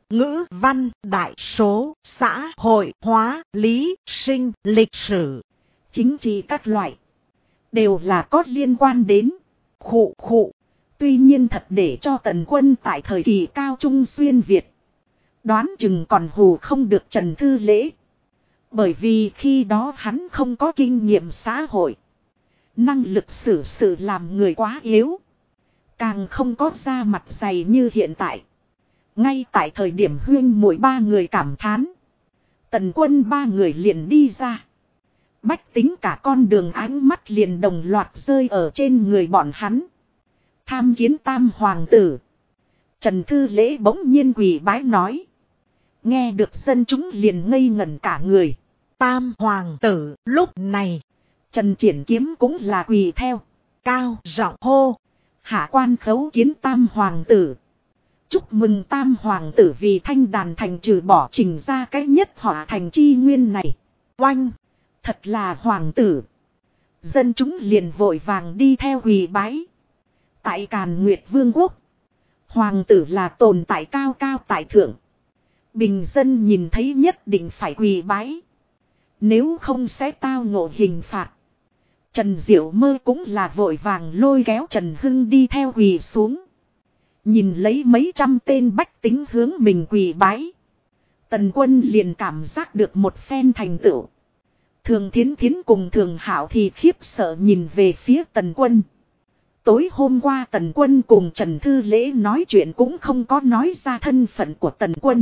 B: ngữ văn, đại số, xã hội, hóa, lý, sinh, lịch sử,
A: chính trị các loại. Đều là có liên quan đến. Khụ khụ. Tuy nhiên thật để cho Tần Quân tại thời kỳ cao trung xuyên Việt. Đoán chừng còn hù không được Trần Thư Lễ. Bởi vì khi đó hắn không có kinh nghiệm xã hội. Năng lực xử sự làm người quá yếu. Càng không có da mặt dày như hiện tại. Ngay tại thời điểm huyên muội ba người cảm thán. Tần Quân ba người liền đi ra. Bách tính cả con đường ánh mắt liền đồng loạt rơi ở trên người bọn hắn. Tham kiến Tam Hoàng tử. Trần Thư Lễ bỗng nhiên quỳ bái nói. Nghe được dân chúng liền ngây ngẩn cả người.
B: Tam Hoàng tử lúc này.
A: Trần Triển Kiếm cũng là quỳ theo.
B: Cao giọng hô.
A: Hạ quan khấu kiến Tam Hoàng tử. Chúc mừng Tam Hoàng tử vì Thanh Đàn thành trừ bỏ Trình ra cái nhất hỏa thành chi nguyên này.
B: Oanh.
A: Thật là Hoàng tử. Dân chúng liền vội vàng đi theo quỳ bái. Tại Càn Nguyệt Vương quốc. Hoàng tử là tồn tại cao cao tại thượng. Bình dân nhìn thấy nhất định phải quỳ bái. Nếu không sẽ tao ngộ hình phạt. Trần Diệu Mơ cũng là vội vàng lôi kéo Trần Hưng đi theo quỳ xuống. Nhìn lấy mấy trăm tên bách tính hướng mình quỳ bái. Tần Quân liền cảm giác được một phen thành tựu. Thường Thiến Thiến cùng Thường Hạo thì khiếp sợ nhìn về phía Tần Quân. Tối hôm qua Tần Quân cùng Trần Thư Lễ nói chuyện cũng không có nói ra thân phận của Tần Quân.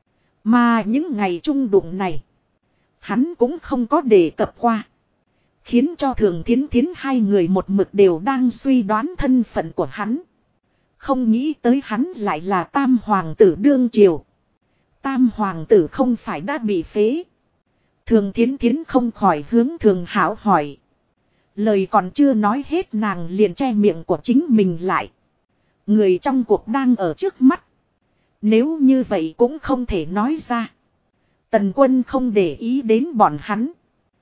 A: Mà những ngày trung đụng này, hắn cũng không có đề cập qua. Khiến cho Thường Thiến Thiến hai người một mực đều đang suy đoán thân phận của hắn. Không nghĩ tới hắn lại là Tam Hoàng tử đương triều. Tam Hoàng tử không phải đã bị phế. Thường Thiến Thiến không khỏi hướng Thường Hảo hỏi. Lời còn chưa nói hết nàng liền che miệng của chính mình lại. Người trong cuộc đang ở trước mắt. Nếu như vậy cũng không thể nói ra. Tần Quân không để ý đến bọn hắn.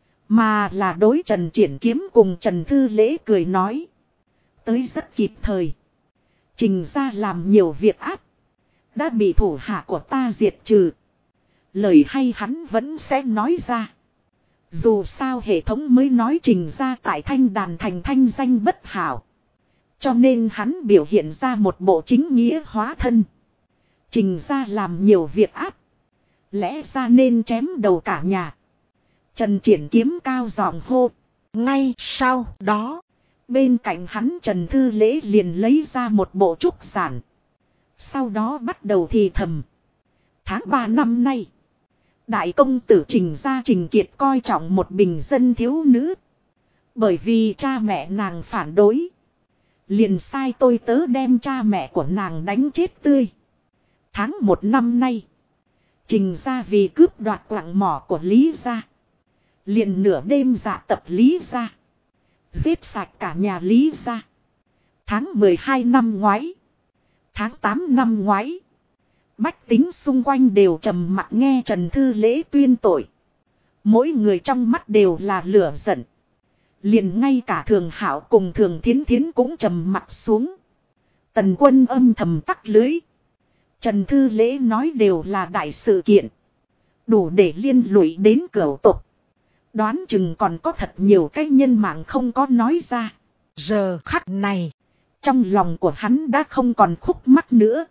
A: Mà là đối Trần Triển Kiếm cùng Trần Thư Lễ cười nói. Tới rất kịp thời. Trình ra làm nhiều việc ác. Đã bị thủ hạ của ta diệt trừ. Lời hay hắn vẫn sẽ nói ra. Dù sao hệ thống mới nói Trình ra tại Thanh Đàn thành thanh danh bất hảo. Cho nên hắn biểu hiện ra một bộ chính nghĩa hóa thân. Trình ra làm nhiều việc ác. Lẽ ra nên chém đầu cả nhà. Trần Triển Kiếm cao giọng hô.
B: Ngay sau đó,
A: bên cạnh hắn Trần Thư Lễ liền lấy ra một bộ trúc giản. Sau đó bắt đầu thì thầm. Tháng 3 năm nay, đại công tử Trình gia Trình Kiệt coi trọng một bình dân thiếu nữ. Bởi vì cha mẹ nàng phản đối. Liền sai tôi tớ đem cha mẹ của nàng đánh chết tươi. Tháng 1 năm nay, Trình gia vì cướp đoạt quặng mỏ của Lý gia. Liền nửa đêm dạ tập Lý gia. Giết sạch cả nhà Lý gia. Tháng 12 năm ngoái. Tháng 8 năm ngoái. Bách tính xung quanh đều trầm mặc nghe Trần Thư Lễ tuyên tội. Mỗi người trong mắt đều là lửa giận. Liền ngay cả Thường Hạo cùng Thường Thiến Thiến cũng trầm mặc xuống. Tần Quân âm thầm tắc lưới. Trần Thư Lễ nói đều là đại sự kiện. Đủ để liên lụy đến cửu tộc. Đoán chừng còn có thật nhiều cái nhân mạng không có nói ra.
B: Giờ khắc này,
A: trong lòng của hắn đã không còn khúc mắc nữa.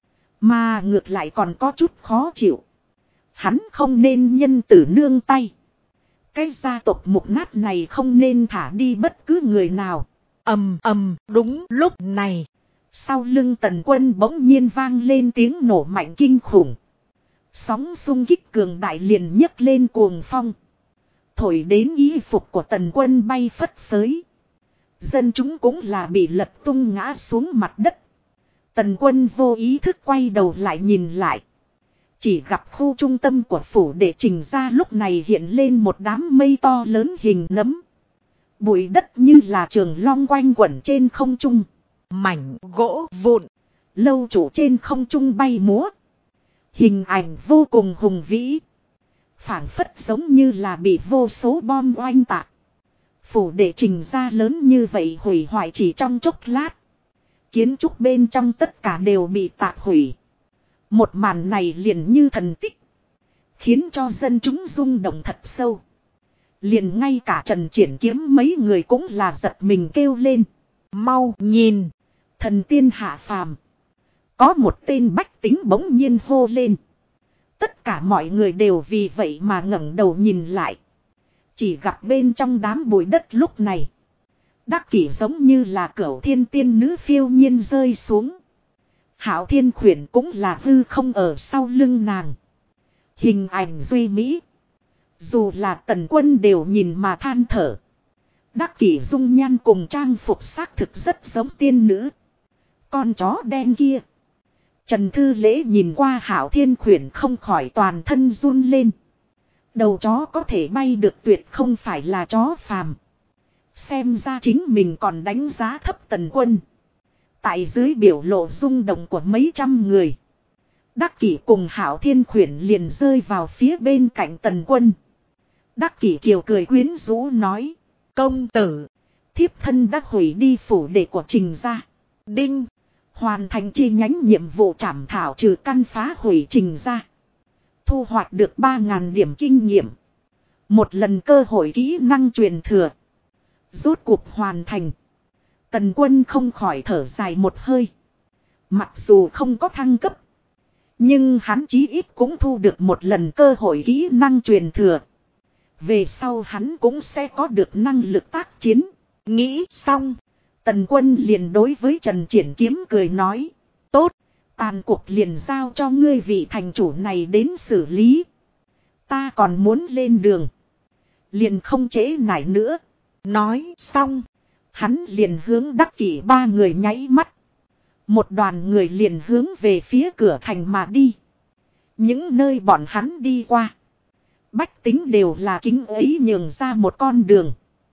A: Mà ngược lại còn có chút khó chịu. Hắn không nên nhân tử nương tay. Cái gia tộc mục nát này không nên thả đi bất cứ người nào.
B: ầm ầm, đúng lúc này.
A: Sau lưng Tần Quân bỗng nhiên vang lên tiếng nổ mạnh kinh khủng. Sóng xung kích cường đại liền nhấc lên cuồng phong. Thổi đến y phục của Tần Quân bay phất phới. Dân chúng cũng là bị lật tung ngã xuống mặt đất. Tần Quân vô ý thức quay đầu lại nhìn lại. Chỉ gặp khu trung tâm của phủ đệ Trình ra lúc này hiện lên một đám mây to lớn hình nấm. Bụi đất như là trường long quanh quẩn trên không trung.
B: Mảnh gỗ vụn,
A: lâu trụ trên không trung bay múa. Hình ảnh vô cùng hùng vĩ. Phảng phất giống như là bị vô số bom oanh tạc. Phủ đệ Trình ra lớn như vậy hủy hoại chỉ trong chốc lát. Kiến trúc bên trong tất cả đều bị tạc hủy. Một màn này liền như thần tích. Khiến cho dân chúng rung động thật sâu. Liền ngay cả Trần Triển Kiếm mấy người cũng là giật mình kêu lên.
B: Mau nhìn.
A: Thần tiên hạ phàm. Có một tên bách tính bỗng nhiên hô lên. Tất cả mọi người đều vì vậy mà ngẩng đầu nhìn lại. Chỉ gặp bên trong đám bụi đất lúc này. Đắc Kỷ giống như là cửu thiên tiên nữ phiêu nhiên rơi xuống. Hạo Thiên Khuyển cũng là hư không ở sau lưng nàng. Hình ảnh duy mỹ. Dù là Tần Quân đều nhìn mà than thở. Đắc Kỷ dung nhan cùng trang phục xác thực rất giống tiên nữ. Con chó đen kia. Trần Thư Lễ nhìn qua Hạo Thiên Khuyển không khỏi toàn thân run lên. Đầu chó có thể bay được tuyệt không phải là chó phàm. Xem ra chính mình còn đánh giá thấp Tần Quân. Tại dưới biểu lộ rung động của mấy trăm người. Đắc Kỷ cùng Hạo Thiên Khuyển liền rơi vào phía bên cạnh Tần Quân. Đắc Kỷ kiều cười quyến rũ nói. Công tử, thiếp thân đã hủy đi phủ đệ của Trình gia. Đinh, hoàn thành chi nhánh nhiệm vụ trảm thảo trừ căn phá hủy Trình gia. Thu hoạch được 3.000 điểm kinh nghiệm. Một lần cơ hội kỹ năng truyền thừa. Rốt cuộc hoàn thành. Tần Quân không khỏi thở dài một hơi. Mặc dù không có thăng cấp. Nhưng hắn chí ít cũng thu được một lần cơ hội kỹ năng truyền thừa. Về sau hắn cũng sẽ có được năng lực tác chiến. Nghĩ xong. Tần Quân liền đối với Trần Triển Kiếm cười nói. Tốt, tàn cuộc liền giao cho ngươi vị thành chủ này đến xử lý. Ta còn muốn lên đường. Liền không trễ nải nữa. Nói xong. Hắn liền hướng Đắc Kỷ ba người nháy mắt. Một đoàn người liền hướng về phía cửa thành mà đi. Những nơi bọn hắn đi qua. Bách tính đều là kính ấy nhường ra một con đường.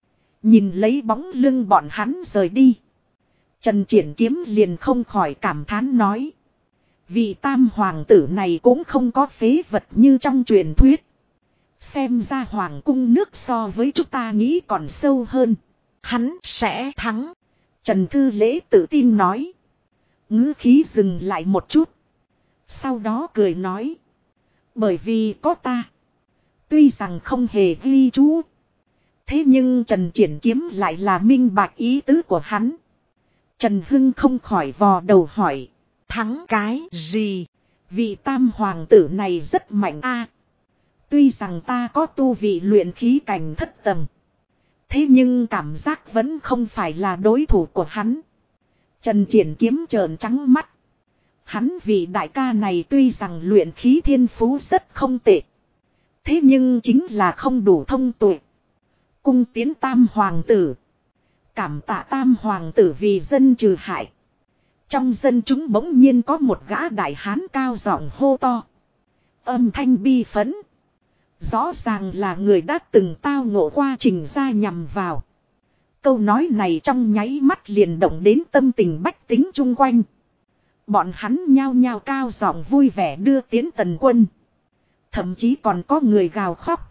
A: Nhìn lấy bóng lưng bọn hắn rời đi. Trần Triển Kiếm liền không khỏi cảm thán nói. Vị tam hoàng tử này cũng không có phế vật như trong truyền thuyết. Xem ra hoàng cung nước so với chúng ta nghĩ còn sâu hơn. Hắn sẽ thắng. Trần Thư Lễ tự tin nói. Ngữ khí dừng lại một chút. Sau đó cười nói. Bởi vì có ta. Tuy rằng không hề ghi chú. Thế nhưng Trần Triển Kiếm lại là minh bạch ý tứ của hắn. Trần Hưng không khỏi vò đầu hỏi. Thắng cái gì? Vị tam hoàng tử này rất mạnh a. Tuy rằng ta có tu vị luyện khí cảnh thất tầng. Thế nhưng cảm giác vẫn không phải là đối thủ của hắn. Trần Triển Kiếm trợn trắng mắt. Hắn vị đại ca này tuy rằng luyện khí thiên phú rất không tệ. Thế nhưng chính là không đủ thông tuệ. Cung tiến tam hoàng tử. Cảm tạ tam hoàng tử vì dân trừ hại. Trong dân chúng bỗng nhiên có một gã đại hán cao giọng hô to. Âm thanh bi phẫn. Rõ ràng là người đã từng tao ngộ qua Trình gia nhằm vào. Câu nói này trong nháy mắt liền động đến tâm tình bách tính chung quanh. Bọn hắn nhao nhao cao giọng vui vẻ đưa tiến Tần Quân. Thậm chí còn có người gào khóc.